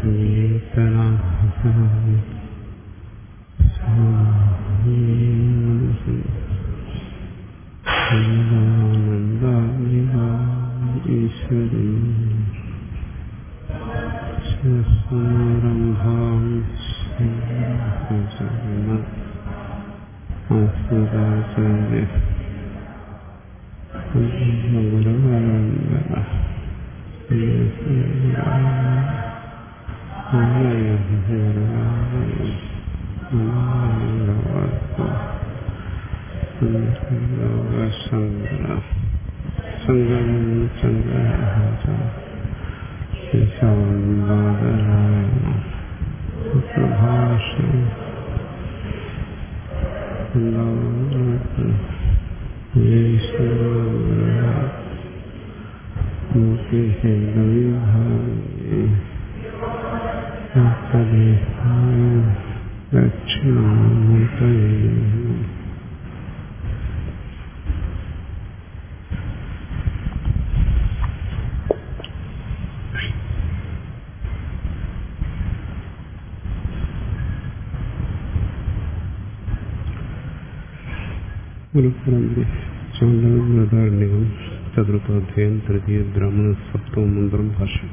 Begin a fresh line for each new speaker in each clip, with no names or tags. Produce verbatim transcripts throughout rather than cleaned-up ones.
ചാണ്ഡവ്രതാരണ്യകം ചതുർത്ഥാധ്യായം തൃതീയ ബ്രാഹ്മണ സപ്തമ മന്ത്രം ഭാഷ്യം.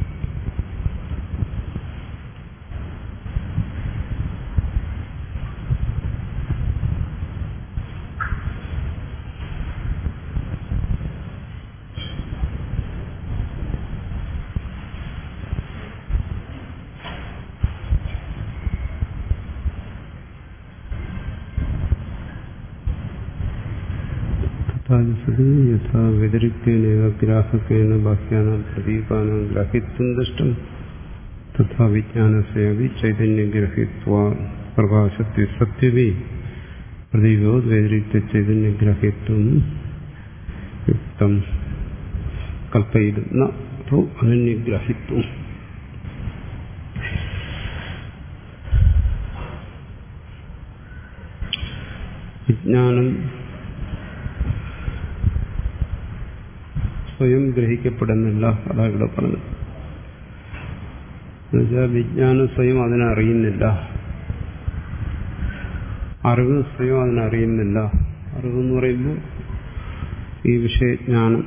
യഥാ വ്യതിരിക്തേന ഗ്രാഹകേന ബാഹ്യാനാം പ്രതീകാനാം ഗ്രാഹ്യത്വം ദൃഷ്ടം തഥാ വിജ്ഞാനസ്യാപി ചൈതന്യഗ്രഹീത്വാ പ്രകാശത്തെ സത്യവേ പ്രതീകോ വ്യതിരിക്ത ചൈതന്യഗ്രഹീത്വം യുക്തം കൽപ്പയിതും നോ അനന്യഗ്രഹീത്വം. വിജ്ഞാനം സ്വയം ഗ്രഹിക്കപ്പെടുന്നില്ല. അതാ ഇവിടെ പറഞ്ഞത്. എന്നുവെച്ചാൽ വിജ്ഞാനം സ്വയം അതിനറിയുന്നില്ല, അറിവ് സ്വയം അതിനറിയുന്നില്ല. അറിവെന്ന് പറയുമ്പോൾ ഈ വിഷയജ്ഞാനം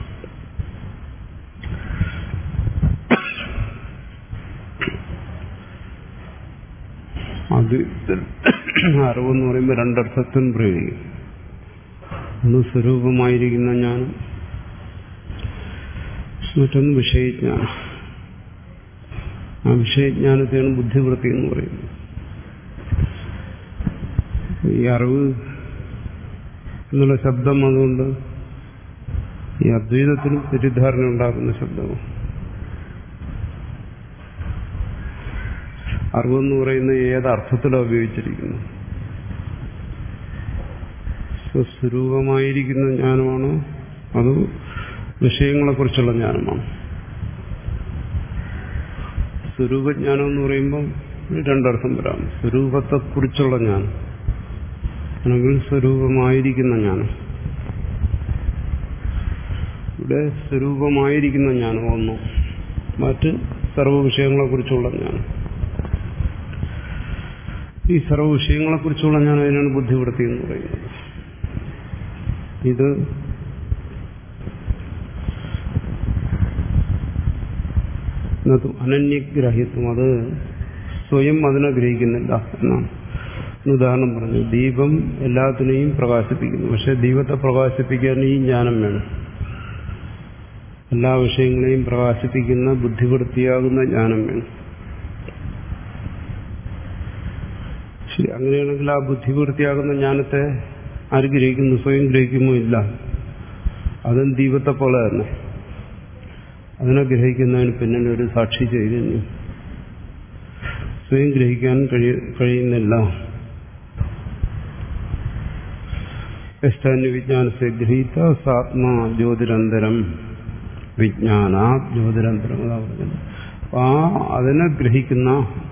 അത് അറിവെന്ന് പറയുമ്പോൾ രണ്ടർത്ഥത്തിനും പ്രയോഗിക്കും. ഒന്ന് സ്വരൂപമായിരിക്കുന്ന ജ്ഞാനം, മറ്റൊന്ന് വിഷയജ്ഞാനം. ആ വിഷയജ്ഞാനത്തെയാണ് ബുദ്ധിവൃത്തി എന്ന് പറയുന്നത്. ഈ അറിവ് എന്നുള്ള ശബ്ദം അതുകൊണ്ട് ഈ അദ്വൈതത്തിനും തെറ്റിദ്ധാരണ ഉണ്ടാക്കുന്ന ശബ്ദമാണ്. അറിവെന്ന് പറയുന്നത് ഏതർത്ഥത്തിലാണ് ഉപയോഗിച്ചിരിക്കുന്നു? സ്വസ്വരൂപമായിരിക്കുന്ന ജ്ഞാനമാണോ അതോ വിഷയങ്ങളെക്കുറിച്ചുള്ള ജ്ഞാനമാണ്? സ്വരൂപജ്ഞാനം എന്ന് പറയുമ്പോൾ രണ്ടർത്ഥം വരാം. സ്വരൂപത്തെക്കുറിച്ചുള്ള ജ്ഞാനം അല്ലെങ്കിൽ സ്വരൂപമായിരിക്കുന്ന ജ്ഞാനം. ഇവിടെ സ്വരൂപമായിരിക്കുന്ന ജ്ഞാനം ഒന്നു, മറ്റ് സർവ്വ വിഷയങ്ങളെക്കുറിച്ചുള്ള ജ്ഞാനം. ഈ സർവ്വ വിഷയങ്ങളെക്കുറിച്ചുള്ള ജ്ഞാനം അതിനാണ് ബുദ്ധിവൃത്തി എന്ന് പറയുന്നത്. ഇത് അനന്യഗ്രഹ്യത്വം, അത് സ്വയം അതിനെ ഗ്രഹിക്കുന്നില്ല എന്നാണ്. ഉദാഹരണം പറഞ്ഞു, ദീപം എല്ലാത്തിനെയും പ്രകാശിപ്പിക്കുന്നു. പക്ഷെ ദീപത്തെ പ്രകാശിപ്പിക്കാൻ ഈ ജ്ഞാനം വേണം. എല്ലാ വിഷയങ്ങളെയും പ്രകാശിപ്പിക്കുന്ന ബുദ്ധിവൃത്തിയാകുന്ന ജ്ഞാനം വേണം. ശരി, അങ്ങനെയാണെങ്കിൽ ആ ബുദ്ധിവൃത്തിയാകുന്ന ജ്ഞാനത്തെ ആര് ഗ്രഹിക്കുന്നു? സ്വയം ഗ്രഹിക്കുമോ? ഇല്ല. അതും ദീപത്തെ പോലെ തന്നെ. അതിനെ ഗ്രഹിക്കുന്നതിന് പിന്നിൽ ഒരു സാക്ഷി ചൈതന്യം. സ്വയം ഗ്രഹിക്കാൻ കഴിയുന്നില്ല. വിജ്ഞാനത്തെ ഗ്രഹീത സാത്മാ ജ്യോതിരന്തരം വിജ്ഞാന ജ്യോതിരന്തരം. അതാ പറഞ്ഞത്. ആ അതിനെ ഗ്രഹിക്കുന്ന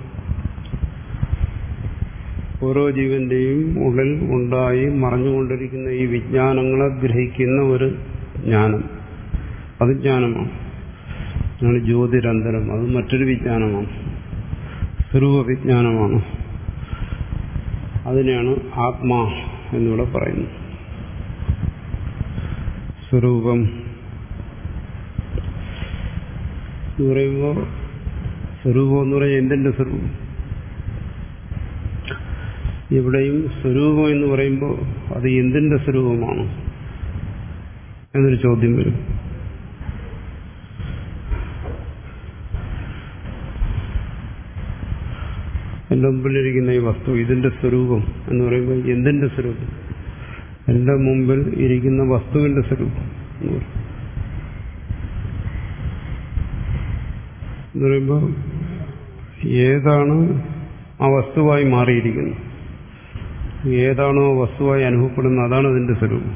ഓരോ ജീവന്റെയും ഉള്ളിൽ ഉണ്ടായി മറഞ്ഞുകൊണ്ടിരിക്കുന്ന ഈ വിജ്ഞാനങ്ങളെ ഗ്രഹിക്കുന്ന ഒരു ജ്ഞാനം, അത് ജ്ഞാനമാണ്. ജ്യോതിരന്തരം, അത് മറ്റൊരു വിജ്ഞാനമാണ്. സ്വരൂപവിജ്ഞാനമാണ്. അതിനെയാണ് ആത്മാ എന്നിവിടെ പറയുന്നത്. സ്വരൂപം എന്ന് പറയുമ്പോൾ സ്വരൂപം എന്ന് പറഞ്ഞാൽ എന്തിന്റെ സ്വരൂപം? ഇവിടെയും സ്വരൂപം എന്ന് പറയുമ്പോൾ അത് എന്തിന്റെ സ്വരൂപമാണ് എന്നൊരു ചോദ്യം വരും. എന്റെ മുമ്പിലിരിക്കുന്ന ഈ വസ്തു ഇതിന്റെ സ്വരൂപം എന്ന് പറയുമ്പോൾ എന്തിന്റെ സ്വരൂപം? എന്റെ മുമ്പിൽ ഇരിക്കുന്ന വസ്തുവിന്റെ സ്വരൂപം എന്ന് പറയും. എന്ന് പറയുമ്പോൾ ഏതാണ് ആ വസ്തുവായി മാറിയിരിക്കുന്നത്, ഏതാണോ വസ്തുവായി അനുഭവപ്പെടുന്നത്, അതാണ് അതിന്റെ സ്വരൂപം.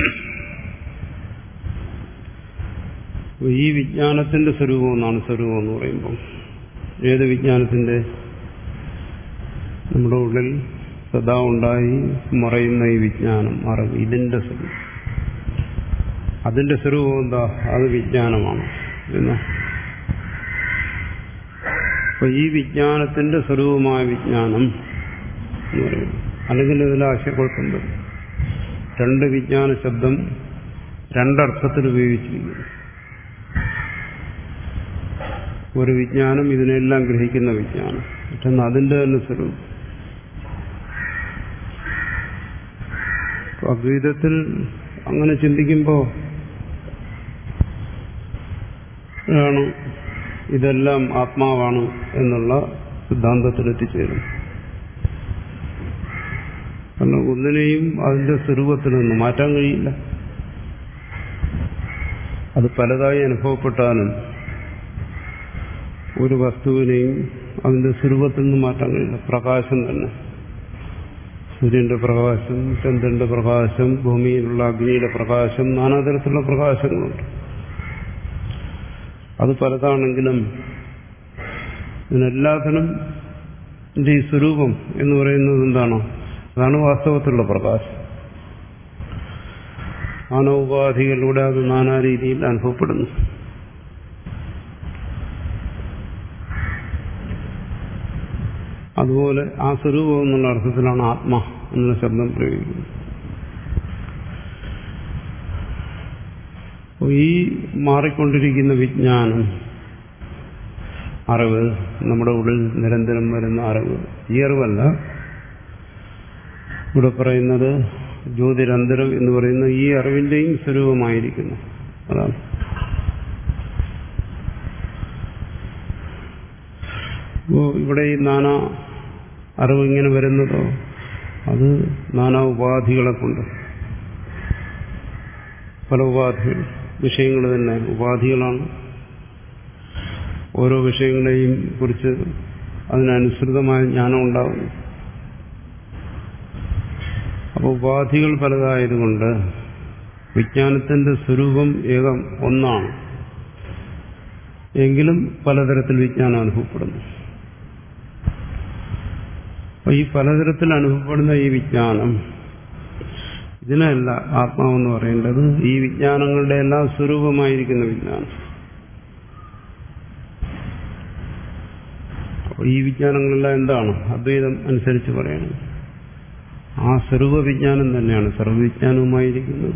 ഈ വിജ്ഞാനത്തിന്റെ സ്വരൂപം എന്നാണ് സ്വരൂപം എന്ന് പറയുമ്പോൾ. ഏത് വിജ്ഞാനത്തിന്റെ? നമ്മുടെ ഉള്ളിൽ സദാ ഉണ്ടായി മറയുന്ന ഈ വിജ്ഞാനം, അറിവ്, ഇതിന്റെ സ്വരൂപം. അതിന്റെ സ്വരൂപം എന്താ? അത് വിജ്ഞാനമാണ് എന്നാ. അപ്പൊ ഈ വിജ്ഞാനത്തിന്റെ സ്വരൂപമായ വിജ്ഞാനം എന്ന് പറയുന്നു. അല്ലെങ്കിൽ ഇതിൽ ആശയക്കുഴപ്പം വരും. രണ്ട് വിജ്ഞാന ശബ്ദം രണ്ടർത്ഥത്തിൽ ഉപയോഗിച്ചിരിക്കുന്നു. ഒരു വിജ്ഞാനം ഇതിനെല്ലാം ഗ്രഹിക്കുന്ന വിജ്ഞാനം, മറ്റൊന്ന് അതിന്റെ തന്നെ സ്വരൂപം. അദ്വൈതത്തിൽ അങ്ങനെ ചിന്തിക്കുമ്പോൾ ആണ് ഇതെല്ലാം ആത്മാവാണ് എന്നുള്ള സിദ്ധാന്തത്തിൽ എത്തിച്ചേരും. കാരണം ഒന്നിനെയും അതിന്റെ സ്വരൂപത്തിൽ നിന്ന് മാറ്റാൻ കഴിയില്ല. അത് പലതായി അനുഭവപ്പെട്ടാലും ഒരു വസ്തുവിനെയും അതിന്റെ സ്വരൂപത്തിൽ നിന്ന് മാറ്റാൻ കഴിയില്ല. പ്രകാശം തന്നെ, സൂര്യന്റെ പ്രകാശം, ചന്ദ്രന്റെ പ്രകാശം, ഭൂമിയിലുള്ള അഗ്നിയുടെ പ്രകാശം, നാനാതരത്തിലുള്ള പ്രകാശങ്ങളുണ്ട്. അത് പലതാണെങ്കിലും ഇതിനെല്ലാത്തിനും ഈ സ്വരൂപം എന്ന് പറയുന്നത് എന്താണോ? അതാണ് വാസ്തവത്തിലുള്ള പ്രകാശം. നാനോപാധികളിലൂടെ അത് നാനാ രീതിയിൽ അനുഭവപ്പെടുന്നു. അതുപോലെ ആ സ്വരൂപം എന്നുള്ള അർത്ഥത്തിലാണ് ആത്മ എന്നുള്ള ശബ്ദം പ്രയോഗിക്കുന്നത്. ഈ മാറിക്കൊണ്ടിരിക്കുന്ന വിജ്ഞാനം, അറിവ്, നമ്മുടെ ഉള്ളിൽ നിരന്തരം വരുന്ന അറിവ്, ഈ അറിവല്ല ഇവിടെ പറയുന്നത് ജ്യോതിരന്തരം എന്ന് പറയുന്ന ഈ അറിവിന്റെയും സ്വരൂപമായിരിക്കുന്നു. അതാണ് അപ്പോ ഇവിടെ ഈ നാനാ അറിവ് ഇങ്ങനെ വരുന്നതോ അത് നാനാ ഉപാധികളെ കൊണ്ട്, പല ഉപാധികൾ, വിഷയങ്ങൾ തന്നെ ഉപാധികളാണ്. ഓരോ വിഷയങ്ങളെയും കുറിച്ച് അതിനനുസൃതമായ ജ്ഞാനം ഉണ്ടാകുന്നു. അപ്പോൾ ഉപാധികൾ പലതായതുകൊണ്ട് വിജ്ഞാനത്തിന്റെ സ്വരൂപം ഏകം ഒന്നാണ്. എങ്കിലും പലതരത്തിൽ വിജ്ഞാനം അനുഭവപ്പെടുന്നു. അപ്പോൾ ഈ പലതരത്തിൽ അനുഭവപ്പെടുന്ന ഈ വിജ്ഞാനം, ഇതിനല്ല ആത്മാവെന്ന് പറയേണ്ടത് ഈ വിജ്ഞാനങ്ങളുടെ എല്ലാം സ്വരൂപമായിരിക്കുന്ന വിജ്ഞാനം. അപ്പോൾ ഈ വിജ്ഞാനങ്ങളെല്ലാം എന്താണ്? അദ്വൈതം അനുസരിച്ച് പറയണം, ആ സ്വരൂപ വിജ്ഞാനം തന്നെയാണ് സർവ്വവിജ്ഞാനവുമായിരിക്കുന്നത്.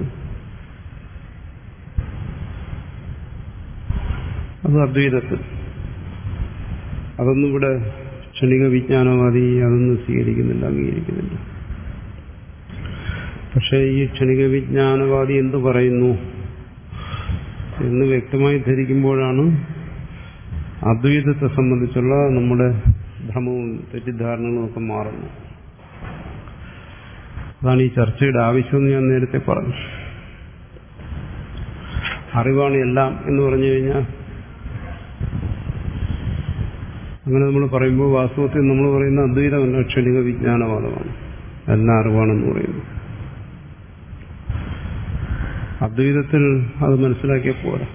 അത് അദ്വൈതത്തിൽ. അതൊന്നും ഇവിടെ ക്ഷണിക വിജ്ഞാനവാദി അതൊന്നും സ്വീകരിക്കുന്നില്ല, അംഗീകരിക്കുന്നില്ല. പക്ഷേ ഈ ക്ഷണിക വിജ്ഞാനവാദി എന്തു പറയുന്നു എന്ന് വ്യക്തമായി ധരിക്കുമ്പോഴാണ് അദ്വൈതത്തെ സംബന്ധിച്ചുള്ള നമ്മുടെ ഭ്രമവും തെറ്റിദ്ധാരണകളും ഒക്കെ മാറുന്നു. അതാണ് ഈ ചർച്ചയുടെ ആവശ്യമെന്ന് ഞാൻ നേരത്തെ പറഞ്ഞു. അറിവാണ് എല്ലാം എന്ന് പറഞ്ഞു കഴിഞ്ഞാൽ അങ്ങനെ നമ്മൾ പറയുമ്പോൾ വാസ്തവത്തിൽ നമ്മൾ പറയുന്ന അദ്വൈതമല്ല, ക്ഷണിക വിജ്ഞാനവാദമാണ്. എല്ലാം അറിവാണെന്ന് പറയുന്നു. അദ്വൈതത്തിൽ അത് മനസ്സിലാക്കിയ പോരാ.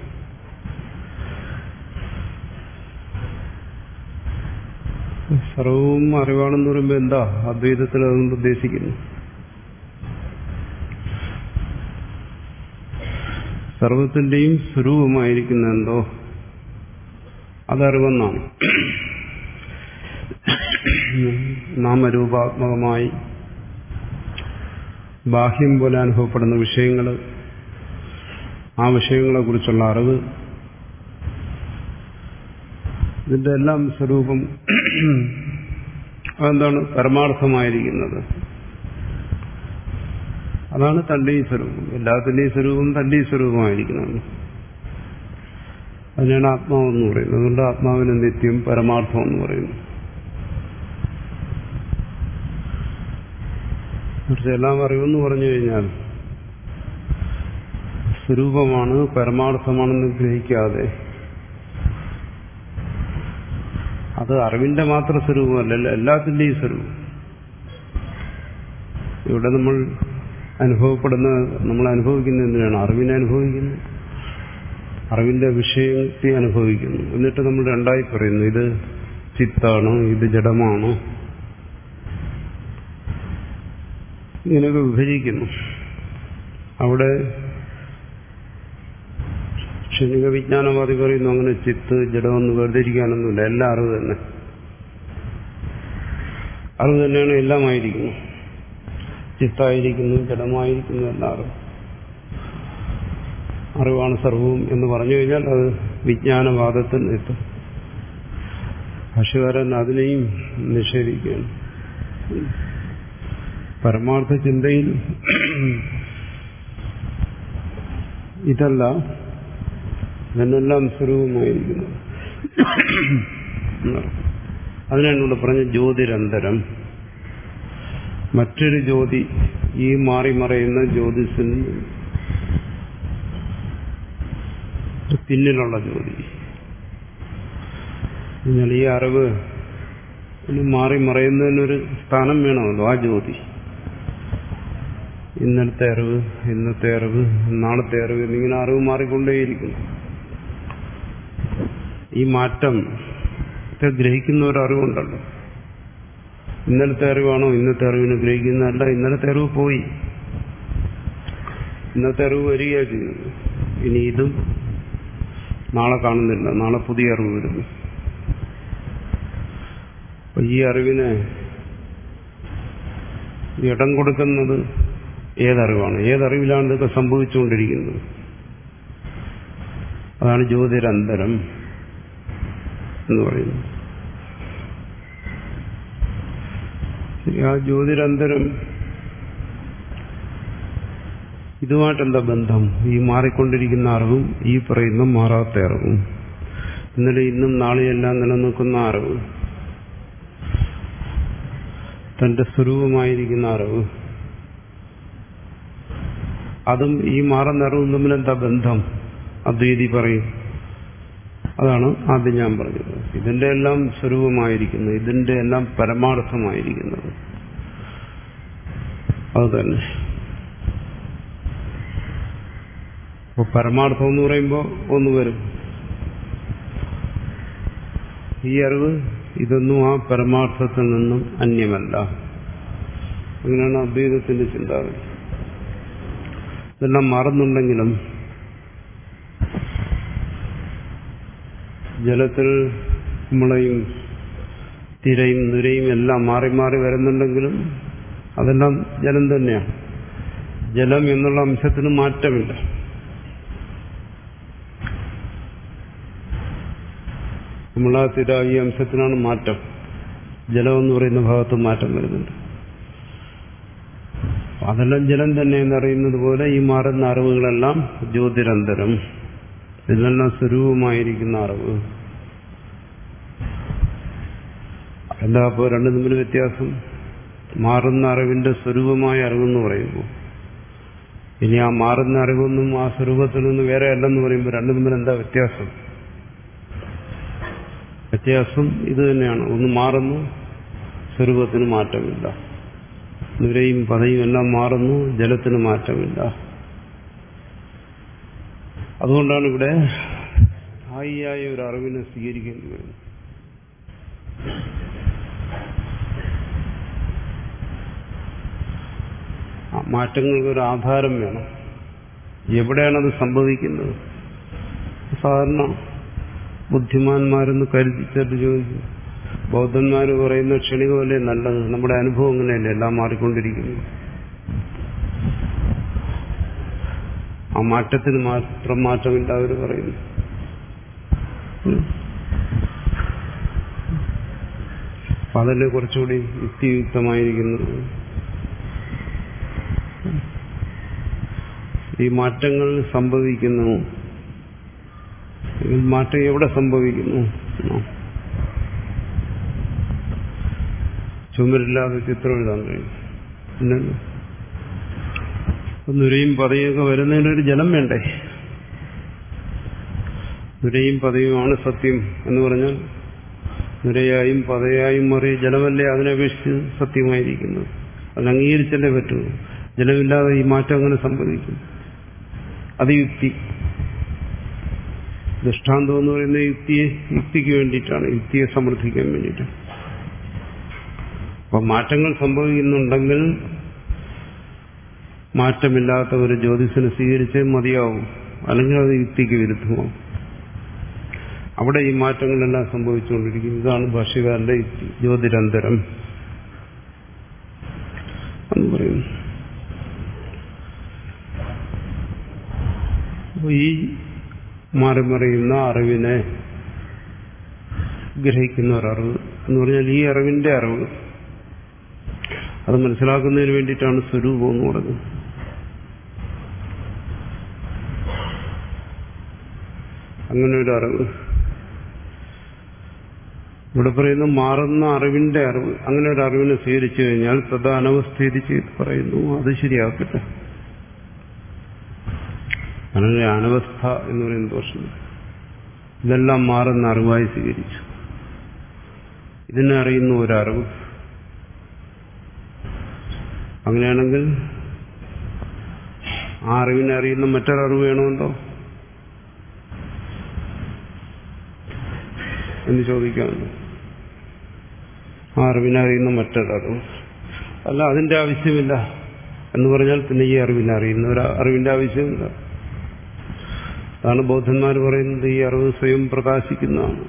സർവവും അറിവാണെന്ന് പറയുമ്പോൾ എന്താ അദ്വൈതത്തിൽ അതുകൊണ്ട് ഉദ്ദേശിക്കുന്നു? സർവത്തിന്റെയും സ്വരൂപമായിരിക്കുന്ന എന്തോ അതറിവെന്നാണ്. നാമരൂപാത്മകമായി ബാഹ്യം പോലെ അനുഭവപ്പെടുന്ന വിഷയങ്ങൾ, ആ വിഷയങ്ങളെക്കുറിച്ചുള്ള അറിവ്, ഇതിന്റെ എല്ലാം സ്വരൂപം അതെന്താണ്? പരമാർത്ഥമായിരിക്കുന്നത്. അതാണ് തന്റെയും സ്വരൂപം. എല്ലാത്തിന്റെയും സ്വരൂപം തന്റെയും സ്വരൂപമായിരിക്കുന്നത്. അതിനാണ് ആത്മാവെന്ന് പറയുന്നത്. അതുകൊണ്ട് ആത്മാവിന് നിത്യം പരമാർത്ഥം എന്ന് പറയുന്നു. കുറച്ച് എല്ലാം അറിവെന്ന് പറഞ്ഞു കഴിഞ്ഞാൽ സ്വരൂപമാണ്, പരമാർത്ഥമാണെന്ന് ഗ്രഹിക്കാതെ, അത് അറിവിന്റെ മാത്രം സ്വരൂപമല്ല, എല്ലാത്തിന്റെയും സ്വരൂപം. ഇവിടെ നമ്മൾ അനുഭവപ്പെടുന്ന നമ്മൾ അനുഭവിക്കുന്ന എന്തിനാണ്? അറിവിനെ അനുഭവിക്കുന്നു, അറിവിന്റെ വിഷയത്തെ അനുഭവിക്കുന്നു. എന്നിട്ട് നമ്മൾ രണ്ടായി പറയുന്നു, ഇത് ചിത്താണ്, ഇത് ജഡമാണ്, ഇങ്ങനെയൊക്കെ വിഭജിക്കുന്നു. അവിടെ ക്ഷണിക വിജ്ഞാനവാദി പറയുന്നു അങ്ങനെ ചിത്ത് ജഡമെന്ന് വേർതിരിക്കാനൊന്നുമില്ല, എല്ലാ അറിവ് തന്നെ. അറിവ് തന്നെയാണ് എല്ലാമായിരിക്കുന്നു. ചിത്തായിരിക്കുന്നു, ജഡമായിരിക്കുന്നു, എല്ലാ അറിവ്. അറിവാണ് സർവവും എന്ന് പറഞ്ഞു കഴിഞ്ഞാൽ അത് വിജ്ഞാനവാദത്തിൽ എത്തും. ഭാഷ്യകാരൻ അതിനെയും നിഷേധിക്കുകയാണ്. പരമാർത്ഥ ചിന്തയിൽ ഇതല്ല, ഇതിനെല്ലാം സ്വരൂപമായിരിക്കുന്നു. അതിനാണ് ഇവിടെ പറഞ്ഞ ജ്യോതിരന്തരം. മറ്റൊരു ജ്യോതി, ഈ മാറി മറയുന്ന ജ്യോതിസിന് പിന്നിലുള്ള ജ്യോതി. എന്നാൽ ഈ അറിവ് മാറി മറയുന്നതിനൊരു സ്ഥാനം വേണമല്ലോ, ആ ജ്യോതി. ഇന്നലത്തെ അറിവ്, ഇന്നത്തെ അറിവ്, നാളത്തെ അറിവ് എന്നിങ്ങനെ അറിവ് മാറിക്കൊണ്ടേയിരിക്കുന്നു. ഈ മാറ്റം ഗ്രഹിക്കുന്ന ഒരു അറിവുണ്ടല്ലോ. ഇന്നലത്തെ അറിവാണോ ഇന്നത്തെ അറിവിനെ ഗ്രഹിക്കുന്നതല്ല, ഇന്നലത്തെ അറിവ് പോയി, ഇന്നത്തെ അറിവ് വരികയാണ് ചെയ്യുന്നത്. ഇനി ഇതും നാളെ കാണുന്നില്ല, നാളെ പുതിയ അറിവ് വരുന്നു. അപ്പൊ ഈ അറിവിന് ഇടം കൊടുക്കുന്നത് ഏതറിവാണ്? ഏതറിവിലാണ് ഇതൊക്കെ സംഭവിച്ചുകൊണ്ടിരിക്കുന്നത്? അതാണ് ജ്യോതിരന്തരം എന്ന് പറയുന്നത്. ആ ജ്യോതിരന്തരം ഇതുമായിട്ടെന്താ ബന്ധം? ഈ മാറിക്കൊണ്ടിരിക്കുന്ന അറിവും ഈ പറയുന്ന മാറാത്ത അറിവും, ഇന്നലെ ഇന്നും നാളെയെല്ലാം നിലനിൽക്കുന്ന അറിവ്, തന്റെ സ്വരൂപമായിരിക്കുന്ന അറിവ്, അതും ഈ മാറുന്ന അറിവും തമ്മിൽ എന്താ ബന്ധം? അദ്വൈതി പറയും. അതാണ് ആദ്യം ഞാൻ പറഞ്ഞത്. ഇതിന്റെ എല്ലാം സ്വരൂപമായിരിക്കുന്നത്, ഇതിന്റെ എല്ലാം പരമാർത്ഥമായിരിക്കുന്നത് അത് തന്നെ. അപ്പോൾ പരമാർത്ഥം എന്ന് പറയുമ്പോൾ ഒന്ന് വരും, ഈ അറിവ് ഇതൊന്നും ആ പരമാർത്ഥത്തിൽ നിന്നും അന്യമല്ല. അങ്ങനെയാണ് അദ്വൈതത്തിന്റെ ചിന്താഗതി. ഇതെല്ലാം മാറുന്നുണ്ടെങ്കിലും ജലത്തിൽ മുളയും തിരയും നുരയും എല്ലാം മാറി മാറി വരുന്നുണ്ടെങ്കിലും അതെല്ലാം ജലം തന്നെയാണ്. ജലം എന്നുള്ള അംശത്തിന് മാറ്റമില്ല. മുള തിര ഈ അംശത്തിനാണ് മാറ്റം. ജലം എന്ന് പറയുന്ന ഭാഗത്ത് മാറ്റം വരുന്നുണ്ട്. അതെല്ലാം ജലം തന്നെ എന്നറിയുന്നത് പോലെ ഈ മാറുന്ന അറിവുകളെല്ലാം ജ്യോതിരന്തരം, ഇതിനെല്ലാം സ്വരൂപമായിരിക്കുന്ന അറിവ്. എന്താ അപ്പോൾ രണ്ടും തമ്മിൽ വ്യത്യാസം? മാറുന്ന അറിവിന്റെ സ്വരൂപമായ അറിവെന്ന് പറയുമ്പോൾ, ഇനി ആ മാറുന്ന അറിവൊന്നും ആ സ്വരൂപത്തിൽ നിന്ന് വേറെ അല്ലെന്ന് പറയുമ്പോൾ രണ്ടും തമ്മിൽ എന്താ വ്യത്യാസം? വ്യത്യാസം ഇത് തന്നെയാണ്. ഒന്ന് മാറുന്നു, സ്വരൂപത്തിന് മാറ്റമില്ല. നുരയും പതയും എല്ലാം മാറുന്നു, ജലത്തിന് മാറ്റമില്ല. അതുകൊണ്ടാണ് ഇവിടെ സ്ഥായിയായ ഒരു അറിവിനെ സ്വീകരിക്കേണ്ടി വരുന്നത്. മാറ്റങ്ങൾക്ക് ഒരു ആധാരം വേണം. എവിടെയാണത് സംഭവിക്കുന്നത്? സാധാരണ ബുദ്ധിമാന്മാരെന്ന് കരുതിച്ചിട്ട് ചോദിക്കും, ബൗദ്ധന്മാർ പറയുന്ന ക്ഷണികമല്ലേ നല്ലത്, നമ്മുടെ അനുഭവം ഇങ്ങനെയല്ലേ, എല്ലാം മാറിക്കൊണ്ടിരിക്കുന്നു. ആ മാറ്റത്തിന് മാത്രം മാറ്റമില്ല അവർ പറയുന്നു. അപ്പൊ അതല്ലേ കുറച്ചുകൂടി യുക്തിയുക്തമായിരിക്കുന്നത്. ഈ മാറ്റങ്ങൾ സംഭവിക്കുന്നു, മാറ്റം എവിടെ സംഭവിക്കുന്നു? ചുമരില്ലാതെ ചിത്രം എഴുതാൻ കഴിയും. പിന്നെ നുരയും പതയൊക്കെ വരുന്നതിനൊരു ജലം വേണ്ടേ? നുരയും പതയുമാണ് സത്യം എന്ന് പറഞ്ഞാൽ നുരയായും പതയായും മാറിയ ജലമല്ലേ അതിനപേക്ഷിച്ച് സത്യമായിരിക്കുന്നത്. അത് അംഗീകരിച്ചല്ലേ പറ്റൂ. ജലമില്ലാതെ ഈ മാറ്റം അങ്ങനെ സംഭവിക്കും. അത് യുക്തി. ദൃഷ്ടാന്തം എന്ന് പറയുന്ന യുക്തിയെ യുക്തിക്ക് വേണ്ടിയിട്ടാണ്, യുക്തിയെ സമർത്ഥിക്കാൻ വേണ്ടിയിട്ടാണ്. അപ്പൊ മാറ്റങ്ങൾ സംഭവിക്കുന്നുണ്ടെങ്കിൽ മാറ്റമില്ലാത്ത ഒരു ജ്യോതിസിനെ സ്വീകരിച്ചേ മതിയാവും, അല്ലെങ്കിൽ അത് യുക്തിക്ക് വിരുദ്ധമാവും. അവിടെ ഈ മാറ്റങ്ങളെല്ലാം സംഭവിച്ചുകൊണ്ടിരിക്കും. ഇതാണ് ഭാഷ്യകാരന്റെ യുക്തി. ജ്യോതിരന്തരം എന്ന് പറയുന്നു. ഈ മാറിമറിയുന്ന അറിവിനെ ഗ്രഹിക്കുന്ന ഒരറിവ് എന്ന് പറഞ്ഞാൽ ഈ അറിവിന്റെ അറിവ്, അത് മനസ്സിലാക്കുന്നതിന് വേണ്ടിയിട്ടാണ് സ്വരൂപം എന്ന് പറയുന്നത്. അങ്ങനെ ഒരു അറിവ് ഇവിടെ പറയുന്നു. മാറുന്ന അറിവിന്റെ അറിവ്, അങ്ങനെ ഒരു അറിവിനെ സ്വീകരിച്ചു കഴിഞ്ഞാൽ തഥാ അനവസ്ഥിതിച്ച് പറയുന്നു. അത് ശരിയാക്കട്ടെ. അങ്ങനെ അനവസ്ഥ എന്ന് പറയുന്ന ദോഷം. ഇതെല്ലാം മാറുന്ന അറിവായി സ്വീകരിച്ചു. ഇതിനെ അറിയുന്ന ഒരറിവ്. അങ്ങനെയാണെങ്കിൽ ആ അറിവിനെ അറിയുന്ന മറ്റൊരറിവ് വേണമെന്തോ എന്ന് ചോദിക്കാമല്ലോ. ആ അറിവിനെ അറിയുന്ന മറ്റൊരറിവ്. അല്ല, അതിന്റെ ആവശ്യമില്ല എന്ന് പറഞ്ഞാൽ പിന്നെ ഈ അറിവിനെ അറിയുന്ന ഒരു അറിവിന്റെ ആവശ്യമില്ല. അതാണ് ബൗദ്ധന്മാർ പറയുന്നത്, ഈ അറിവ് സ്വയം പ്രകാശിക്കുന്നതാണ്.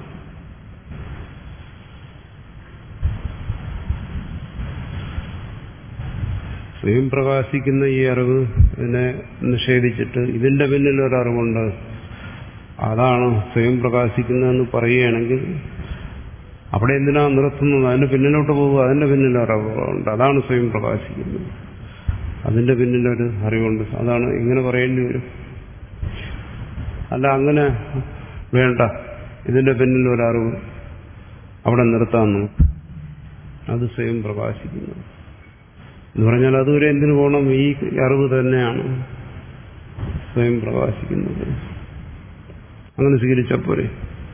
സ്വയം പ്രകാശിക്കുന്ന ഈ അറിവ് ഇതിനെ നിഷേധിച്ചിട്ട് ഇതിന്റെ പിന്നിൽ ഒരറിവുണ്ട്, അതാണ് സ്വയം പ്രകാശിക്കുന്നതെന്ന് പറയുകയാണെങ്കിൽ അവിടെ എന്തിനാ നിർത്തുന്നത്? അതിന്റെ പിന്നിലോട്ട് പോകുക. അതിന്റെ പിന്നിൽ ഒരറിവുണ്ട്, അതാണ് സ്വയം പ്രകാശിക്കുന്നത്. അതിന്റെ പിന്നിലൊരു അറിവുണ്ട്, അതാണ് ഇങ്ങനെ പറയേണ്ടി വരും. അല്ല, അങ്ങനെ വേണ്ട, ഇതിന്റെ പിന്നിൽ ഒരറിവ്, അവിടെ നിർത്താൻ നോക്കും. അത് സ്വയം പ്രകാശിക്കുന്നത് എന്ന് പറഞ്ഞാൽ അതുവരെ എന്തിനു പോകണം? ഈ അറിവ് തന്നെയാണ് സ്വയം പ്രകാശിക്കുന്നത്. അങ്ങനെ സ്വീകരിച്ചപ്പോരെ.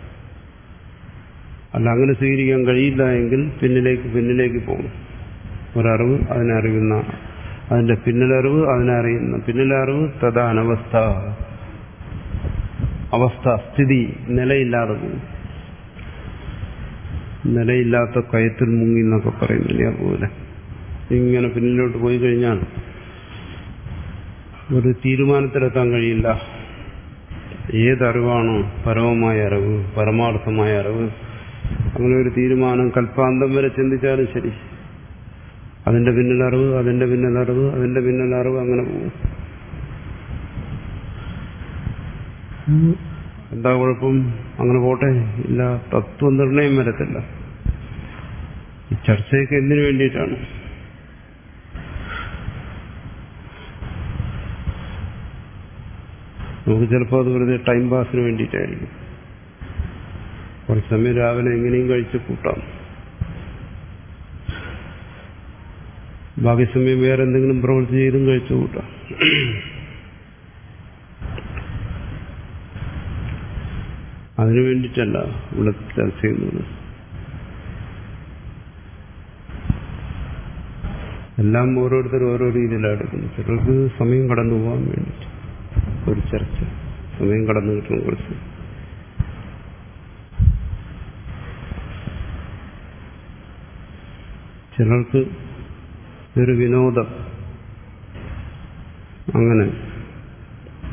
അല്ല, അങ്ങനെ സ്വീകരിക്കാൻ കഴിയില്ല എങ്കിൽ പിന്നിലേക്ക് പിന്നിലേക്ക് പോകണം. ഒരറിവ് അതിനെ അറിയുന്ന, അതിന്റെ പിന്നിലറിവ് അതിനെ അറിയുന്ന, പിന്നിലറിവ് തഥാ അനവസ്ഥ, അവസ്ഥ, സ്ഥിതി, നിലയില്ലാതെ പോകും. നിലയില്ലാത്ത കയത്തിൽ മുങ്ങി എന്നൊക്കെ പറയുന്നില്ല, അതുപോലെ ഇങ്ങനെ പിന്നിലോട്ട് പോയി കഴിഞ്ഞാൽ ഒരു തീരുമാനത്തിലെത്താൻ കഴിയില്ല. ഏതറിവാണോ പരമമായ അറിവ്, പരമാർത്ഥമായ അറിവ്, അങ്ങനെ ഒരു തീരുമാനം കൽപ്പാന്തം വരെ ചിന്തിച്ചാലും ശരി, അതിന്റെ പിന്നിലറിവ്, അതിന്റെ പിന്നിലറിവ്, അതിന്റെ പിന്നിലറിവ്, അങ്ങനെ പോകും. എന്താ കുഴപ്പം? അങ്ങനെ പോട്ടെ. ഇല്ല, തത്വനിർണയം വരത്തില്ല. ഈ ചർച്ചയൊക്കെ എന്തിനു വേണ്ടിയിട്ടാണ്? നമുക്ക് ചിലപ്പോൾ അത് വെറുതെ ടൈം പാസിന് വേണ്ടിയിട്ടായിരിക്കും. കുറച്ച് സമയം രാവിലെ എങ്ങനെയും കഴിച്ച് കൂട്ടാം, ബാക്കി സമയം വേറെ എന്തെങ്കിലും പ്രവൃത്തി ചെയ്തും കഴിച്ചു കൂട്ടാം. അതിനു വേണ്ടിയിട്ടല്ല ഇവിടെ ചർച്ച ചെയ്യുന്നത്. എല്ലാം ഓരോരുത്തരും ഓരോ രീതിയിലാണ് എടുക്കുന്നത്. ചിലർക്ക് സമയം കടന്നു പോകാൻ വേണ്ടിയിട്ട് ഒരു ചർച്ച, സമയം കടന്നു കിട്ടണം കുറച്ച്. ചിലർക്ക് ഒരു വിനോദം, അങ്ങനെ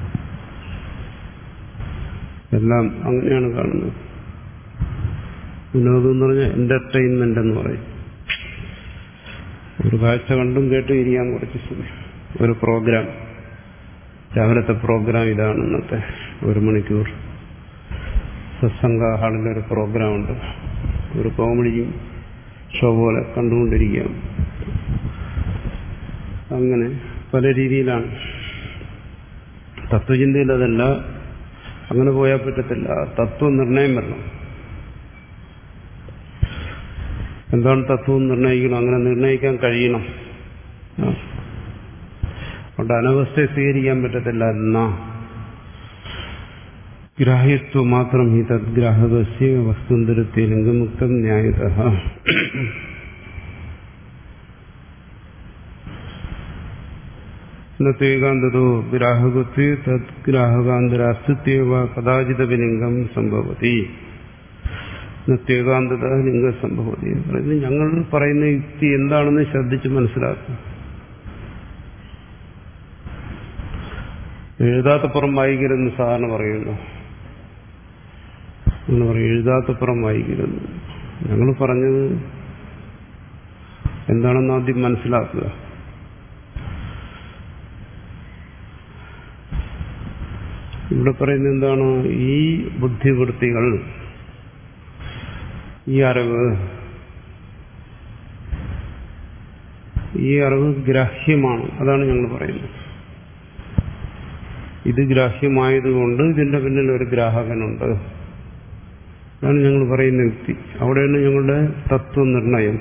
എല്ലാം അങ്ങനെയാണ് കാണുന്നത്. വിനോദം എന്ന് പറഞ്ഞാൽ എന്റർടൈൻമെന്റ് എന്ന് പറയും. ഒരു കാഴ്ച കണ്ടും കേട്ടും ഇരിക്കാൻ കുറച്ച് സമയം. ഒരു പ്രോഗ്രാം, രാവിലത്തെ പ്രോഗ്രാം ഇതാണ് ഇന്നത്തെ ഒരു മണിക്കൂർ. സത്സംഗ ഹാളിലൊരു പ്രോഗ്രാം ഉണ്ട്. ഒരു കോമഡിയും ഷോ പോലെ കണ്ടുകൊണ്ടിരിക്കാം. അങ്ങനെ പല രീതിയിലാണ്. തത്വചിന്തയിൽ അതല്ല, അങ്ങനെ പോയാൽ പറ്റത്തില്ല. തത്വ നിർണയം വരണം. എന്താണ് തത്വം നിർണയിക്കണം? അങ്ങനെ നിർണയിക്കാൻ കഴിയണം. അതുകൊണ്ട് അനവസ്ഥയെ സ്വീകരിക്കാൻ പറ്റത്തില്ല. എന്നാ ഗ്രാഹ്യത്വം മാത്രം ഹി തദ്ഗ്രാഹകസ്യ വസ്തുന്തരത്തെ ലിംഗമുക്തം ന്യായതഃ. ഏകാന്തതോ ഗ്രാഹകത്വേ തദ്ഗ്രാഹകാന്തരാസ്തിത്വ കഥാചിതവിലിംഗം സംഭവതി. ഏകാന്തത ലിംഗം സംഭവതി. ഞങ്ങൾ പറയുന്ന യുക്തി എന്താണെന്ന് ശ്രദ്ധിച്ച് മനസ്സിലാക്കുക. എഴുതാത്തപ്പുറം വായിക്കരുതെന്ന് സാധാരണ പറയുന്നു. എന്ന് പറയും എഴുതാത്തപ്പുറം വായിക്കരുത്. ഞങ്ങൾ പറഞ്ഞത് എന്താണെന്ന് ആദ്യം മനസ്സിലാക്കുക. ഇവിടെ പറയുന്നത് എന്താണ്? ഈ ബുദ്ധിവൃത്തികൾ, ഈ അറിവ്, ഈ അറിവ് ഗ്രാഹ്യമാണ്. അതാണ് ഞങ്ങൾ പറയുന്നത്. ഇത് ഗ്രാഹ്യമായതുകൊണ്ട് ഇതിന്റെ പിന്നിൽ ഒരു ഗ്രാഹകനുണ്ട്. അതാണ് ഞങ്ങൾ പറയുന്ന യുക്തി. അവിടെയാണ് ഞങ്ങളുടെ തത്വനിർണയം.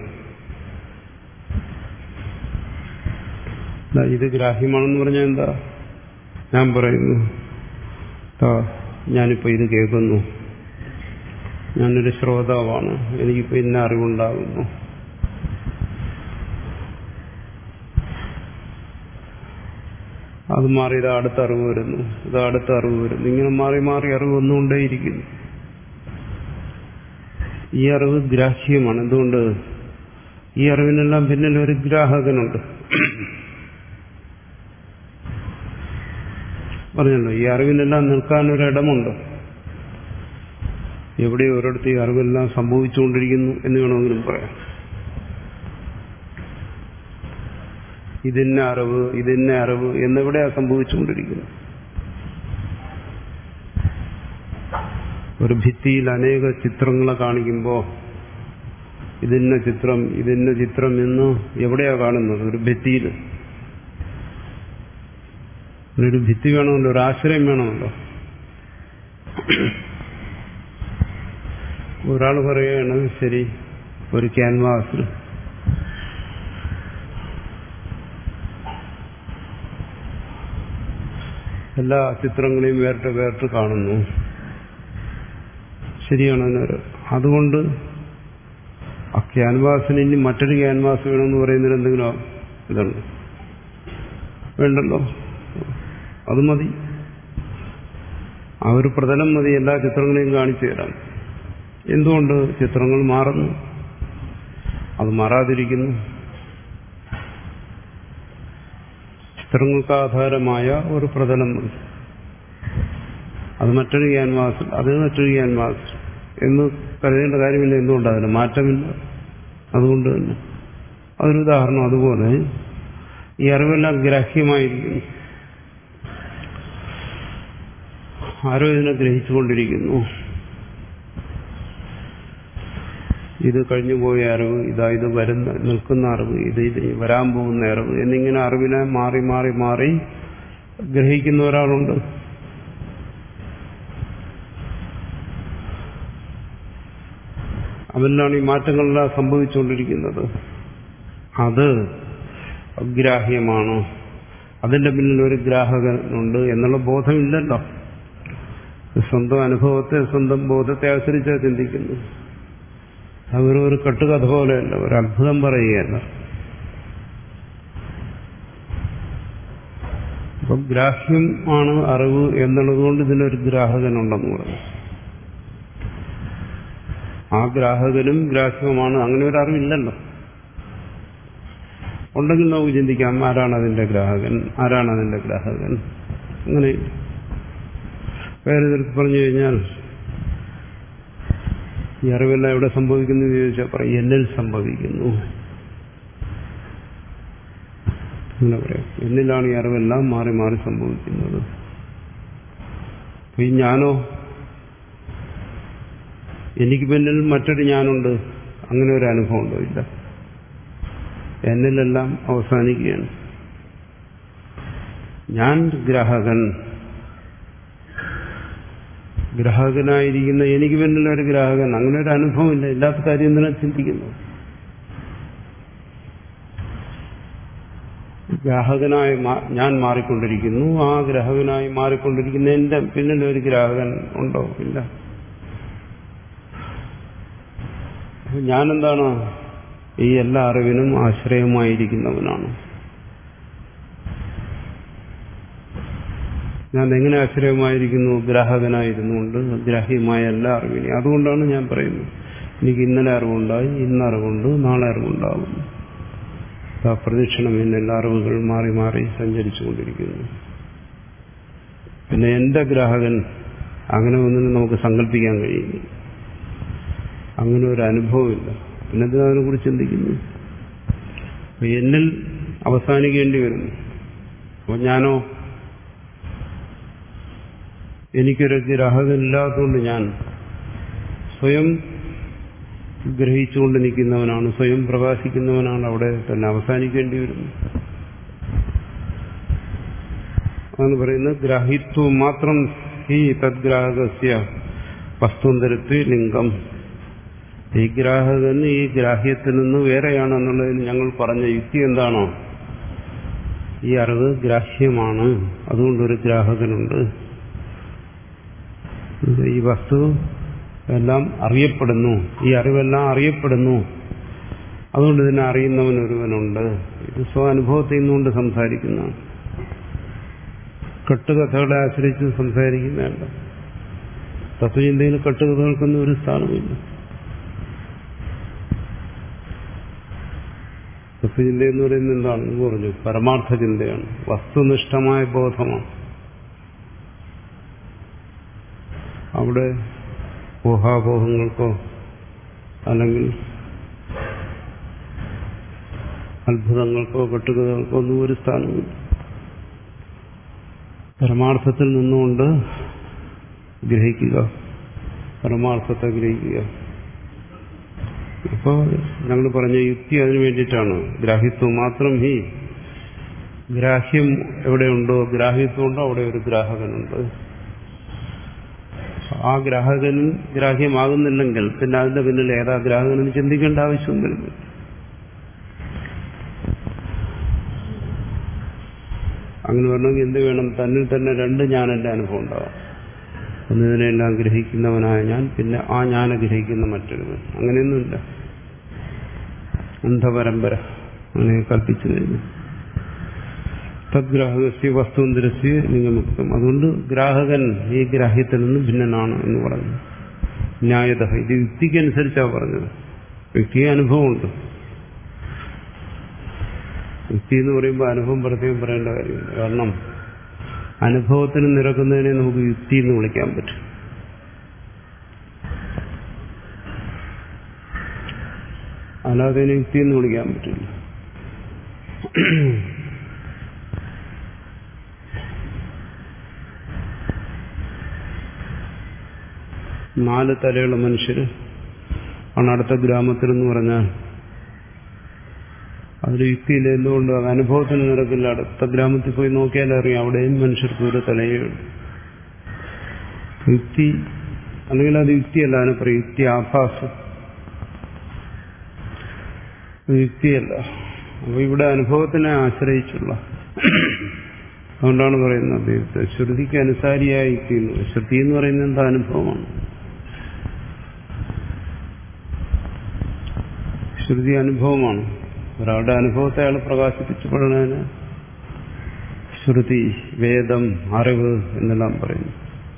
ഇത് ഗ്രാഹ്യമാണെന്ന് പറഞ്ഞാൽ എന്താ? ഞാൻ പറയുന്നു, ഞാനിപ്പോ ഇത് കേൾക്കുന്നു, ഞാനൊരു ശ്രോതാവാണ്, എനിക്കിപ്പോ ഇന്ന അറിവുണ്ടാകുന്നു. അത് മാറി ഇത് അടുത്ത അറിവ് വരുന്നു, ഇത് അടുത്ത അറിവ് വരുന്നു. ഇങ്ങനെ മാറി മാറി അറിവ് വന്നുകൊണ്ടേയിരിക്കുന്നു. ഈ അറിവ് ഗ്രാഹ്യമാണ്. എന്തുകൊണ്ട്? ഈ അറിവിനെല്ലാം പിന്നിൽ ഒരു ഗ്രാഹകനുണ്ട്. പറഞ്ഞല്ലോ, ഈ അറിവിനെല്ലാം നിൽക്കാനൊരിടമുണ്ട്. എവിടെ ഒരിടത്ത് ഈ അറിവെല്ലാം സംഭവിച്ചുകൊണ്ടിരിക്കുന്നു എന്ന് വേണമെങ്കിലും പറയാം. ഇതിന്ന അറിവ്, ഇതിന്ന അറിവ് എന്നെവിടെയാ സംഭവിച്ചുകൊണ്ടിരിക്കുന്നു? ഒരു ഭിത്തിയിൽ അനേക ചിത്രങ്ങളെ കാണിക്കുമ്പോൾ ഇതിന്ന ചിത്രം, ഇതിന്ന ചിത്രം എന്ന് എവിടെയാ കാണുന്നത്? ഒരു ഭിത്തിയിൽ. ഒരു ഭിത്തി വേണമല്ലോ, ഒരു ആശ്രയം വേണമല്ലോ. ഒരാൾ പറയുകയാണ്, ശരി, ഒരു ക്യാൻവാസിൽ എല്ലാ ചിത്രങ്ങളെയും വേറിട്ട് വേറിട്ട് കാണുന്നു. ശരിയാണ്. അതുകൊണ്ട് ആ ക്യാൻവാസിന് ഇനി മറ്റൊരു ക്യാൻവാസ് വേണമെന്ന് പറയുന്നതിന് എന്തെങ്കിലും ഇതുണ്ട്? വേണ്ടല്ലോ. അത് മതി. ആ ഒരു പ്രതലം മതി എല്ലാ ചിത്രങ്ങളെയും കാണിച്ചു തരാൻ. എന്തുകൊണ്ട്? ചിത്രങ്ങൾ മാറുന്നു, അത് മാറാതിരിക്കുന്നു. ചിത്രങ്ങൾക്ക് ആധാരമായ ഒരു പ്രതലം മതി. അത് മറ്റൊരു ക്യാൻവാസ്, അത് മറ്റൊരു ക്യാൻവാസ് എന്ന് കരുതേണ്ട കാര്യമില്ല. എന്തുകൊണ്ടതിന് മാറ്റമില്ല. അതുകൊണ്ട് തന്നെ അതൊരു ഉദാഹരണം. അതുപോലെ ഈ അറിവെല്ലാം ഗ്രാഹ്യമായിരിക്കുന്നു. ആരോ ഇതിനെ ഗ്രഹിച്ചുകൊണ്ടിരിക്കുന്നു. ഇത് കഴിഞ്ഞുപോയ അറിവ്, ഇതാ ഇത് വരുന്ന നിൽക്കുന്ന അറിവ്, ഇത് ഇത് വരാൻ പോകുന്ന അറിവ് എന്നിങ്ങനെ അറിവിനെ മാറി മാറി മാറി ഗ്രഹിക്കുന്ന ഒരാളുണ്ട്. അവരിലാണ് ഈ മാറ്റങ്ങളെല്ലാം സംഭവിച്ചുകൊണ്ടിരിക്കുന്നത്. അത് അഗ്രാഹ്യമാണ്. അതിന്റെ പിന്നിൽ ഒരു ഗ്രാഹകനുണ്ട് എന്നുള്ള ബോധമില്ലല്ലോ. സ്വന്തം അനുഭവത്തെ, സ്വന്തം ബോധത്തെ ആശ്രയിച്ചാണ് ചിന്തിക്കുന്നു. അവർ ഒരു കെട്ടുകഥ പോലെയല്ല, ഒരു അത്ഭുതം പറയുകയല്ല. അപ്പം ഗ്രാഹ്യം ആണ് അറിവ് എന്നുള്ളതുകൊണ്ട് ഇതിനൊരു ഗ്രാഹകനുണ്ടെന്ന് പറഞ്ഞു. ആ ഗ്രാഹകനും ഗ്രാഹ്യമാണ്. അങ്ങനെ ഒരു അറിവില്ലല്ലോ. ഉണ്ടെങ്കിൽ നമുക്ക് ചിന്തിക്കാം, ആരാണ് അതിന്റെ ഗ്രാഹകൻ, ആരാണ് അതിന്റെ ഗ്രാഹകൻ. അങ്ങനെ വേറെ തരത്തിൽ പറഞ്ഞു കഴിഞ്ഞാൽ, ഈ അറിവെല്ലാം എവിടെ സംഭവിക്കുന്നു എന്ന് ചോദിച്ചാൽ പറയും എന്നിൽ സംഭവിക്കുന്നു. അങ്ങനെ പറയാം. എന്നിലാണ് ഈ അറിവെല്ലാം മാറി മാറി സംഭവിക്കുന്നത്. ഈ ഞാനോ, എനിക്ക് പിന്നിൽ മറ്റൊരു ഞാനുണ്ട്, അങ്ങനെ ഒരു അനുഭവം ഉണ്ടോ? ഇല്ല. എന്നിലെല്ലാം അവസാനിക്കുകയാണ്. ഞാൻ ഗ്രാഹകൻ, ഗ്രാഹകനായിരിക്കുന്ന എനിക്ക് പിന്നിൽ ഒരു ഗ്രാഹകൻ, അങ്ങനെ ഒരു അനുഭവമില്ല. ഇല്ലാത്ത കാര്യം എന്തിനാ ചിന്തിക്കുന്നു? ഗ്രാഹകനായി ഞാൻ മാറിക്കൊണ്ടിരിക്കുന്നു, ആ ഗ്രാഹകനായി മാറിക്കൊണ്ടിരിക്കുന്ന എന്റെ പിന്നിൽ ഒരു ഗ്രാഹകൻ ഉണ്ടോ? ഇല്ല. ഞാനെന്താണ്? ഈ എല്ലാ അറിവിനും ആശ്രയമായിരിക്കുന്നവനാണ്. ഞാൻ എങ്ങനെ ആശ്രയമായിരിക്കുന്നു? ഗ്രാഹകനായിരുന്നുകൊണ്ട് ഗ്രാഹ്യമായ എല്ലാ അറിവിനെ. അതുകൊണ്ടാണ് ഞാൻ പറയുന്നത് എനിക്ക് ഇന്നലെ അറിവുണ്ടായി, ഇന്ന് അറിവുണ്ട്, നാളെ അറിവുണ്ടാകും. പ്രദക്ഷിണം എല്ലാ അറിവുകൾ മാറി മാറി സഞ്ചരിച്ചുകൊണ്ടിരിക്കുന്നു. പിന്നെ എന്റെ ഗ്രാഹകൻ അങ്ങനെ ഒന്നിനും നമുക്ക് സങ്കല്പിക്കാൻ കഴിയുന്നു. അങ്ങനെ ഒരു അനുഭവമില്ല. പിന്നെ അതിനെ കുറിച്ച് ചിന്തിക്കുന്നു. എന്നിൽ അവസാനിക്കേണ്ടി വരുന്നു. അപ്പോൾ ഞാനോ, എനിക്കൊരു ഗ്രാഹകനില്ലാത്തതുകൊണ്ട് ഞാൻ സ്വയം ഗ്രഹിച്ചുകൊണ്ട് നിൽക്കുന്നവനാണ്, സ്വയം പ്രകാശിക്കുന്നവനാണ്. അവിടെ തന്നെ അവസാനിക്കേണ്ടി വരുന്നു. അതാണ് പറയുന്നത് ഗ്രാഹിത്വം മാത്രം ഈ തദ്ഗ്രാഹകസ്യ വസ്തുന്തരത്വ ലിംഗം. ഈ ഗ്രാഹകൻ ഈ ഗ്രാഹ്യത്തിൽ നിന്ന് വേറെയാണെന്നുള്ളതിന് ഞങ്ങൾ പറഞ്ഞ യുക്തി എന്താണോ? ഈ അറിവ് ഗ്രാഹ്യമാണ്, അതുകൊണ്ടൊരു ഗ്രാഹകനുണ്ട്. ഈ വസ്തു എല്ലാം അറിയപ്പെടുന്നു, ഈ അറിവെല്ലാം അറിയപ്പെടുന്നു, അതുകൊണ്ട് ഇതിനെ അറിയുന്നവൻ ഒരുവനുണ്ട്. ഇത് സ്വാനുഭവത്തിൽ നിന്നുകൊണ്ട് സംസാരിക്കുന്നതാണ്. കെട്ടുകഥകളെ ആശ്രയിച്ച് സംസാരിക്കുന്നതല്ല. തത്വചിന്തയിൽ കെട്ടുകഥകൾക്കൊന്നും ഒരു സ്ഥാനമില്ല. തത്വചിന്ത എന്ന് പറയുന്നത് എന്താണ് എന്ന് പറഞ്ഞു? പരമാർത്ഥ ചിന്തയാണ്, വസ്തുനിഷ്ഠമായ ബോധമാണ്. അവിടെ ഊഹാപോഹങ്ങൾക്കോ അല്ലെങ്കിൽ അത്ഭുതങ്ങൾക്കോ കെട്ടുകഥകൾക്കോ ഒന്നും ഒരു സ്ഥാനമില്ല. പരമാർത്ഥത്തിൽ നിന്നുകൊണ്ട് ഗ്രഹിക്കുക, പരമാർത്ഥത്തെ ഗ്രഹിക്കുക. അപ്പോൾ ഞങ്ങൾ പറഞ്ഞ യുക്തി അതിനു വേണ്ടിയിട്ടാണ്. ഗ്രാഹ്യത്വം മാത്രം ഹി, ഗ്രാഹ്യം എവിടെയുണ്ടോ, ഗ്രാഹ്യത്വം ഉണ്ടോ അവിടെ ഒരു ഗ്രാഹകനുണ്ട്. ആ ഗ്രാഹകൻ ഗ്രാഹ്യമാകുന്നില്ലെങ്കിൽ പിന്നെ അതിന്റെ പിന്നിൽ ഏതാ ഗ്രാഹകനെന്ന് ചിന്തിക്കേണ്ട ആവശ്യം വരുന്നു. അങ്ങനെ പറഞ്ഞെങ്കിൽ എന്ത് വേണം? തന്നിൽ തന്നെ രണ്ട് ഞാനെന്റെ അനുഭവം ഉണ്ടാവാം. ഒന്നിനെല്ലാം ഗ്രഹിക്കുന്നവനായ ഞാൻ, പിന്നെ ആ ഞാനെ ഗ്രഹിക്കുന്ന മറ്റൊരുവൻ. അങ്ങനെയൊന്നുമില്ല. അന്ധപരമ്പര അങ്ങനെ കൽപ്പിച്ചു കഴിഞ്ഞു. തദ്ഗ്രാഹകസ്യ വസ്തുന്തരസ്യ ലിംഗമുക്തം. അതുകൊണ്ട് ഗ്രാഹകൻ ഈ ഗ്രാഹ്യത്തിൽ നിന്ന് ഭിന്നനാണ് എന്ന് പറഞ്ഞു. ന്യായത, ഇത് യുക്തിക്കനുസരിച്ചാണ് പറഞ്ഞത്. യുക്തിയെ അനുഭവമുണ്ട്. യുക്തി എന്ന് പറയുമ്പോൾ അനുഭവം പ്രത്യേകം പറയേണ്ട കാര്യമില്ല. കാരണം അനുഭവത്തിന് നിരക്കുന്നതിനെ നമുക്ക് യുക്തി എന്ന് വിളിക്കാൻ പറ്റും. അല്ലാതെ യുക്തി എന്ന് വിളിക്കാൻ പറ്റില്ല. നാല് തലയുള്ള മനുഷ്യർ ആണ് അടുത്ത ഗ്രാമത്തിൽ എന്ന് പറഞ്ഞാൽ അതിൽ യുക്തിയില്ല. എന്തുകൊണ്ട്? അത് അനുഭവത്തിന് നിരക്കില്ല. അടുത്ത ഗ്രാമത്തിൽ പോയി നോക്കിയാൽ അറിയാം, അവിടെയും മനുഷ്യർക്ക് ഒരു തലയുണ്ട്. യുക്തി അല്ലെങ്കിൽ അത് യുക്തിയല്ല, അതിനെ പറയും യുക്തി ആഭാസം, യുക്തിയല്ല. അപ്പൊ ഇവിടെ അനുഭവത്തിനെ ആശ്രയിച്ചുള്ള, അതുകൊണ്ടാണ് പറയുന്നത് ശ്രുതിക്ക് അനുസാരിയായ യുക്തി എന്ന്. ശ്രുതി എന്ന് പറയുന്നത് എന്താ? അനുഭവമാണ്. ശ്രുതി അനുഭവമാണ്. ഒരാളുടെ അനുഭവത്തെ അയാൾ പ്രകാശിപ്പിച്ചപ്പെടുന്നതിന് ശ്രുതി, വേദം, അറിവ് എന്നെല്ലാം പറയുന്നു.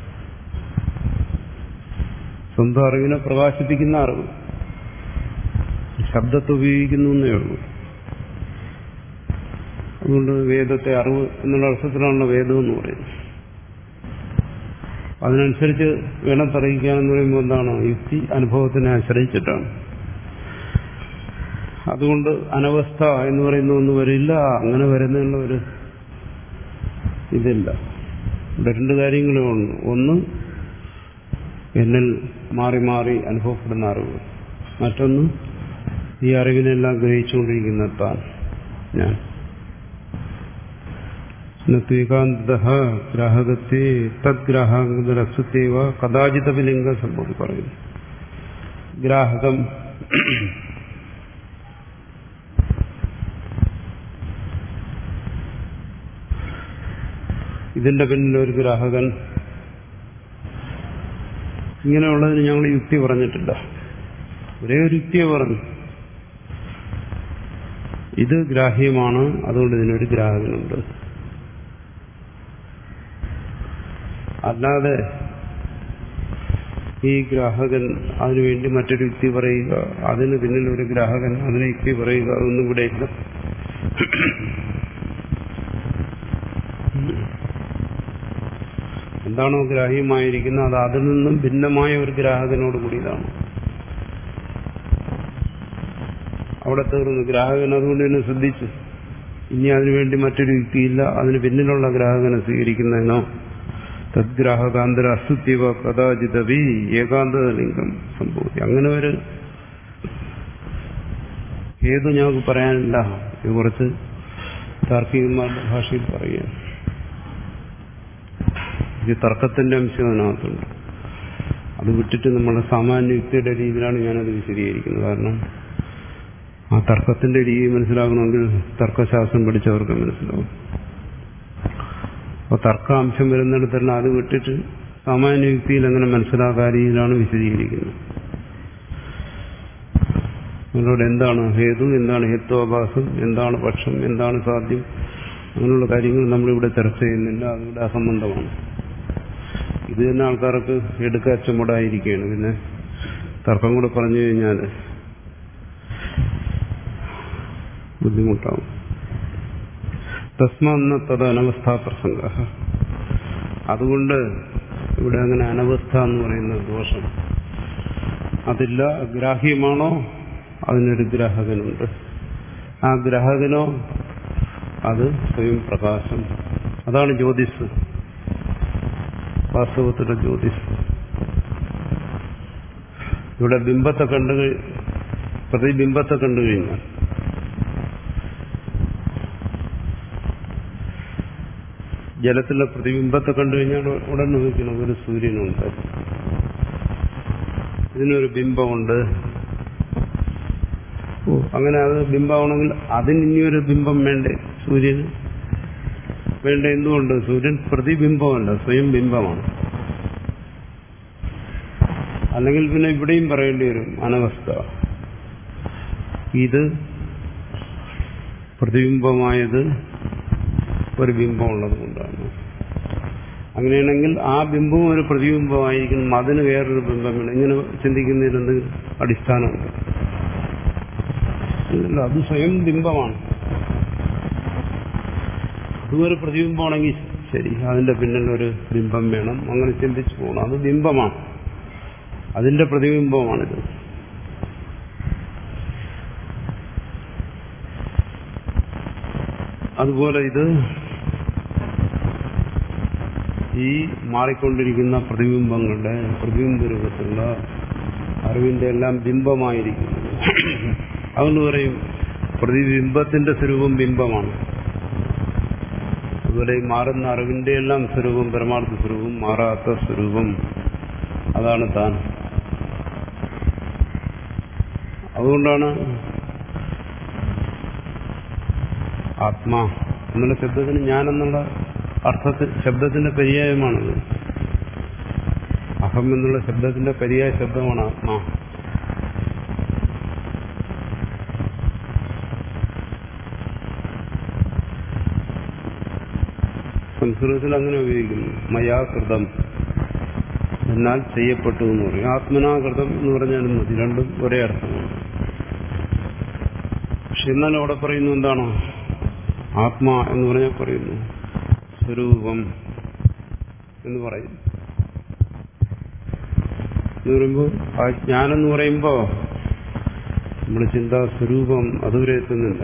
സ്വന്തം അറിവിനെ പ്രകാശിപ്പിക്കുന്ന അറിവ്. ശബ്ദത്തെ ഉപയോഗിക്കുന്നു എന്നേ ഉള്ളൂ. അതുകൊണ്ട് വേദത്തെ അറിവ് എന്നുള്ള അർത്ഥത്തിലാണല്ലോ വേദം എന്ന് പറയുന്നത്. അതിനനുസരിച്ച് വേണം തർക്കിക്കാനെന്ന് പറയുമ്പോൾ എന്താണ്? യുക്തി അനുഭവത്തിനെ ആശ്രയിച്ചിട്ടാണ്. അതുകൊണ്ട് അനവസ്ഥ എന്ന് പറയുന്ന ഒന്നും വരില്ല. അങ്ങനെ വരുന്നുള്ള ഒരു ഇതില്ല. ഇവിടെ രണ്ട് കാര്യങ്ങളേ ഉള്ളൂ. ഒന്ന് എന്നിൽ മാറി മാറി അനുഭവപ്പെടുന്ന അറിവ്, മറ്റൊന്ന് ഈ അറിവിനെല്ലാം ഗ്രഹിച്ചുകൊണ്ടിരിക്കുന്ന താൻ ഞാൻ. ത്വേകാന്ത ഗ്രാഹകത്തെ തദ്ഗ്രാഹകസത്വ കഥാചിതവിലിംഗ സംഭവം പറയുന്നു. ഗ്രാഹകം ഇതിന്റെ പിന്നിൽ ഒരു ഗ്രാഹകൻ, ഇങ്ങനെയുള്ളതിന് ഞങ്ങൾ യുക്തി പറഞ്ഞിട്ടില്ല. ഒരേ ഒരു യുക്തിയെ പറഞ്ഞു, ഇത് ഗ്രാഹ്യമാണ്, അതുകൊണ്ട് ഇതിനൊരു ഗ്രാഹകനുണ്ട്. അല്ലാതെ ഈ ഗ്രാഹകൻ അതിനുവേണ്ടി മറ്റൊരു യുക്തി പറയുക, അതിന് പിന്നിൽ ഒരു ഗ്രാഹകൻ അതിന് യുക്തി പറയുക, അതൊന്നും ഇവിടെ ഇല്ല. എന്താണോ ഗ്രാഹ്യമായിരിക്കുന്നത് അത് അതിൽ നിന്നും ഭിന്നമായ ഒരു ഗ്രാഹകനോട് കൂടിയതാണ്. അവിടെ തീർന്നു. ഗ്രാഹകൻ അതുകൊണ്ട് തന്നെ ശ്രദ്ധിച്ചു. ഇനി അതിനുവേണ്ടി മറ്റൊരു യുക്തിയില്ല, അതിന് പിന്നിലുള്ള ഗ്രാഹകനെ സ്വീകരിക്കുന്നതിനോ തദ്ഗ്രാഹകാന്തര അസ്തുത്യവ കഥാചിതവി ഏകാന്തലിംഗം സംഭവിക്കും. അങ്ങനെ ഒരു ഹേതു ഞങ്ങൾക്ക് പറയാനില്ല. ഇത് കുറച്ച് താർക്കികന്മാരുടെ ഭാഷയിൽ പറയുകയാണ്. ഇത് തർക്കത്തിന്റെ അംശം അതിനകത്തുണ്ട്. അത് വിട്ടിട്ട് നമ്മുടെ സാമാന്യ യുക്തിയുടെ രീതിയിലാണ് ഞാനത് വിശദീകരിക്കുന്നത്. കാരണം ആ തർക്കത്തിന്റെ രീതി മനസ്സിലാകണമെങ്കിൽ തർക്കശാസ്ത്രം പഠിച്ചവർക്ക് മനസ്സിലാവും. അപ്പോൾ തർക്കാംശം വരുന്നിടത്തെല്ലാം അത് വിട്ടിട്ട് സാമാന്യ യുക്തിയിൽ എങ്ങനെ മനസ്സിലാക്കാൻ രീതിയിലാണ് വിശദീകരിക്കുന്നത്. നിങ്ങളോട് എന്താണ് ഹേതു, എന്താണ് ഹേത്വാഭാസം, എന്താണ് പക്ഷം, എന്താണ് സാധ്യം, അങ്ങനെയുള്ള കാര്യങ്ങൾ നമ്മളിവിടെ ചർച്ച ചെയ്യുന്നില്ല. അതിവിടെ അസംബന്ധമാണ്. ഇത് തന്നെ ആൾക്കാർക്ക് എടുക്കാച്ചമുടായിരിക്കുകയാണ്. പിന്നെ തർക്കം കൂടെ പറഞ്ഞു കഴിഞ്ഞാൽ ബുദ്ധിമുട്ടാവും. തസ്മാന്ന തത് അനവസ്ഥാ പ്രസംഗ. അതുകൊണ്ട് ഇവിടെ അങ്ങനെ അനവസ്ഥ എന്ന് പറയുന്ന ദോഷം അതില്ല. ഗ്രാഹ്യമാണോ അതിനൊരു ഗ്രാഹകനുണ്ട്. ആ ഗ്രാഹകനോ അത് സ്വയം പ്രകാശം. അതാണ് ജ്യോതിസ്, വാസ്തവത്തിലെ ജ്യോതിസ്. ഇവിടെ ബിംബത്തെ കണ്ടു പ്രതിബിംബത്തെ കണ്ടു കഴിഞ്ഞാൽ ജലത്തിലെ പ്രതിബിംബത്തെ കണ്ടു കഴിഞ്ഞാൽ ഉടൻ നോക്കണം ഒരു സൂര്യനുണ്ട്, ഇതിനൊരു ബിംബമുണ്ട്. ഓ അങ്ങനെ അത് ബിംബമാണെങ്കിൽ അതിന് ഇനിയൊരു ബിംബം വേണ്ടേ? സൂര്യന് വേണ്ട. എന്തുകൊണ്ട്? സൂര്യൻ പ്രതിബിംബമല്ല, സ്വയം ബിംബമാണ്. അല്ലെങ്കിൽ പിന്നെ ഇവിടെയും പറയേണ്ടി വരും അനവസ്ഥ. ഇത് പ്രതിബിംബമായത് ഒരു ബിംബമുള്ളത് കൊണ്ടാണ്. അങ്ങനെയാണെങ്കിൽ ആ ബിംബവും ഒരു പ്രതിബിംബമായിരിക്കും, അതിന് വേറൊരു ബിംബം വേണം. ഇങ്ങനെ ചിന്തിക്കുന്നതിന് അടിസ്ഥാനമുണ്ട്. അത് സ്വയം ബിംബമാണ്. അതും ഒരു പ്രതിബിംബമാണെങ്കിൽ ശരി, അതിന്റെ പിന്നിൽ ഒരു ബിംബം വേണം. അങ്ങനെ ചിന്തിച്ചു പോകണം. അത് ബിംബമാണ്, അതിന്റെ പ്രതിബിംബമാണിത്. അതുപോലെ ഇത് ഈ മാറിക്കൊണ്ടിരിക്കുന്ന പ്രതിബിംബങ്ങളുടെ പ്രതിബിംബ രൂപത്തിലുള്ള അറിവിന്റെ എല്ലാം ബിംബമായിരിക്കുന്നു. അതുകൊണ്ട് പറയും പ്രതിബിംബത്തിന്റെ സ്വരൂപം ബിംബമാണ്. അതുപോലെ ഈ മാറുന്ന അറിവിന്റെ എല്ലാം സ്വരൂപം പരമാർത്ഥ സ്വരൂപം, മാറാത്ത സ്വരൂപം, അതാണ് താൻ. അതുകൊണ്ടാണ് ആത്മാ എന്നുള്ള ശബ്ദത്തിന് ഞാനെന്നുള്ള അർത്ഥത്തിൽ ശബ്ദത്തിന്റെ പര്യായമാണത്. അഹം എന്നുള്ള ശബ്ദത്തിന്റെ പര്യായ ശബ്ദമാണ് ആത്മാ. സംസ്കൃതത്തിൽ അങ്ങനെ ഉപയോഗിക്കുന്നു. മയാകൃതം എന്നാൽ ചെയ്യപ്പെട്ടു എന്ന് പറയും. ആത്മനാകൃതം എന്ന് പറഞ്ഞാലും മതി, രണ്ടും ഒരേ അർത്ഥമാണ്. പക്ഷെ എന്നാലും അവിടെ പറയുന്നു എന്താണ്? ആത്മാ എന്ന് പറഞ്ഞാൽ പറയുന്നു സ്വരൂപം എന്ന് പറയും. എന്ന് പറയുമ്പോൾ ആ ജ്ഞാനം എന്ന് പറയുമ്പോൾ നമ്മുടെ ചിന്താസ്വരൂപം അതുവരെ എത്തുന്നില്ല.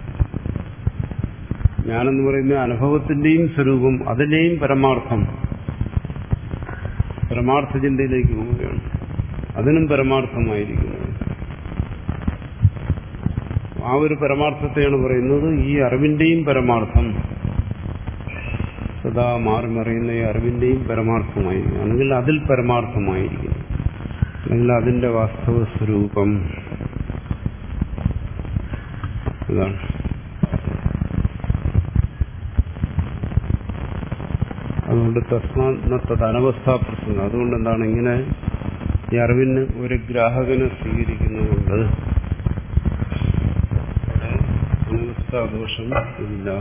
ജ്ഞാനെന്ന് പറയുന്ന അനുഭവത്തിന്റെയും സ്വരൂപം, അതിന്റെയും പരമാർത്ഥം, പരമാർത്ഥ ചിന്തയിലേക്ക് പോവുകയാണ്. അതിനും പരമാർത്ഥമായിരിക്കുന്നത് ആ ഒരു പരമാർത്ഥത്തെയാണ് പറയുന്നത്. ഈ അറിവിന്റെയും പരമാർത്ഥം സദാ മാറി മറിയുന്ന ഈ അറിവിന്റെയും പരമാർത്ഥമായിരിക്കും, അല്ലെങ്കിൽ അതിൽ പരമാർത്ഥമായിരിക്കും, അല്ലെങ്കിൽ അതിന്റെ വാസ്തവ സ്വരൂപം ഇതാണ്. അതുകൊണ്ട് തസ്മാത് അനവസ്ഥാപ്രസംഗം. അതുകൊണ്ട് എന്താണ് ഇങ്ങനെ ഈ അറിവിന് ഒരു ഗ്രാഹകനെ സ്വീകരിക്കുന്നതുകൊണ്ട് അനവസ്ഥാദോഷം ഇല്ല.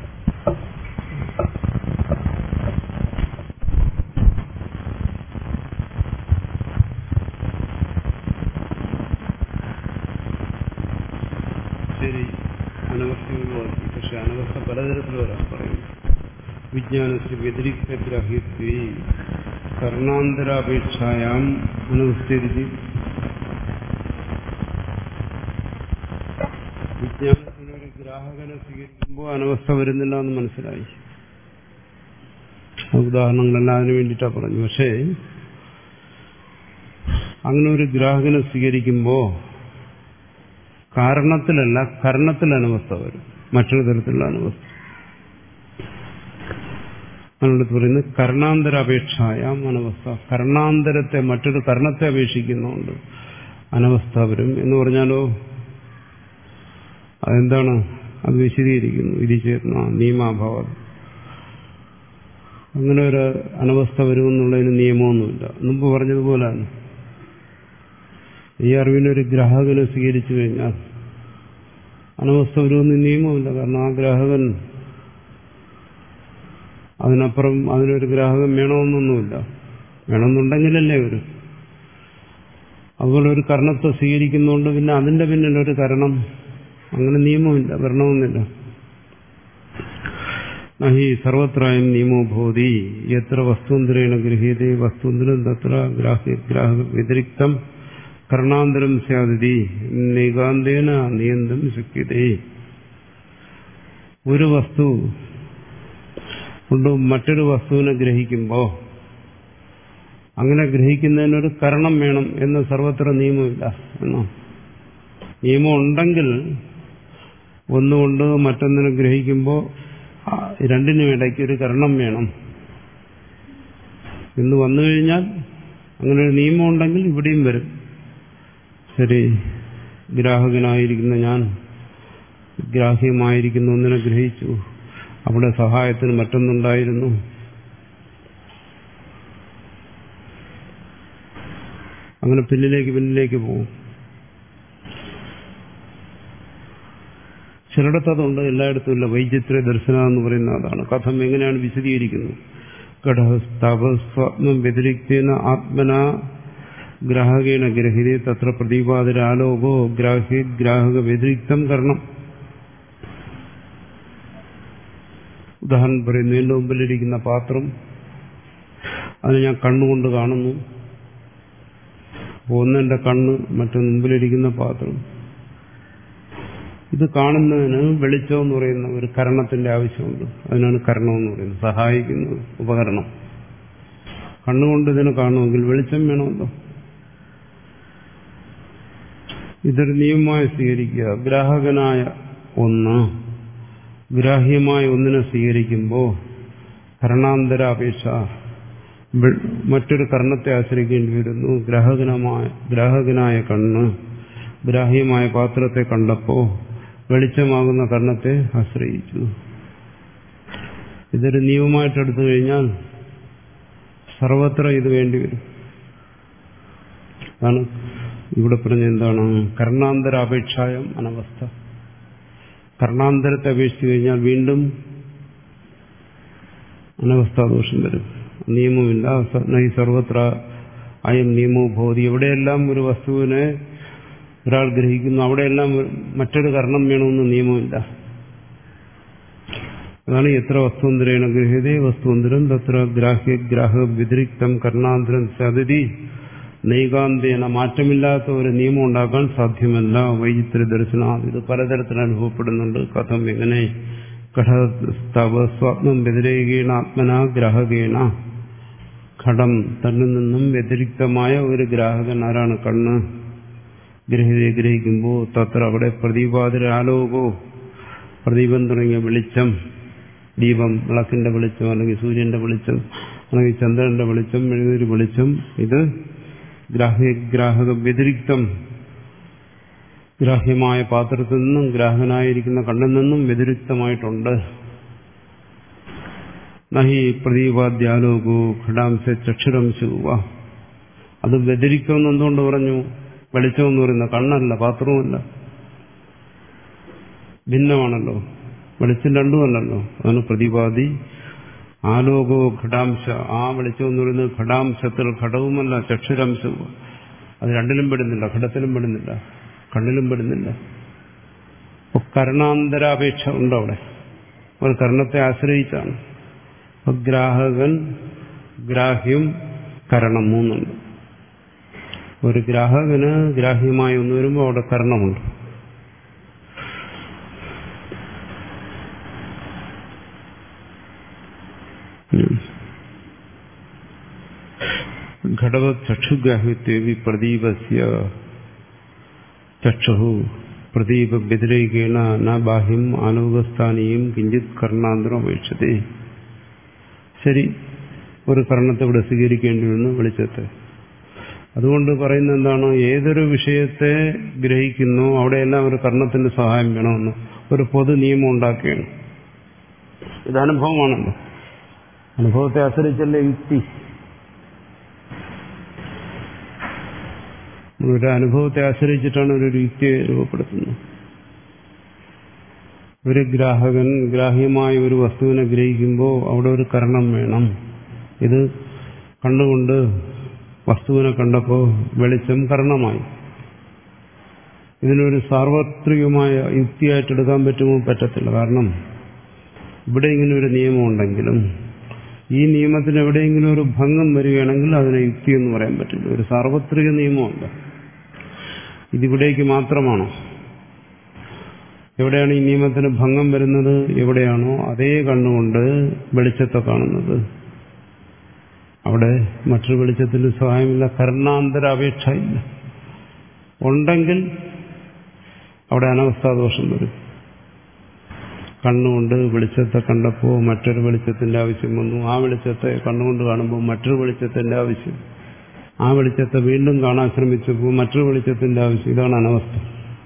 ശരി, അനവസ്ഥ ഒഴിവാക്കി. പക്ഷെ അനവസ്ഥ പലതരത്തിൽ വരാൻ പറയുന്നു. വിജ്ഞാനത്തിൽ വ്യതിരിക്തഗ്രാഹ്യത്വേ കർണാന്തരാപേക്ഷായാം അനവസ്ഥിതി. വിജ്ഞാനത്തിനൊരു ഗ്രാഹകനെ സ്വീകരിക്കുമ്പോൾ അനവസ്ഥ വരുന്നില്ല എന്ന് മനസ്സിലായി. ഉദാഹരണങ്ങളെല്ലാം അതിനു വേണ്ടിയിട്ടാണ് പറഞ്ഞു. പക്ഷേ അങ്ങനെ ഒരു ഗ്രാഹകനെ സ്വീകരിക്കുമ്പോൾ കാരണത്തിലല്ല കർണത്തിൽ അനവസ്ഥ വരും, മറ്റൊരു തരത്തിലുള്ള അനവസ്ഥ. അതിനോട് പറയുന്നത് കർണാന്തരാപേക്ഷായാം അനവസ്ഥ. കർണാന്തരത്തെ മറ്റൊരു കർണത്തെ അപേക്ഷിക്കുന്നുണ്ട് അനവസ്ഥ വരും എന്ന് പറഞ്ഞാലോ അതെന്താണ്? അത് വിശദീകരിക്കുന്നു. ഇത് ചേർന്ന നിയമാഭാവം. അങ്ങനെ ഒരു അനവസ്ഥ വരുമെന്നുള്ളതിന് നിയമമൊന്നുമില്ല. മുമ്പ് പറഞ്ഞതുപോലെയാണ്. ഈ അറിവിനൊരു ഗ്രാഹകനെ സ്വീകരിച്ചു കഴിഞ്ഞാൽ അനവസ്ഥ വരുമെന്ന് നിയമമില്ല. കാരണം ആ ഗ്രാഹകൻ, അതിനപ്പുറം അതിനൊരു ഗ്രാഹകം വേണമെന്നൊന്നുമില്ല. വേണമെന്നുണ്ടെങ്കിലല്ലേ ഒരു. അതുപോലെ ഒരു കർണത്തെ സ്വീകരിക്കുന്നതുകൊണ്ട് പിന്നെ അതിന്റെ പിന്നിലൊരു കരണം, അങ്ങനെ നിയമമില്ല, വരണമെന്നില്ല. നഹി സർവത്രായം നിയമോ ഭവതി എത്ര വസ്തുന്തരേണ ഗൃഹീതേ വസ്തുന്തരം തത്ര ഗ്രാഹ്യ ഗ്രാഹക വ്യതിരിക്തം കർണാന്തരം സ്യാദിതി നികാന്തേന നിയന്തം ശക്യതേ. ഒരു വസ്തു കൊണ്ട് മറ്റൊരു വസ്തുവിനെ ഗ്രഹിക്കുമ്പോൾ അങ്ങനെ ഗ്രഹിക്കുന്നതിനൊരു കരണം വേണം എന്ന് സർവത്ര നിയമമില്ല എന്നോ. നിയമം ഉണ്ടെങ്കിൽ ഒന്നുകൊണ്ട് മറ്റൊന്നിനെ ഗ്രഹിക്കുമ്പോൾ രണ്ടിനും ഇടയ്ക്ക് ഒരു കരണം വേണം എന്ന് വന്നു കഴിഞ്ഞാൽ, അങ്ങനെ ഒരു നിയമം ഉണ്ടെങ്കിൽ ഇവിടെയും വരും. ശരി, ഗ്രാഹകനായിരിക്കുന്ന ഞാൻ ഗ്രാഹ്യമായിരിക്കുന്ന ഒന്നിനെ ഗ്രഹിച്ചു, അവിടെ സഹായത്തിന് മറ്റൊന്നുണ്ടായിരുന്നു. അങ്ങനെ പിന്നിലേക്ക് പിന്നിലേക്ക് പോകും. ചിലയിടത്തതുണ്ട്, എല്ലായിടത്തും ഇല്ല. വൈചിത്ര ദർശന എന്ന് പറയുന്ന അതാണ്. കഥം എങ്ങനെയാണ് വിശദീകരിക്കുന്നത്? ഘടസ്താപസ്വാത്മം വ്യതിരിക്തേന ആത്മന ഗ്രാഹകേണ ഗ്രഹിതേ തത്ര പ്രതിപാദരാലോകോ ഗ്രാഹ്യ ഗ്രാഹക വ്യതിരിക്തം കരണം. ഉദാഹരണം പറയുന്നു. എന്റെ മുമ്പിലിരിക്കുന്ന പാത്രം, അതിന് ഞാൻ കണ്ണുകൊണ്ട് കാണുന്നു. ഒന്നെന്റെ കണ്ണ്, മറ്റൊന്ന് മുമ്പിലിരിക്കുന്ന പാത്രം. ഇത് കാണുന്നതിന് വെളിച്ചം എന്ന് പറയുന്ന ഒരു കരണത്തിന്റെ ആവശ്യമുണ്ട്. അതിനാണ് കരണം എന്ന് പറയുന്നത്, സഹായിക്കുന്നത്, ഉപകരണം. കണ്ണുകൊണ്ട് ഇതിനെ കാണുമെങ്കിൽ വെളിച്ചം വേണമല്ലോ. ഇതൊരു നിയമമായി സ്വീകരിക്കുക. ഗ്രാഹകനായ ഒന്ന് ഗ്രാഹ്യമായ ഒന്നിനെ സ്വീകരിക്കുമ്പോൾ കർണാന്തരാപേക്ഷ മറ്റൊരു കർണത്തെ ആശ്രയിക്കേണ്ടി വരുന്നു. ഗ്രാഹകനമായ ഗ്രാഹകനായ കണ്ണ് ഗ്രാഹ്യമായ പാത്രത്തെ കണ്ടപ്പോ വെളിച്ചമാകുന്ന കർണത്തെ ആശ്രയിച്ചു. ഇതൊരു നിയമമായിട്ടെടുത്തു കഴിഞ്ഞാൽ സർവത്ര ഇത് വേണ്ടിവരും. അതാണ് ഇവിടെ പറഞ്ഞ എന്താണ്? കർണാന്തരാപേക്ഷായം അനവസ്ഥ. കർണാന്തരത്തെ അപേക്ഷിച്ചു കഴിഞ്ഞാൽ വീണ്ടും അനവസ്ഥാദോഷം വരും. നിയമമില്ല. ഈ സർവത്ര അയം നിയമോ ഭവതി. എവിടെയെല്ലാം ഒരു വസ്തുവിനെ ഒരാൾ ഗ്രഹിക്കുന്നു അവിടെയെല്ലാം മറ്റൊരു കർണം വേണമെന്ന് നിയമമില്ല. അതാണ് എത്ര വസ്തുന്തരേണ ഗൃഹ്യതേ വസ്തുന്തരം തത്ര ഗ്രാഹ്യ ഗ്രാഹ വ്യതിരിക്തം കർണാന്തരം സദതി നൈകാന്തേന മാറ്റമില്ലാത്ത ഒരു നിയമം ഉണ്ടാക്കാൻ സാധ്യമല്ല. വൈചിത്ര്യ ദർശന ഇത് പലതരത്തിൽ അനുഭവപ്പെടുന്നുണ്ട്. കഥം എങ്ങനെ ഘടസ്തവ സ്വാത്മം വ്യതിരേകീണ ആത്മനാ ഗ്രാഹകേണ ഘടം തന്നിൽ നിന്നും വ്യതിരിക്തമായ ഒരു ഗ്രാഹകൻ ആരാണ്? കണ്ണ് ഗ്രഹിതയെ ഗ്രഹിക്കുമ്പോൾ തത്ര അവിടെ പ്രദീപാതിര ആലോകോ പ്രദീപം തുടങ്ങിയ വെളിച്ചം, ദീപം വിളക്കിന്റെ വെളിച്ചം അല്ലെങ്കിൽ സൂര്യന്റെ വെളിച്ചം അല്ലെങ്കിൽ ചന്ദ്രന്റെ വെളിച്ചം മെഴുകുതിരി വെളിച്ചം, ഇത് ഗ്രാഹ്യ ഗ്രാഹക വ്യതിരിക്തം ഗ്രാഹ്യമായ പാത്രത്തിൽ നിന്നും ഗ്രാഹകനായിരിക്കുന്ന കണ്ണിൽ നിന്നും വ്യതിരിക്തമായിട്ടുണ്ട്. നഹി പ്രദീപാദ്യാലോകോ ഘടാംശ ചക്ഷുരംശുവ. അത് വ്യതിരിക്തം എന്തുകൊണ്ട് പറഞ്ഞു? വെളിച്ചം എന്ന് പറയുന്ന കണ്ണല്ല, പാത്രവുമല്ല, ഭിന്നമാണല്ലോ. വെളിച്ചം രണ്ടുമല്ലല്ലോ. അതാണ് പ്രതിപാദി. ആലോകോ ഘടാംശ, ആ വെളിച്ചം എന്ന് പറയുന്നത് ഘടാംശത്തിൽ ഘടവുമല്ല, ചക്ഷുരംശവും. അത് രണ്ടിലും പെടുന്നില്ല, ഘടത്തിലും പെടുന്നില്ല, കണ്ണിലും പെടുന്നില്ല. അപ്പൊ കർണാന്തരാപേക്ഷ ഉണ്ട് അവിടെ. ഒരു കർണത്തെ ആശ്രയിച്ചാണ്. അപ്പൊ ഗ്രാഹകൻ, ഗ്രാഹ്യം, കരണം മൂന്നുണ്ട്. ഒരു ഗ്രാഹകന് ഗ്രാഹ്യമായി ഒന്ന് വരുമ്പോൾ അവിടെ കർണമുണ്ട്. ഘടവത് ചക്ഷുഗ്രാഹ്യത്വി പ്രദീപസ്യ ചക്ഷു പ്രദീപ വ്യതിരേകേണ ന ബാഹ്യം ആലോകസ്ഥാനീയം കിഞ്ചിത് കർണാന്തരം അപേക്ഷത്തെ. ശരി, ഒരു കർണത്തെ ഇവിടെ സ്വീകരിക്കേണ്ടി വരുന്നു, വെളിച്ചത്തെ. അതുകൊണ്ട് പറയുന്നത് എന്താണ്? ഏതൊരു വിഷയത്തെ ഗ്രഹിക്കുന്നു അവിടെയെല്ലാം ഒരു കർണത്തിന്റെ സഹായം വേണമെന്ന് ഒരു പൊതു നിയമം ഉണ്ടാക്കുകയാണ്. ഇത് അനുഭവമാണല്ലോ. അനുഭവത്തെ ആശ്രയിച്ചല്ലേ യുക്തി. ഒരു അനുഭവത്തെ ആശ്രയിച്ചിട്ടാണ് ഒരു യുക്തിയെ രൂപപ്പെടുത്തുന്നത്. ഒരു ഗ്രാഹകൻ ഗ്രാഹ്യമായ ഒരു വസ്തുവിനെ ഗ്രഹിക്കുമ്പോൾ അവിടെ ഒരു കരണം വേണം. ഇത് കണ്ടുകൊണ്ട് വസ്തുവിനെ കണ്ടപ്പോൾ വെളിച്ചം കർണമായി. ഇതിനൊരു സാർവത്രികമായ യുക്തിയായിട്ടെടുക്കാൻ പറ്റുമോ? പറ്റത്തില്ല. കാരണം ഇവിടെ ഇങ്ങനെ ഒരു നിയമം ഉണ്ടെങ്കിലും ഈ നിയമത്തിന് എവിടെയെങ്കിലും ഒരു ഭംഗം വരികയാണെങ്കിൽ അതിനെ യുക്തി എന്ന് പറയാൻ പറ്റില്ല. ഒരു സാർവത്രിക നിയമമല്ല, ഇതിവിടേക്ക് മാത്രമാണോ? എവിടെയാണ് ഈ നിയമത്തിന് ഭംഗം വരുന്നത്? എവിടെയാണോ അതേ കണ്ണുകൊണ്ട് വെളിച്ചത്തെ കാണുന്നത് അവിടെ മറ്റൊരു വെളിച്ചത്തിന് സഹായമില്ല, കർണാന്തര അപേക്ഷ ഇല്ല. ഉണ്ടെങ്കിൽ അവിടെ അനവസ്ഥാദോഷം വരും. കണ്ണുകൊണ്ട് വെളിച്ചത്തെ കണ്ടപ്പോൾ മറ്റൊരു വെളിച്ചത്തിന്റെ ആവശ്യം വന്നു. ആ വെളിച്ചത്തെ കണ്ണുകൊണ്ട് കാണുമ്പോൾ മറ്റൊരു വെളിച്ചത്തിന്റെ ആവശ്യം. ആ വെളിച്ചത്തെ വീണ്ടും കാണാൻ ശ്രമിച്ചപ്പോൾ മറ്റൊരു വെളിച്ചത്തിന്റെ ആവശ്യം. ഇതാണ് അനവസ്ഥ.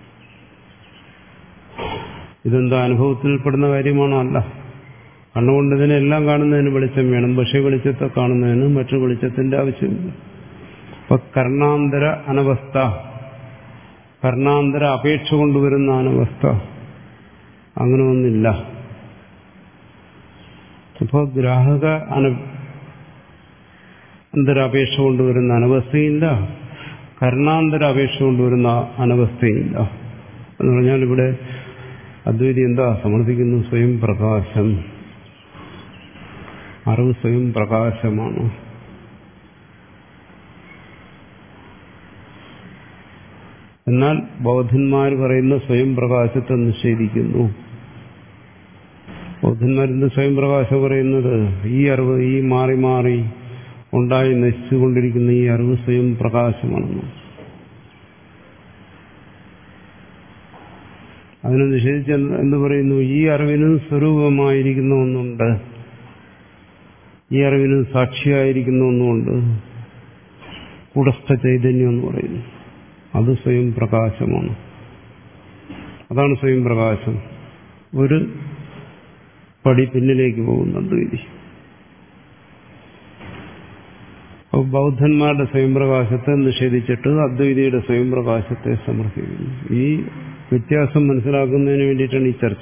ഇതെന്താ അനുഭവത്തിൽപ്പെടുന്ന കാര്യമാണോ? അല്ല. കണ്ണുകൊണ്ട് ഇതിനെല്ലാം കാണുന്നതിന് വെളിച്ചം വേണം, പക്ഷേ വെളിച്ചത്തെ കാണുന്നതിന് മറ്റൊരു വെളിച്ചത്തിന്റെ ആവശ്യമില്ല. അപ്പൊ കർണാന്തര അനവസ്ഥ, കർണാന്തര അപേക്ഷ കൊണ്ടുവരുന്ന അനവസ്ഥ, അങ്ങനെ ഒന്നില്ല. അപ്പോൾ ഗ്രാഹക അന അന്തരാപേക്ഷ കൊണ്ടുവരുന്ന അനവസ്ഥയില്ല, കർണാന്തര അപേക്ഷ കൊണ്ടുവരുന്ന അനവസ്ഥയില്ല. എന്ന് പറഞ്ഞാൽ ഇവിടെ അദ്വൈതി എന്താ സമർത്ഥിക്കുന്നു? സ്വയം പ്രകാശം. അറിവ് സ്വയം പ്രകാശമാണ്. എന്നാൽ ബൗദ്ധന്മാർ പറയുന്ന സ്വയം പ്രകാശത്തെ നിഷേധിക്കുന്നു. ബൗദ്ധന്മാരിന്ന് സ്വയം പ്രകാശം പറയുന്നത് ഈ അറിവ്, ഈ മാറി മാറി ഉണ്ടായി നശിച്ചുകൊണ്ടിരിക്കുന്ന ഈ അറിവ് സ്വയം പ്രകാശമാണെന്ന്. അതിനെ നിഷേധിച്ച് എന്ത് പറയുന്നു? ഈ അറിവിന് സ്വരൂപമായിരിക്കുന്ന ഒന്നുണ്ട്, ഈ അറിവിന് സാക്ഷിയായിരിക്കുന്ന ഒന്നുമുണ്ട്, കൂടസ്ഥ ചൈതന്യം എന്ന് പറയുന്നു. അത് സ്വയം പ്രകാശമാണ്. അതാണ് സ്വയം പ്രകാശം. ഒരു പടി പിന്നിലേക്ക് പോകുന്ന അദ്വൈതി. അപ്പോൾ ബൗദ്ധന്മാരുടെ സ്വയം പ്രകാശത്തെ നിഷേധിച്ചിട്ട് അദ്വൈതിയുടെ സ്വയം പ്രകാശത്തെ സമർത്ഥിക്കുന്നു. ഈ വ്യത്യാസം മനസ്സിലാക്കുന്നതിന് വേണ്ടിയിട്ടാണ് ഈ ചർച്ച.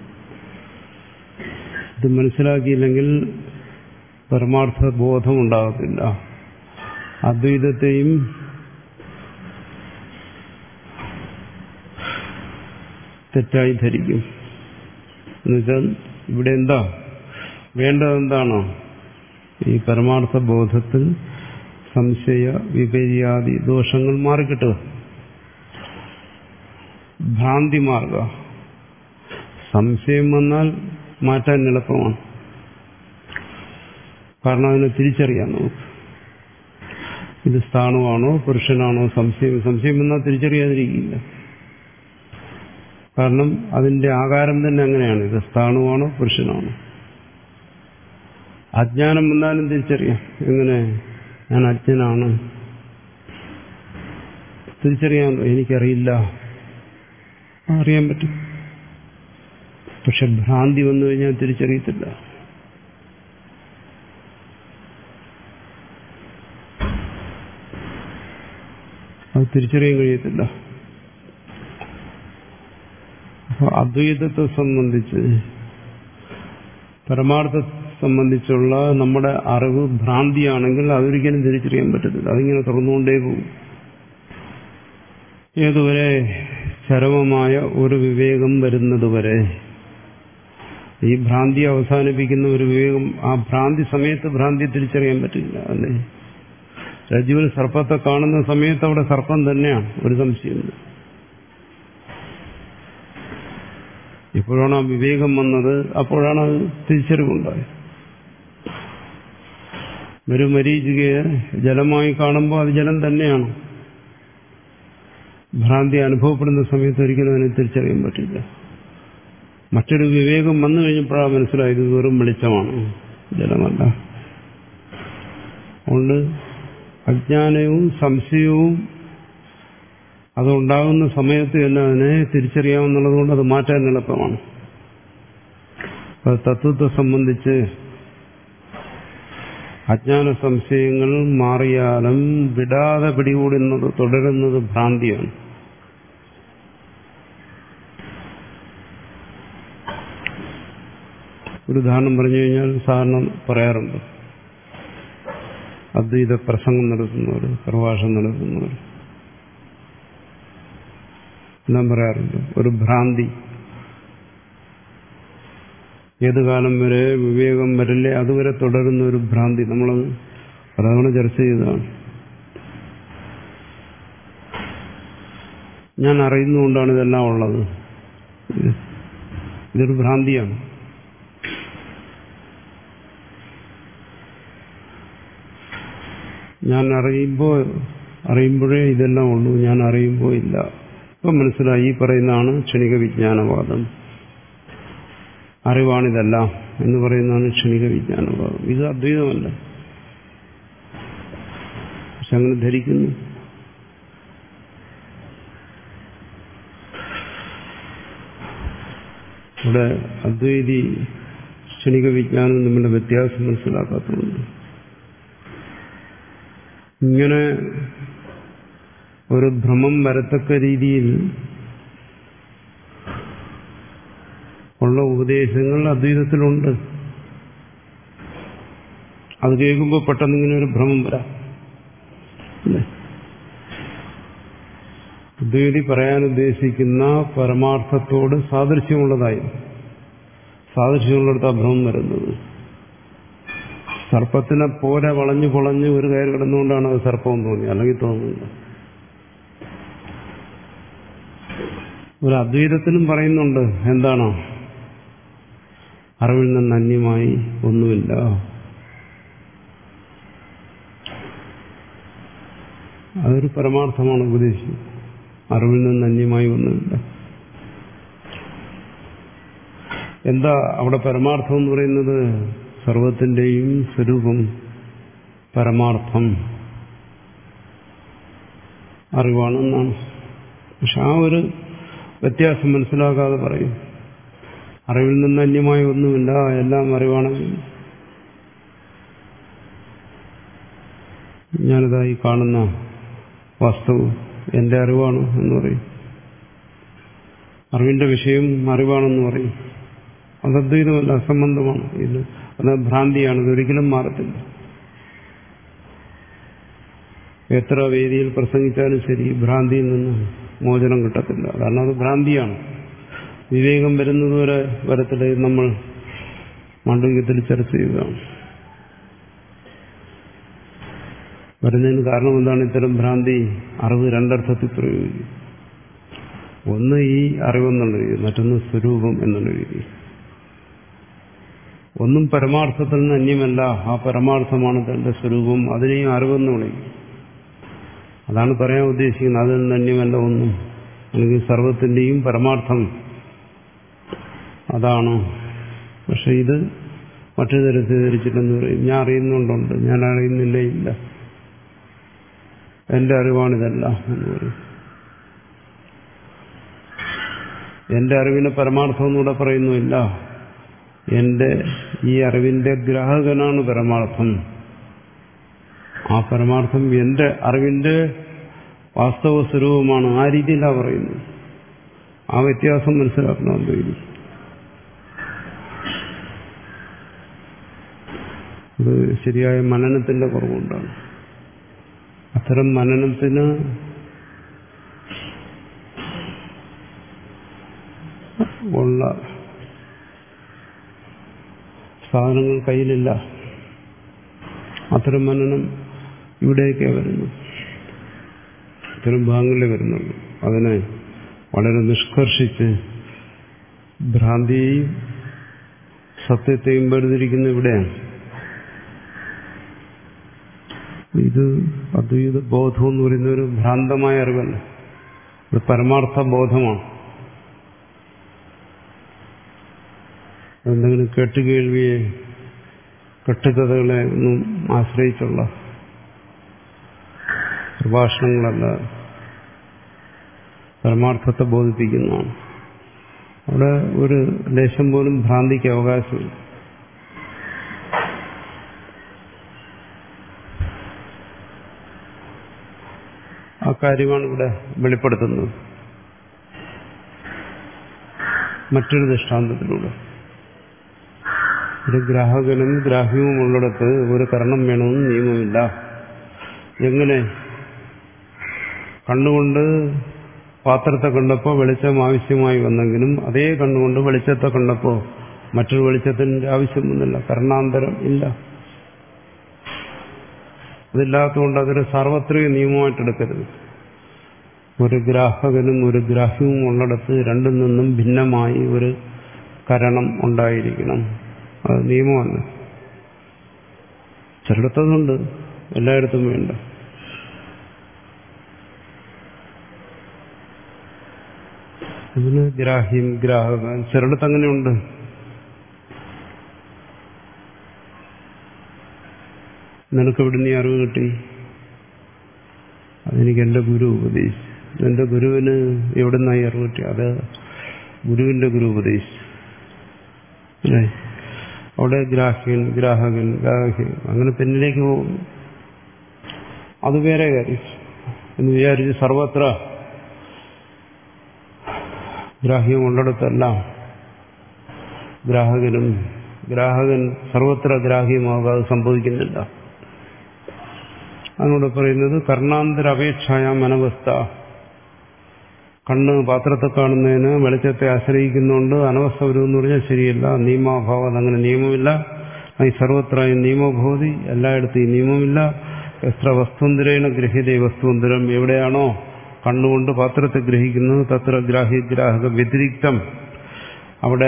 ഇത് മനസ്സിലാക്കിയില്ലെങ്കിൽ പരമാർത്ഥ ബോധം ഉണ്ടാകത്തില്ല. അദ്വൈതത്തെയും തെറ്റായി ധരിക്കും. എന്നുവെച്ചാൽ ഇവിടെ എന്താ വേണ്ടതെന്താണോ? ഈ പരമാർത്ഥ ബോധത്തിൽ സംശയ വിപര്യാദി ദോഷങ്ങൾ മാറിക്കിട്ടുക. ഭ്രാന്തി മാർഗ. സംശയം വന്നാൽ മാറ്റാൻ എളുപ്പമാണ്. കാരണം അതിനെ തിരിച്ചറിയാം നമുക്ക്. ഇത് സ്ഥാണുവാണോ പുരുഷനാണോ സംശയം. സംശയം വന്നാൽ തിരിച്ചറിയാതിരിക്കില്ല. കാരണം അതിന്റെ ആകാരം തന്നെ അങ്ങനെയാണ്. ഇത് സ്ഥാണുവാണോ പുരുഷനാണോ. അജ്ഞാനം വന്നാലും തിരിച്ചറിയാം. എങ്ങനെ? ഞാൻ അജ്ഞനാണ്. തിരിച്ചറിയാമല്ലോ. എനിക്കറിയില്ല. അറിയാൻ പറ്റും. പക്ഷെ ഭ്രാന്തി വന്നു കഴിഞ്ഞാൽ തിരിച്ചറിയത്തില്ല. അത് തിരിച്ചറിയാൻ കഴിയത്തില്ല. അപ്പൊ അദ്വൈതത്തെ സംബന്ധിച്ച്, പരമാർത്ഥത്തെ സംബന്ധിച്ചുള്ള നമ്മുടെ അറിവ് ഭ്രാന്തിയാണെങ്കിൽ അതൊരിക്കലും തിരിച്ചറിയാൻ പറ്റത്തില്ല. അതിങ്ങനെ തുറന്നുകൊണ്ടേ പോകും. ഏതുവരെ? ചരമമായ ഒരു വിവേകം വരുന്നതുവരെ. ഈ ഭ്രാന്തി അവസാനിപ്പിക്കുന്ന ഒരു വിവേകം, ആ ഭ്രാന്തി സമയത്ത് ഭ്രാന്തി തിരിച്ചറിയാൻ പറ്റില്ല. അല്ലേ? രജ്ജുവിൽ സർപ്പത്തെ കാണുന്ന സമയത്ത് അവിടെ സർപ്പം തന്നെയാണ്, ഒരു സംശയമുണ്ട്. എപ്പോഴാണ് ആ വിവേകം വന്നത്, അപ്പോഴാണ് അത് തിരിച്ചറിവുണ്ടായത്. ഒരു മരീചികയെ ജലമായി കാണുമ്പോൾ അത് ജലം തന്നെയാണ്. ഭ്രാന്തി അനുഭവപ്പെടുന്ന സമയത്ത് ഒരിക്കലും അതിനെ തിരിച്ചറിയാൻ പറ്റില്ല. മറ്റൊരു വിവേകം വന്നു കഴിഞ്ഞപ്പോഴാണ് മനസ്സിലായത് വെറും വെളിച്ചമാണ്, ജലമല്ല. അതുകൊണ്ട് അജ്ഞാനവും സംശയവും അതുണ്ടാകുന്ന സമയത്ത് തന്നെ അതിനെ തിരിച്ചറിയാമെന്നുള്ളത് കൊണ്ട് അത് മാറ്റാൻ എളുപ്പമാണ്. തത്വത്തെ സംബന്ധിച്ച് അജ്ഞാന സംശയങ്ങൾ മാറിയാലും വിടാതെ പിടികൂടുന്നത് തുടരുന്നത് ഭ്രാന്തിയാണ്. ഒരു ഉദാഹരണം പറഞ്ഞു കഴിഞ്ഞാൽ സാധാരണ പറയാറുണ്ട്, അദ്വൈത പ്രസംഗം നടത്തുന്നവർ, പ്രഭാഷണം നടത്തുന്നവർ എല്ലാം പറയാറുണ്ട്, ഒരു ഭ്രാന്തി ഏതു കാലം വരെ വിവേകം വരില്ലേ അതുവരെ തുടരുന്ന ഒരു ഭ്രാന്തി. നമ്മളത് പലതവണ ചർച്ച ചെയ്തതാണ്. ഞാൻ അറിയുന്നുകൊണ്ടാണ് ഇതെല്ലാം ഉള്ളത്. ഇതൊരു ഭ്രാന്തിയാണ്. ഞാൻ അറിയുമ്പോ അറിയുമ്പോഴേ ഇതെല്ലാം ഉള്ളൂ, ഞാൻ അറിയുമ്പോ ഇല്ല. ഇപ്പം മനസ്സിലായി, ഈ പറയുന്നതാണ് ക്ഷണിക വിജ്ഞാനവാദം. അറിവാണിതെല്ലാം എന്ന് പറയുന്നതാണ് ക്ഷണിക വിജ്ഞാനവാദം. ഇത് അദ്വൈതമല്ല, പക്ഷെ അങ്ങനെ ധരിക്കുന്നു. ഇവിടെ അദ്വൈതി ക്ഷണിക വിജ്ഞാനം തമ്മിലുള്ള വ്യത്യാസം മനസ്സിലാക്കാത്തതുണ്ട്. ഇങ്ങനെ ഒരു ഭ്രമം വരത്തക്ക രീതിയിൽ ഉള്ള ഉപദേശങ്ങൾ അദ്വൈതത്തിലുണ്ട്. അത് കേൾക്കുമ്പോൾ പെട്ടെന്ന് ഇങ്ങനെ ഒരു ഭ്രമം വരാം. അദ്വൈതി പറയാൻ ഉദ്ദേശിക്കുന്ന പരമാർത്ഥത്തോട് സാദൃശ്യമുള്ളതായി സാദൃശ്യമുള്ളിടത്ത് ആ ഭ്രമം വരുന്നത്. സർപ്പത്തിനെ പോലെ വളഞ്ഞു പൊളഞ്ഞ് ഒരു കയർ കിടന്നുകൊണ്ടാണ് അത് സർപ്പം തോന്നി, അല്ലെങ്കിൽ തോന്നുന്നില്ല. ഒരു അദ്വൈതത്തിലും പറയുന്നുണ്ട്, എന്താണോ അറിവിൽ നിന്ന് അന്യമായി ഒന്നുമില്ല. അതൊരു പരമാർത്ഥമാണ് ഉപദേശിച്ചത്. അറിവിൽ നിന്ന് അന്യമായി ഒന്നുമില്ല. എന്താ അവിടെ പരമാർത്ഥം എന്ന് പറയുന്നത്? സർവത്തിന്റെയും സ്വരൂപം പരമാർത്ഥം അറിവാണെന്നാണ്. പക്ഷെ ആ ഒരു വ്യത്യാസം മനസ്സിലാക്കാതെ പറയും. അറിവിൽ നിന്ന് അന്യമായി ഒന്നുമില്ല, എല്ലാം അറിവാണെങ്കിൽ ഞാനിതായി കാണുന്ന വസ്തു എന്റെ അറിവാണ് എന്ന് പറയും. അറിവിന്റെ വിഷയം അറിവാണെന്ന് പറയും. അത് അദ്വൈതമല്ല, അസംബന്ധമാണ്. ഇത് അത് ഭ്രാന്തിയാണ്. ഇതൊരിക്കലും മാറത്തില്ല. എത്ര വേദിയിൽ പ്രസംഗിച്ചാലും ശരി, ഭ്രാന്തിയിൽ നിന്ന് മോചനം കിട്ടത്തില്ല. കാരണം അത് ഭ്രാന്തിയാണ്. വിവേകം വരുന്നതുവരെ വരത്തില്ല. നമ്മൾ മാണ്ഡവ്യത്തിൽ ചർച്ച ചെയ്തതാണ്. വരുന്നതിന് കാരണം എന്താണ്? ഇത്തരം ഭ്രാന്തി അറിവ് രണ്ടർത്ഥത്തിൽ പ്രയോഗിക്കും. ഒന്ന് ഈ അറിവെന്നുള്ള രീതി, മറ്റൊന്ന് സ്വരൂപം എന്നുള്ള രീതി. ഒന്നും പരമാർത്ഥത്തിൽ നിന്ന് അന്യമല്ല, ആ പരമാർത്ഥമാണ് തന്റെ സ്വരൂപം, അതിനെയും അറിവെന്ന് വിളിക്കും. അതാണ് പറയാൻ ഉദ്ദേശിക്കുന്നത്. അതിൽ നിന്ന് അന്യമല്ല ഒന്നും, അല്ലെങ്കിൽ സർവത്തിന്റെയും പരമാർത്ഥം അതാണ്. പക്ഷെ ഇത് മറ്റൊരു തരത്തിൽ ധരിച്ചിട്ടെന്ന് പറയും, ഞാൻ അറിയുന്നുണ്ടുണ്ട്, ഞാൻ അറിയുന്നില്ല ഇല്ല, എന്റെ അറിവാണിതല്ല എന്ന് പറയും. എന്റെ അറിവിനെ പരമാർത്ഥം എന്നൂടെ പറയുന്നുമില്ല, എന്റെ ഈ അറിവിന്റെ ഗ്രാഹകനാണ് പരമാർത്ഥം. ആ പരമാർത്ഥം എന്റെ അറിവിന്റെ വാസ്തവ സ്വരൂപമാണ്. ആ രീതിയിലാണ് പറയുന്നത്. ആ വ്യത്യാസം മനസ്സിലാക്കണമെന്ന് ഇനി അത് ശരിയായ മനനത്തിന്റെ കുറവുകൊണ്ടാണ്. അത്തരം മനനത്തിന് ഉള്ള സാധനങ്ങൾ കയ്യിലില്ല. അത്തരം മനനം ഇവിടേക്കേ വരുന്നു, ഇത്തരം ഭാഗങ്ങളിലേ വരുന്നുള്ളൂ. അതിനെ വളരെ നിഷ്കർഷിച്ച് ഭ്രാന്തിയെയും സത്യത്തെയും വേർതിരിക്കുന്ന ഇവിടെയാണ്. ഇത് അദ്വൈത ബോധം എന്ന് പറയുന്ന ഒരു ഭ്രാന്തമായ അറിവല്ല, ഇത് പരമാർത്ഥ ബോധമാണ്. എന്തെങ്കിലും കേട്ടുകേൾവിയെ കെട്ടുകഥകളെ ഒന്നും ആശ്രയിച്ചുള്ള പ്രഭാഷണങ്ങളല്ല, പരമാർത്ഥത്തെ ബോധിപ്പിക്കുന്നതാണ്. അവിടെ ഒരു ലേശം പോലും ഭ്രാന്തിക്ക് അവകാശമില്ല. ആ കാര്യമാണ് ഇവിടെ വെളിപ്പെടുത്തുന്നത് മറ്റൊരു ദൃഷ്ടാന്തത്തിലൂടെ. ഒരു ഗ്രാഹകനും ഗ്രാഹ്യവും ഉള്ളിടത്ത് ഒരു കരണം വേണമെന്ന് നിയമമില്ല. എങ്ങനെ? കണ്ണുകൊണ്ട് പാത്രത്തെ കണ്ടപ്പോൾ വെളിച്ചം ആവശ്യമായി വന്നെങ്കിലും അതേ കണ്ണുകൊണ്ട് വെളിച്ചത്തെ കണ്ടപ്പോൾ മറ്റൊരു വെളിച്ചത്തിന്റെ ആവശ്യം വന്നില്ല, കർണാന്തരം ഇല്ല. അതില്ലാത്തതുകൊണ്ട് അതൊരു സാർവത്രിക നിയമമായിട്ടെടുക്കരുത്. ഒരു ഗ്രാഹകനും ഒരു ഗ്രാഹ്യവും ഉള്ളിടത്ത് രണ്ടിൽ നിന്നും ഭിന്നമായി ഒരു കരണം ഉണ്ടായിരിക്കണം. അത് നിയമമല്ല. ചിലയിടത്തുണ്ട്, എല്ലായിടത്തും വേണ്ട. അതിന് ഗ്രാഹ്യം ഗ്രാഹകൻ ചിലയിടത്ത് അങ്ങനെയുണ്ട്. നിനക്ക് എവിടുന്ന് ഈ അറിവ് കിട്ടി? അതെനിക്ക് എന്റെ ഗുരു ഉപദേശിച്ചു. എന്റെ ഗുരുവിന് എവിടുന്നായി അറിവ് കിട്ടി? അത് ഗുരുവിന്റെ ഗുരു ഉപദേശിച്ചു. അല്ലേ? അവിടെ ഗ്രാഹ്യൻ ഗ്രാഹകൻ ഗ്രാഹ്യൻ അങ്ങനെ പിന്നിലേക്ക് പോകും. അത് വേറെ കാര്യം എന്ന് വിചാരിച്ച് സർവത്ര ഗ്രാഹ്യം ഉള്ളിടത്തെല്ലാം ഗ്രാഹകനും ഗ്രാഹകൻ സർവത്ര ഗ്രാഹ്യമാകാതെ സംഭവിക്കുന്നില്ല. അതിനോട് പറയുന്നത് കർണാന്തര അപേക്ഷായ അനവസ്ഥ. കണ്ണ് പാത്രത്തെ കാണുന്നതിന് വെളിച്ചത്തെ ആശ്രയിക്കുന്നുണ്ട്, അനവസ്ഥ വരുമെന്ന് പറഞ്ഞാൽ ശരിയല്ല. നിയമാഭാവം, അങ്ങനെ നിയമമില്ല. ഈ സർവത്ര നിയമഭൂതി, എല്ലായിടത്തും ഈ നിയമമില്ല. എത്ര വസ്തുന്തരേണ ഗ്രഹീതേ വസ്തുന്തരം, എവിടെയാണോ കണ്ണുകൊണ്ട് പാത്രത്തെ ഗ്രഹിക്കുന്നത് തത്ര ഗ്രാഹ്യ ഗ്രാഹക വ്യതിരിക്തം, അവിടെ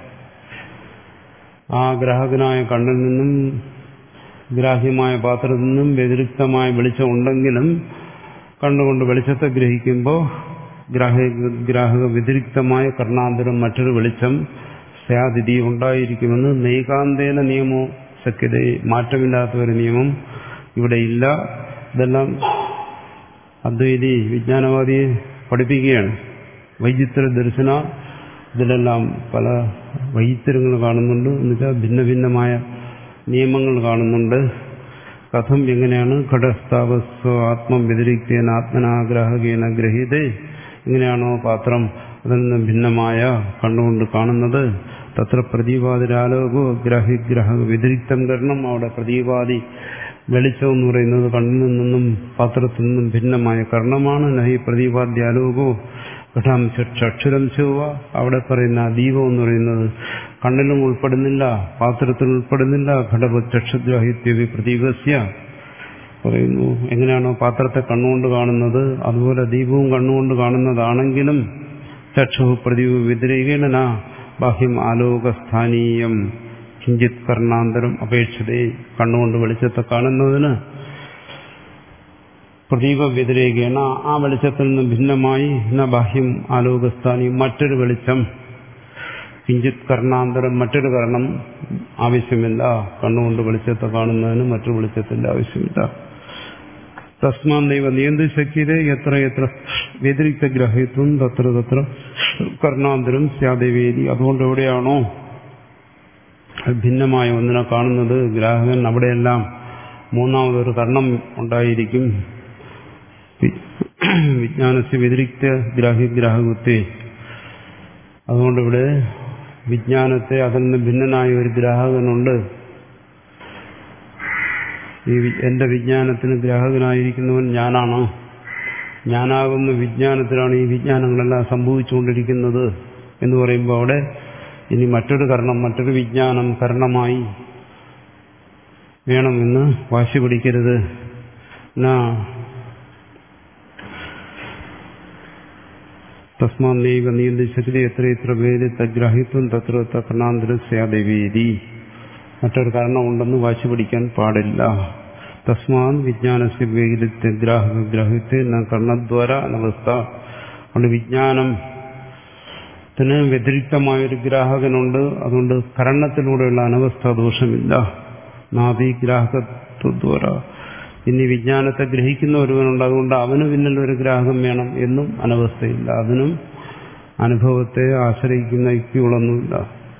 ആ ഗ്രാഹകനായ കണ്ണിൽ നിന്നും ഗ്രാഹ്യമായ പാത്രത്തിൽ നിന്നും വ്യതിരിക്തമായ വെളിച്ചം ഉണ്ടെങ്കിലും കണ്ണുകൊണ്ട് വെളിച്ചത്തെ ഗ്രഹിക്കുമ്പോൾ ഗ്രാഹക ഗ്രാഹക വ്യതിരിക്തമായ കർണാന്തരം മറ്റൊരു വെളിച്ചം സ്യാതിഥി ഉണ്ടായിരിക്കുമെന്ന് നൈകാന്തേന നിയമോ സഖ്യത, മാറ്റമില്ലാത്ത ഒരു നിയമം ഇവിടെ ഇല്ല. ഇതെല്ലാം അദ്വൈതി വിജ്ഞാനവാദിയെ പഠിപ്പിക്കുകയാണ്. വൈചിത്ര ദർശന, ഇതിലെല്ലാം പല വൈചിത്രങ്ങൾ കാണുന്നുണ്ട്. എന്നുവെച്ചാൽ ഭിന്ന ഭിന്നമായ നിയമങ്ങൾ കാണുന്നുണ്ട്. കഥം എങ്ങനെയാണ് ഘടസ്ഥാവസ്വ ആത്മം വ്യതിരിക്തേന ആത്മനാഗ്രാഹകേന ഗ്രഹീതേ, എങ്ങനെയാണോ പാത്രം അതിൽ നിന്ന് ഭിന്നമായ കണ്ണുകൊണ്ട് കാണുന്നത്, തത്ര പ്രതീപാതിരാലോകോ ഗ്രാഹിഗ്രാഹക വ്യതിരിക്തം കരണം, അവിടെ പ്രതീപാതി വെളിച്ചം എന്ന് പറയുന്നത് കണ്ണിൽ നിന്നും പാത്രത്തിൽ നിന്നും ഭിന്നമായ കർണമാണ്. നഹി പ്രതീപാദ്യാലോകോ ഘടം ചക്ഷുരം ചൊവ്വ, അവിടെ പറയുന്ന ദീപം എന്ന് പറയുന്നത് കണ്ണിലും ഉൾപ്പെടുന്നില്ല, പാത്രത്തിൽ ഉൾപ്പെടുന്നില്ല. ഘടപ ചക്ഷുഗ്രാഹിത്യ പ്രതീകസ്യ, പറയുന്നു, എങ്ങനെയാണോ പാത്രത്തെ കണ്ണുകൊണ്ട് കാണുന്നത് അതുപോലെ ദീപവും കണ്ണുകൊണ്ട് കാണുന്നതാണെങ്കിലും ചക്ഷു പ്രതിഭ വ്യതിരേകേണ ബാഹ്യം ആലോകസ്ഥാനീയം കിഞ്ചിത് കർണാന്തരം അപേക്ഷിതേ. കണ്ണുകൊണ്ട് വെളിച്ചത്തെ കാണുന്നതിന് പ്രതീപ വ്യതിരേകേണ ആ വെളിച്ചത്തിൽ നിന്ന് ഭിന്നമായി ന ബാഹ്യം ആലോകസ്ഥാനീയം മറ്റൊരു വെളിച്ചം, കിഞ്ചിത് കർണാന്തരം മറ്റൊരു കർണം ആവശ്യമില്ല. കണ്ണുകൊണ്ട് വെളിച്ചത്തെ കാണുന്നതിന് മറ്റൊരു വെളിച്ചത്തിന്റെ ആവശ്യമില്ല. തസ്മാൻ ദൈവ നിയന്ത്രിശക്തിരെ എത്ര എത്ര വ്യതിരിക്ത ഗ്രഹിത്വം തത്ര തത്ര കർണാന്തരം സ്യാദേവേദി. അതുകൊണ്ട് എവിടെയാണോ ഭിന്നമായ ഒന്നിനെ കാണുന്നത് ഗ്രാഹകൻ അവിടെയെല്ലാം മൂന്നാമതൊരു കർണം ഉണ്ടായിരിക്കും. വിജ്ഞാനസ്യ വ്യതിരിക്ത ഗ്രാഹ്യഗ്രാഹകത്വേ. അതുകൊണ്ടിവിടെ വിജ്ഞാനത്തെ അതിൽ നിന്ന് ഭിന്നനായ ഒരു ഗ്രാഹകനുണ്ട്. ഈ എന്റെ വിജ്ഞാനത്തിന് ഗ്രാഹകനായിരിക്കുന്നവൻ ഞാനാണ്. ഞാനാകുന്ന വിജ്ഞാനത്തിലാണ് ഈ വിജ്ഞാനങ്ങളെല്ലാം സംഭവിച്ചുകൊണ്ടിരിക്കുന്നത് എന്ന് പറയുമ്പോൾ അവിടെ ഇനി മറ്റൊരു കരണം, മറ്റൊരു വിജ്ഞാനം കരണമായി വേണമെന്ന് വാശി പിടിക്കരുത്. തസ്മാന്നൈവ നിയന്ത്രിശക്തി എത്ര എത്ര പേര് തഗ്രാഹിത്വം തത്ര കർണാന്തരം സ്യാദേവേദി. മറ്റൊരു കാരണമുണ്ടെന്ന് വാശി പിടിക്കാൻ പാടില്ല. തസ്മാൻ വിജ്ഞാനസ്യ വ്യതിരിക്ത ഗ്രാഹകഗ്രാഹ്യത്തെ കർണദ്വാര അനവസ്ഥ. അതുകൊണ്ട് വിജ്ഞാനത്തിന് വ്യതിരിക്തമായൊരു ഗ്രാഹകനുണ്ട്. അതുകൊണ്ട് കരണത്തിലൂടെയുള്ള അനവസ്ഥ ദോഷമില്ല. നാഭി ഗ്രാഹകത്വദ്വാര. ഇനി വിജ്ഞാനത്തെ ഗ്രഹിക്കുന്ന ഒരുവനുണ്ട്, അതുകൊണ്ട് അവന് പിന്നിൽ ഒരു ഗ്രാഹകം വേണം എന്നും അനവസ്ഥയില്ല. അതിനും അനുഭവത്തെ ആശ്രയിക്കുന്ന യുക്തികളൊന്നുമില്ല.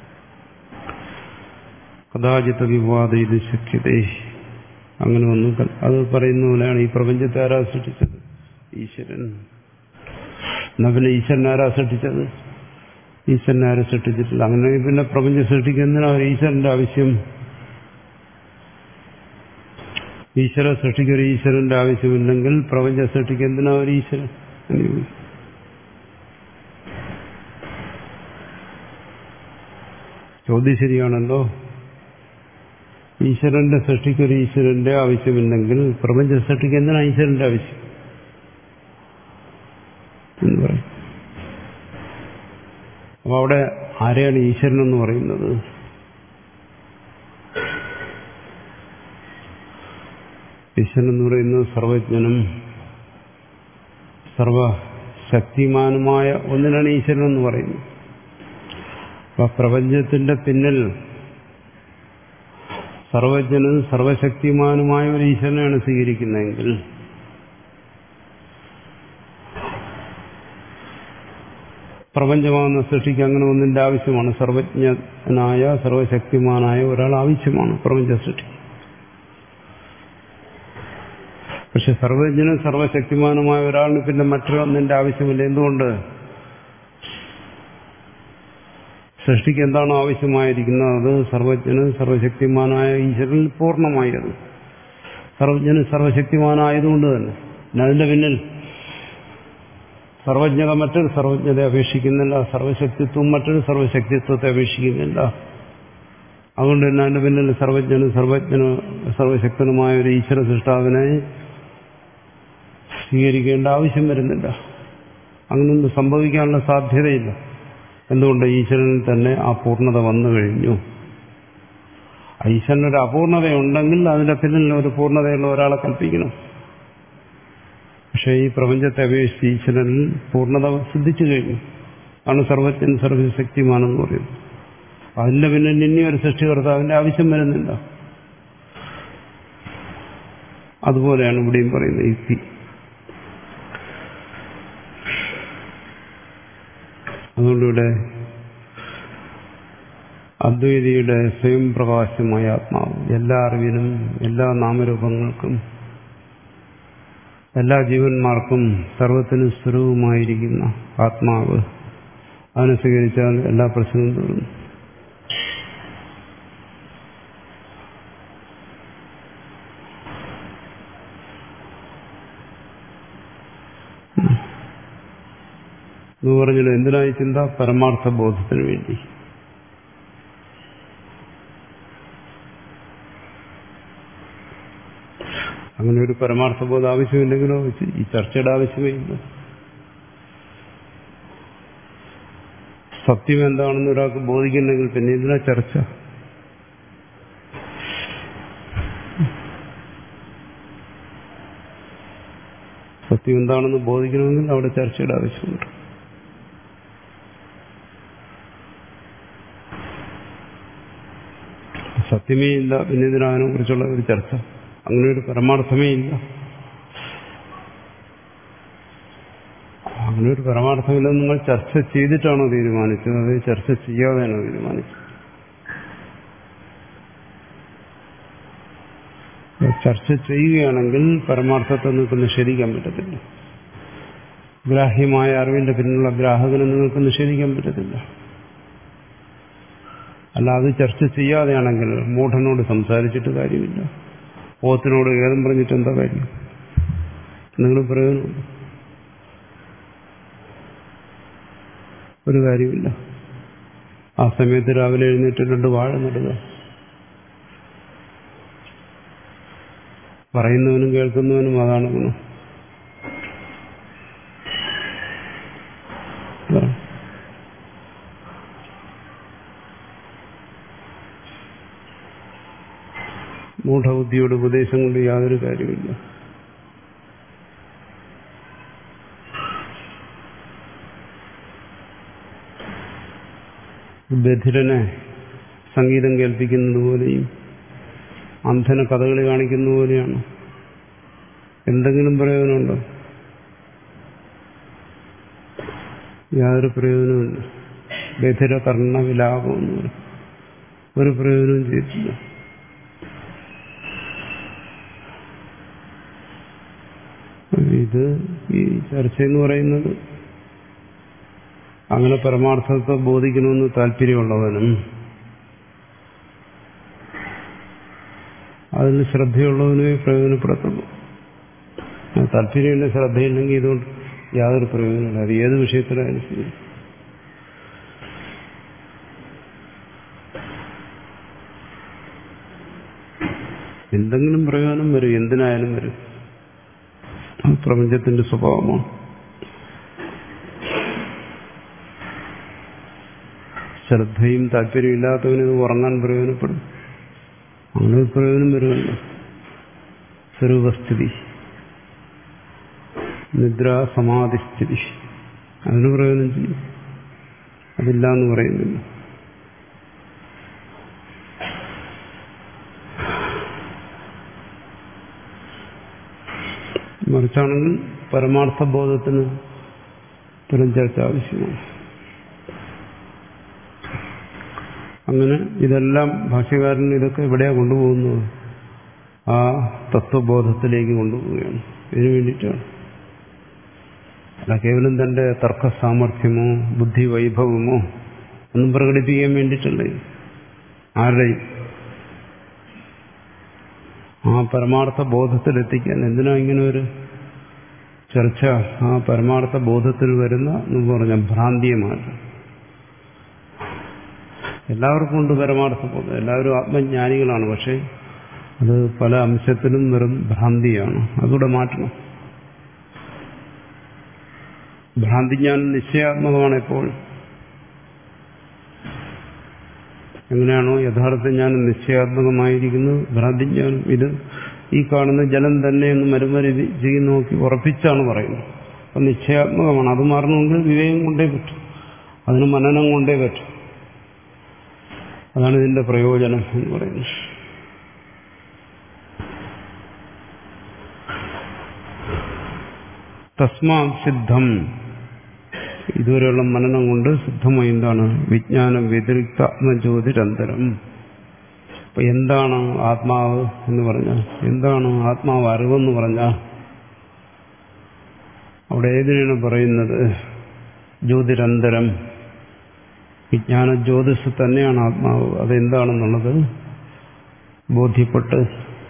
കഥാചിത്ത വിവാദ ഇത് ശക്യതേ. അങ്ങനെ ഒന്നും അത് പറയുന്ന പോലെയാണ് ഈ പ്രപഞ്ചത്തെ ആരാ സൃഷ്ടിച്ചത്? ഈശ്വരൻ. എന്നാ പിന്നെ ഈശ്വരൻ ആരാ സൃഷ്ടിച്ചത്? ഈശ്വരൻ ആരും സൃഷ്ടിച്ചിട്ടില്ല. അങ്ങനെ പിന്നെ പ്രപഞ്ചം സൃഷ്ടിക്കുന്നതിന് അവർ ഈശ്വരന്റെ ആവശ്യം. ഈശ്വര സൃഷ്ടിക്കൊരു ഈശ്വരന്റെ ആവശ്യമില്ലെങ്കിൽ പ്രപഞ്ച സൃഷ്ടിക്കുന്നതിന് അവർ ഈശ്വരൻ. ചോദ്യം ശരിയാണല്ലോ. ഈശ്വരന്റെ സൃഷ്ടിക്കൊരു ഈശ്വരന്റെ ആവശ്യമില്ലെങ്കിൽ പ്രപഞ്ച സൃഷ്ടിക്ക് എന്തിനാണ് ഈശ്വരന്റെ ആവശ്യം എന്ന് പറയും. അപ്പൊ അവിടെ ആരെയാണ് ഈശ്വരൻ എന്ന് പറയുന്നത്? ഈശ്വരൻ എന്ന് പറയുന്നത് സർവജ്ഞനും സർവശക്തിമാനുമായ ഒന്നിനാണ് ഈശ്വരൻ എന്ന് പറയുന്നത്. അപ്പൊ പ്രപഞ്ചത്തിന്റെ പിന്നിൽ സർവജ്ഞനും സർവശക്തിമാനുമായ ഒരു ഈശ്വരനെയാണ് സ്വീകരിക്കുന്നതെങ്കിൽ പ്രപഞ്ചമാകുന്ന സൃഷ്ടിക്ക് അങ്ങനെ ഒന്നിന്റെ ആവശ്യമാണ്. സർവജ്ഞനായ സർവശക്തിമാനായ ഒരാൾ ആവശ്യമാണ് പ്രപഞ്ച സൃഷ്ടി. പക്ഷെ സർവജ്ഞനും സർവശക്തിമാനുമായ ഒരാളിന് പിന്നെ മറ്റൊന്നിന്റെ ആവശ്യമില്ല. എന്തുകൊണ്ട്? സൃഷ്ടിക്ക് എന്താണോ ആവശ്യമായിരിക്കുന്നത് അത് സർവജ്ഞനും സർവശക്തിമാനായ ഈശ്വരനിൽ പൂർണ്ണമായി. അത് സർവജ്ഞനും സർവശക്തിമാനായതുകൊണ്ട് തന്നെ അതിന്റെ പിന്നിൽ സർവജ്ഞത മറ്റൊരു സർവജ്ഞതയെ അപേക്ഷിക്കുന്നില്ല, സർവശക്തിത്വം മറ്റൊരു സർവശക്തിത്വത്തെ അപേക്ഷിക്കുന്നില്ല. അതുകൊണ്ട് തന്നെ അതിന്റെ പിന്നിൽ സർവജ്ഞനും സർവജ്ഞനും സർവശക്തനുമായ ഒരു ഈശ്വര സൃഷ്ടാവിനെ സ്വീകരിക്കേണ്ട ആവശ്യം വരുന്നില്ല. അങ്ങനൊന്നും സംഭവിക്കാനുള്ള സാധ്യതയില്ല. എന്തുകൊണ്ട്? ഈശ്വരനിൽ തന്നെ ആ പൂർണ്ണത വന്നു കഴിഞ്ഞു. ഈശ്വരനൊരു അപൂർണതയുണ്ടെങ്കിൽ അതിന്റെ പിന്നിൽ ഒരു പൂർണ്ണതയുള്ള ഒരാളെ കൽപ്പിക്കണം. പക്ഷെ ഈ പ്രപഞ്ചത്തെ അപേക്ഷിച്ച് ഈശ്വരനിൽ പൂർണ്ണത സിദ്ധിച്ചു കഴിഞ്ഞു. ആണ് സർവജ്ഞൻ സർവശക്തിമാനെന്ന് പറയുന്നത്. അതിന്റെ പിന്നിൽ ഇനി ഒരു സൃഷ്ടികർത്താവിന്റെ ആവശ്യം വരുന്നില്ല. അതുപോലെയാണ് ഇവിടെയും പറയുന്നത് യുക്തി. അതുകൊണ്ടിവിടെ അദ്വൈതിയുടെ സ്വയം പ്രകാശമായ ആത്മാവ് എല്ലാ അറിവിനും എല്ലാ നാമരൂപങ്ങൾക്കും എല്ലാ ജീവന്മാർക്കും സർവത്തിനും സ്വരൂപമായിരിക്കുന്ന ആത്മാവ്, അതിനെ സ്വീകരിച്ചാൽ എല്ലാ പ്രശ്നവും തീർന്നു. എന്ന് പറഞ്ഞാൽ എന്തിനായി ചിന്ത? പരമാർത്ഥ ബോധത്തിന് വേണ്ടി. അങ്ങനെ ഒരു പരമാർത്ഥബോധം ആവശ്യമില്ലെങ്കിലോ ഈ ചർച്ചയുടെ ആവശ്യമേ ഇല്ല. സത്യം എന്താണെന്ന് ഒരാൾക്ക് ബോധിക്കുന്നെങ്കിൽ പിന്നെ ഇതിനാ ചർച്ച? സത്യം എന്താണെന്ന് ബോധിക്കണമെങ്കിൽ അവിടെ ചർച്ചയുടെ ആവശ്യമുണ്ട്. സത്യമേ ഇല്ല, പിന്നെ ഇതിനതിനെ കുറിച്ചുള്ള ഒരു ചർച്ച? അങ്ങനെ ഒരു പരമാർത്ഥമേ ഇല്ല. അങ്ങനെ ഒരു പരമാർത്ഥമില്ലെന്ന് നിങ്ങൾ ചർച്ച ചെയ്തിട്ടാണോ തീരുമാനിച്ചത്? അത് ചർച്ച ചെയ്യാതെയാണോ തീരുമാനിച്ചത്? ചർച്ച ചെയ്യുകയാണെങ്കിൽ പരമാർത്ഥത്തെ നിങ്ങൾക്ക് നിഷേധിക്കാൻ പറ്റത്തില്ല. ഗ്രാഹ്യമായ അറിവിന്റെ പിന്നിലുള്ള ഗ്രാഹകനെ നിങ്ങൾക്ക് നിഷേധിക്കാൻ പറ്റത്തില്ല. അല്ല, അത് ചർച്ച ചെയ്യാതെയാണെങ്കിൽ മൂഢനോട് സംസാരിച്ചിട്ട് കാര്യമില്ല. പോത്തിനോട് ഏതും പറഞ്ഞിട്ട് എന്താ കാര്യം? നിങ്ങൾ പ്രയോജനമുണ്ട്? ഒരു കാര്യമില്ല. ആ സമയത്ത് രാവിലെ എഴുന്നേറ്റ് രണ്ട് വാഴ നടുക. പറയുന്നവനും കേൾക്കുന്നവനും അതാണ് ഗുണം. മൂഢബുദ്ധിയുടെ ഉപദേശം കൊണ്ട് യാതൊരു കാര്യമില്ല. ബധിരനെ സംഗീതം കേൾപ്പിക്കുന്നത് പോലെയും അന്ധനെ കഥകളി കാണിക്കുന്ന പോലെയാണ്. എന്തെങ്കിലും പ്രയോജനമുണ്ടോ? യാതൊരു പ്രയോജനവുമില്ല. ബധിര കർണ വിലാപമെന്ന് പറയും. ഒരു പ്രയോജനവും ചെയ്തിട്ടില്ല. ഇത് ഈ ചർച്ചയെന്ന് പറയുന്നത് അങ്ങനെ പരമാർത്ഥത്തെ ബോധിക്കണമെന്ന് താല്പര്യമുള്ളവനും അതിന് ശ്രദ്ധയുള്ളവനുമേ പ്രയോജനപ്പെടത്തുള്ളൂ. താല്പര്യമില്ല, ശ്രദ്ധയില്ലെങ്കിൽ ഇതുകൊണ്ട് യാതൊരു പ്രയോജനമില്ല. അത് ഏത് വിഷയത്തിലായാലും ശരി. എന്തെങ്കിലും പ്രയോജനം വരും, എന്തിനായാലും വരും. പ്രപഞ്ചത്തിന്റെ സ്വഭാവമാണ്. ശ്രദ്ധയും താല്പര്യമില്ലാത്തവന് ഉറങ്ങാൻ പ്രയോജനപ്പെടും. അങ്ങനെ ഒരു പ്രയോജനം വരുമല്ലോ. സ്വരൂപസ്ഥിതി, നിദ്ര, സമാധിസ്ഥിതി, അതിന് പ്രയോജനം ചെയ്യും. അതില്ല എന്ന് പറയുന്നില്ല. മറിച്ചാണെങ്കിൽ പരമാർത്ഥ ബോധത്തിന് ഇത്തരം ചർച്ച ആവശ്യമാണ്. അങ്ങനെ ഇതെല്ലാം ഭാഷ്യകാരൻ ഇതൊക്കെ എവിടെയാണ് കൊണ്ടുപോകുന്നത്? ആ തത്വബോധത്തിലേക്ക് കൊണ്ടുപോവുകയാണ്. ഇതിനു വേണ്ടിയിട്ടാണ്. അല്ല കേവലം തന്റെ തർക്ക സാമർഥ്യമോ ബുദ്ധി വൈഭവമോ ഒന്നും പ്രകടിപ്പിക്കാൻ വേണ്ടിയിട്ടല്ല. ആരുടെയും ആ പരമാർത്ഥ ബോധത്തിലെത്തിക്കാൻ എന്തിനാ ഇങ്ങനെ ഒരു ചർച്ച? ആ പരമാർത്ഥ ബോധത്തിൽ വരുന്ന എന്ന് പറഞ്ഞ ഭ്രാന്തിയെ മാറ്റം. എല്ലാവർക്കും ഉണ്ട് പരമാർത്ഥ ബോധം, എല്ലാവരും ആത്മജ്ഞാനികളാണ്. പക്ഷെ അത് പല അംശത്തിലും വെറും ഭ്രാന്തിയാണ്. അതുകൂടെ മാറ്റണം. ഭ്രാന്തിജ്ഞാനം നിശ്ചയാത്മകമാണ്. എപ്പോൾ എങ്ങനെയാണോ യഥാർത്ഥ ജ്ഞാനം നിശ്ചയാത്മകമായിരിക്കുന്നത്, ഭ്രാന്തിജ്ഞാനം ഇത് ഈ കാണുന്ന ജലം തന്നെ എന്ന് മരുമരി ചെയ്ത് നോക്കി ഉറപ്പിച്ചാണ് പറയുന്നത്. അപ്പം നിശ്ചയാത്മകമാണ്. അത് മാറണമെങ്കിൽ വിവേകം കൊണ്ടേ പറ്റും, അതിന് മനനം കൊണ്ടേ പറ്റും. അതാണ് ഇതിന്റെ പ്രയോജനം എന്ന് പറയുന്നത്. തസ്മാ സിദ്ധം, ഇതുവരെയുള്ള മനനം കൊണ്ട് സിദ്ധമായി എന്താണ്? വിജ്ഞാനം വ്യതിരിക്ത ആത്മജ്യോതിരന്തരം. അപ്പൊ എന്താണ് ആത്മാവ് എന്ന് പറഞ്ഞാൽ, എന്താണ് ആത്മാവ് അറിവെന്ന് പറഞ്ഞാൽ, അവിടെ ഏതിനാണ് പറയുന്നത്? ജ്യോതിരന്തരം, വിജ്ഞാന ജ്യോതിസ് തന്നെയാണ് ആത്മാവ്. അതെന്താണെന്നുള്ളത് ബോധ്യപ്പെട്ട്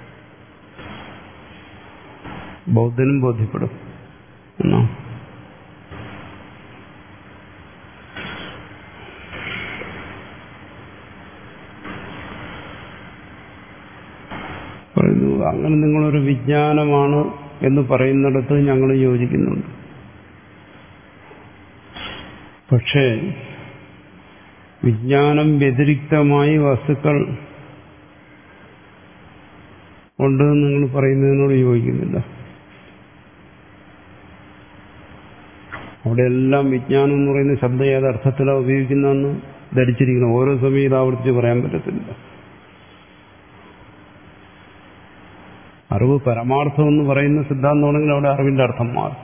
ബൗദ്ധനും ബോധ്യപ്പെടും എന്നോ. പറയുന്നു അങ്ങനെ നിങ്ങളൊരു വിജ്ഞാനമാണ് എന്ന് പറയുന്നിടത്ത് ഞങ്ങൾ യോജിക്കുന്നുണ്ട്. പക്ഷേ വിജ്ഞാനം വ്യതിരിക്തമായി വസ്തുക്കൾ ഉണ്ട് നിങ്ങൾ പറയുന്നതിനോട് യോജിക്കുന്നില്ല. അവിടെയെല്ലാം വിജ്ഞാനം എന്ന് പറയുന്ന ശബ്ദം ഏത് അർത്ഥത്തിലാണ് ഉപയോഗിക്കുന്നതെന്ന് ധരിച്ചിരിക്കണം. ഓരോ സമയം ഇത് ആവർത്തിച്ച് പറയാൻ പറ്റത്തില്ല. അറിവ് പരമാർത്ഥം എന്ന് പറയുന്ന സിദ്ധാന്തമാണെങ്കിൽ അവിടെ അറിവിന്റെ അർത്ഥം മാറും.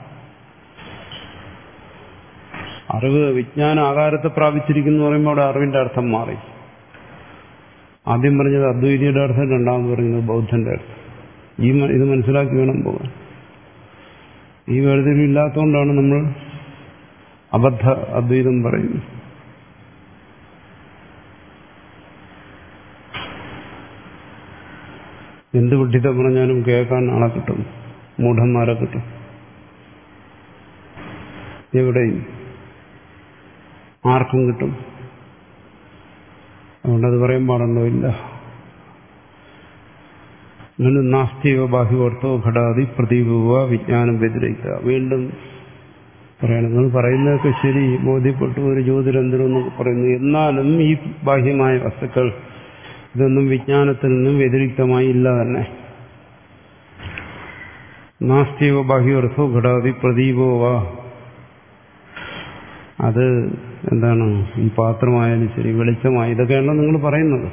അറിവ് വിജ്ഞാന ആകാരത്തെ പ്രാപിച്ചിരിക്കുന്നു പറയുമ്പോൾ അവിടെ അറിവിന്റെ അർത്ഥം മാറി. ആദ്യം പറഞ്ഞത് അദ്വൈതിയുടെ അർത്ഥം, രണ്ടാമത് പറയുന്നത് ബൗദ്ധന്റെ അർത്ഥം. ഈ ഇത് മനസ്സിലാക്കി വേണം പോകാൻ. ഈ വേർതിരിവില്ലാത്തതുകൊണ്ടാണ് നമ്മൾ അബദ്ധ അദ്വൈതം പറയുന്നത്. എന്ത് വിഡ്ഢിത്തം പറഞ്ഞാലും കേൾക്കാൻ ആളെ കിട്ടും, മൂഢന്മാരെ കിട്ടും. എവിടെയും ആർക്കും കിട്ടും. അതുകൊണ്ടത് പറയാൻ പാടുണ്ടോ? ഇല്ല. നാസ്തിവ ബാഹ്യവർത്തോ ഘടാതി പ്രതീപുവ വിജ്ഞാനം വ്യതിരയിക്കുക. വീണ്ടും പറയണം, നിങ്ങൾ പറയുന്നതൊക്കെ ശരി, ബോധ്യപ്പെട്ടു, ഒരു ജ്യോതിരന്തരം എന്നൊക്കെ പറയുന്നു. എന്നാലും ഈ ബാഹ്യമായ വസ്തുക്കൾ ഇതൊന്നും വിജ്ഞാനത്തിൽ നിന്നും വ്യതിരിക്തമായി ഇല്ല തന്നെ. നാസ്തിവ ബാഹ്യവർത്തോ ഘടാതി പ്രതീപോവ. അത് എന്താണ്? ഈ പാത്രമായാലും ശരി, വെളിച്ചമായി, ഇതൊക്കെയാണല്ലോ നിങ്ങൾ പറയുന്നത്.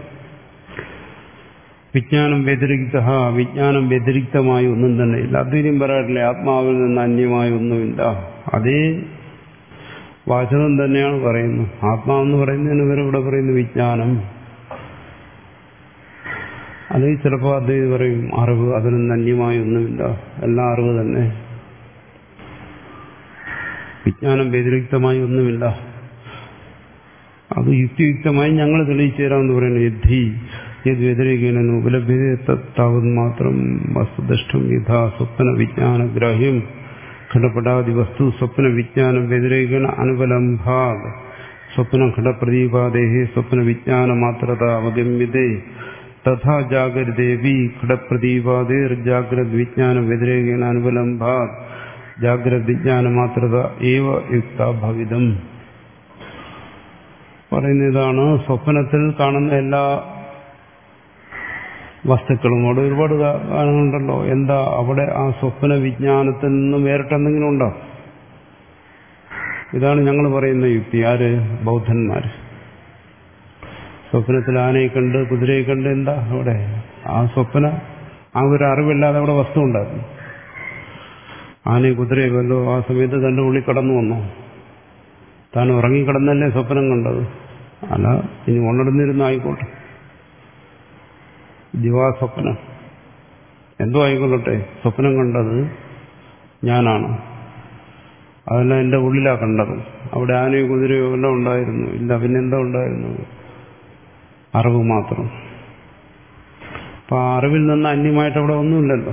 വിജ്ഞാനം വ്യതിരിക്ത, വിജ്ഞാനം വ്യതിരിക്തമായി ഒന്നും തന്നെ ഇല്ല. അദ്വൈതം പറയാറില്ലേ, ആത്മാവിൽ നിന്ന് അന്യമായി ഒന്നുമില്ല. അതേ വാചകം തന്നെയാണ് പറയുന്നത്. ആത്മാവെന്ന് പറയുന്നതിന് വരെ ഇവിടെ പറയുന്നു വിജ്ഞാനം. അല്ലെങ്കിൽ ചിലപ്പോൾ അദ്വൈതം പറയും അറിവ്, അതിൽ നിന്ന് അന്യമായി ഒന്നുമില്ല, എല്ലാം അറിവ് തന്നെ. വിജ്ഞാനം വ്യതിരിക്തമായി ഒന്നുമില്ല. അത് യുക്തിയുക്തമായി ഞങ്ങൾ തെളിയിച്ചു തരാമെന്ന് പറയുന്നു. യദ്ധി യത് വ്യതിരികേന ഉപലഭ്യതാവത് മാത്രം വസ്തുദഷ്ടം യഥാ സ്വപ്ന വിജ്ഞാന ഗ്രാഹ്യം ഘടപടാദി വസ്തു സ്വപ്ന വിജ്ഞാനം വ്യതിരേകേണ അനുപലംഭാത് സ്വപ്ന ഘടപ്രദീപാദേഹി സ്വപ്ന വിജ്ഞാന മാത്രത അവഗമ്യതേ തഥാ ജാഗ്രതേവി ഘടപ്രദീപാദേർ ജാഗ്രത് വിജ്ഞാനം വ്യതിരേകേണ അനുപലംഭാത് ജാഗ്രത് വിജ്ഞാന മാത്രത ഏവ യുക്ത ഭവിതം. പറയുന്നതാണ്, സ്വപ്നത്തിൽ കാണുന്ന എല്ലാ വസ്തുക്കളും അവിടെ ഒരുപാട് കാണുന്നുണ്ടല്ലോ. എന്താ അവിടെ ആ സ്വപ്ന വിജ്ഞാനത്തിൽ നിന്നും വേറിട്ടെന്തെങ്കിലും ഉണ്ടോ? ഇതാണ് ഞങ്ങൾ പറയുന്ന യുക്തി. ആര്? ബൗദ്ധന്മാര്. സ്വപ്നത്തിൽ ആനയെ കണ്ട് കുതിരയെ കണ്ട് എന്താ അവിടെ? ആ സ്വപ്ന ആ ഒരു അറിവില്ലാതെ അവിടെ വസ്തു ഉണ്ടായിരുന്നു. ആനയെ കുതിരയെ കണ്ടോ, ആ സമയത്ത് തന്റെ ഉള്ളിൽ കടന്നു വന്നോ? താൻ ഉറങ്ങിക്കിടന്നല്ലേ സ്വപ്നം കണ്ടത്? അല്ല, ഇനി ഉണർന്നിരുന്ന ആയിക്കോട്ടെ, ദിവാസ്വപ്നം എന്തോ ആയിക്കൊള്ളട്ടെ, സ്വപ്നം കണ്ടത് ഞാനാണ്, അതെല്ലാം എന്റെ ഉള്ളിലാ കണ്ടത്. അവിടെ ആനയോ കുതിരയോ എല്ലാം ഉണ്ടായിരുന്നു? ഇല്ല. പിന്നെന്താ ഉണ്ടായിരുന്നു? അറിവ് മാത്രം. അപ്പൊ ആ അറിവിൽ നിന്ന് അന്യമായിട്ട് അവിടെ ഒന്നുമില്ലല്ലോ.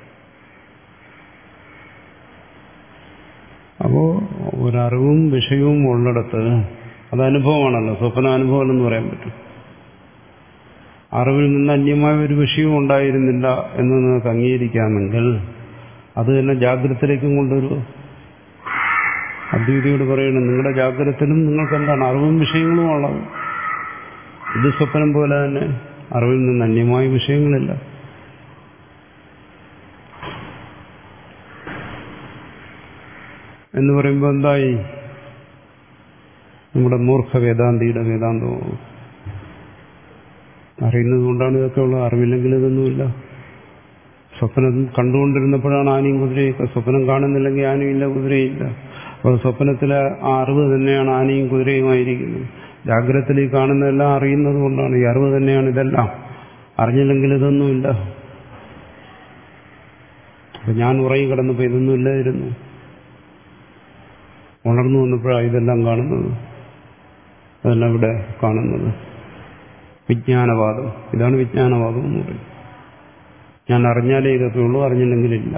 അപ്പോ ഒരറിവും വിഷയവും ഉള്ളിടത്ത് അത് അനുഭവമാണല്ലോ. സ്വപ്നാനുഭവം എന്ന് പറയാൻ പറ്റും. അറിവിൽ നിന്ന് അന്യമായ ഒരു വിഷയവും ഉണ്ടായിരുന്നില്ല എന്ന് നിങ്ങൾക്ക് അംഗീകരിക്കാമെങ്കിൽ അത് തന്നെ ജാഗ്രതത്തിലേക്കും കൊണ്ടൊരു അദ്വൈതിയോട് പറയണം, നിങ്ങളുടെ ജാഗ്രതത്തിലും നിങ്ങൾക്ക് എന്താണ് അറിവും വിഷയങ്ങളും ഉള്ളത്. ഇത് സ്വപ്നം പോലെ തന്നെ അറിവിൽ നിന്ന് അന്യമായ വിഷയങ്ങളില്ല. എന്ന് പറയുമ്പോൾ എന്തായി? നമ്മുടെ മൂർഖ വേദാന്തിയുടെ വേദാന്തവും അറിയുന്നത് കൊണ്ടാണ് ഇതൊക്കെ ഉള്ളത്. അറിവില്ലെങ്കിൽ ഇതൊന്നുമില്ല. സ്വപ്നം കണ്ടുകൊണ്ടിരുന്നപ്പോഴാണ് ആനയും കുതിരയൊക്കെ. സ്വപ്നം കാണുന്നില്ലെങ്കിൽ ആനയില്ല കുതിരയില്ല. അപ്പോൾ സ്വപ്നത്തിലെ ആ അറിവ് തന്നെയാണ് ആനയും കുതിരയുമായിരിക്കുന്നത്. ജാഗ്രതത്തിൽ ഈ കാണുന്നതെല്ലാം അറിയുന്നത് കൊണ്ടാണ്. ഈ അറിവ് തന്നെയാണ് ഇതെല്ലാം. അറിഞ്ഞില്ലെങ്കിൽ ഇതൊന്നുമില്ല. അപ്പൊ ഞാൻ ഉറങ്ങി കിടന്നപ്പോൾ ഇതൊന്നും ഇല്ലായിരുന്നു. ഉണർന്നു വന്നപ്പോഴാണ് ഇതെല്ലാം കാണുന്നത്. അതെല്ലാം ഇവിടെ കാണുന്നത്. വിജ്ഞാനവാദം, ഇതാണ് വിജ്ഞാനവാദം എന്ന് പറയും. ഞാൻ അറിഞ്ഞാലേ ഇതൊക്കെ ഉള്ളൂ, അറിഞ്ഞില്ലെങ്കിലില്ല.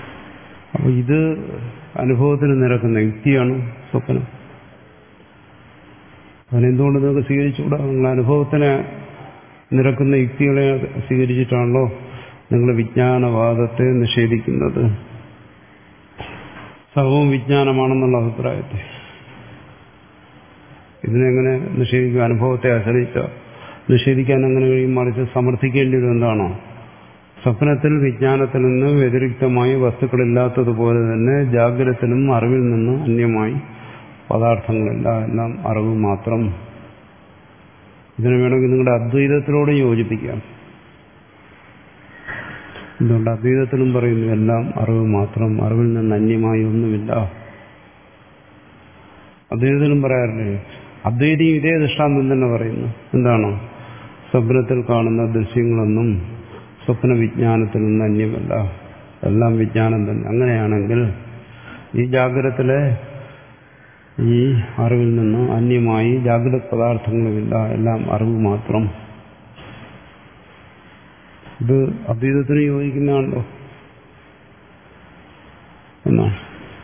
അപ്പൊ ഇത് അനുഭവത്തിന് നിരക്കുന്ന യുക്തിയാണ് സ്വപ്നം. അതിനെന്തുകൊണ്ട് നിങ്ങൾക്ക് സ്വീകരിച്ചുകൂടാ? നിങ്ങൾ അനുഭവത്തിനെ നിരക്കുന്ന യുക്തികളെ സ്വീകരിച്ചിട്ടാണല്ലോ നിങ്ങൾ വിജ്ഞാനവാദത്തെ നിഷേധിക്കുന്നത്. സർവവും വിജ്ഞാനമാണെന്നുള്ള അഭിപ്രായത്തെ ഇതിനെങ്ങനെ നിഷേധിക്കും? അനുഭവത്തെ ആശ്രയിച്ച നിഷേധിക്കാൻ അങ്ങനെ കഴിയും. മറിച്ച് സമർത്ഥിക്കേണ്ടി വരും. എന്താണോ? സ്വപ്നത്തിൽ വിജ്ഞാനത്തിൽ നിന്ന് വ്യതിരിക്തമായി വസ്തുക്കളില്ലാത്തതുപോലെ തന്നെ ജാഗ്രതത്തിലും അറിവിൽ നിന്ന് അന്യമായി പദാർത്ഥങ്ങളില്ല, എല്ലാം അറിവ് മാത്രം. ഇതിനെ വേണമെങ്കിൽ നിങ്ങളുടെ അദ്വൈതത്തിനോട് യോജിപ്പിക്കാം. എന്തുകൊണ്ട് അദ്വൈതത്തിലും പറയുന്നു എല്ലാം അറിവ് മാത്രം, അറിവിൽ നിന്ന് അന്യമായി ഒന്നുമില്ല. അദ്വൈതത്തിലും പറയാറില്ലേ? അദ്വൈതിയും ഇതേ ദൃഷ്ടാന്തം തന്നെ പറയുന്നു. എന്താണ്? സ്വപ്നത്തിൽ കാണുന്ന ദൃശ്യങ്ങളൊന്നും സ്വപ്ന വിജ്ഞാനത്തിൽ നിന്ന് അന്യമല്ല, എല്ലാം വിജ്ഞാനം തന്നെ. അങ്ങനെയാണെങ്കിൽ ഈ ജാഗ്രതത്തിലെ ഈ അറിവിൽ നിന്ന് അന്യമായി ജാഗ്രത പദാർത്ഥങ്ങളുമില്ല, എല്ലാം അറിവ് മാത്രം. ഇത് അദ്വൈതത്തിന് യോജിക്കുന്നതാണല്ലോ എന്നാണ്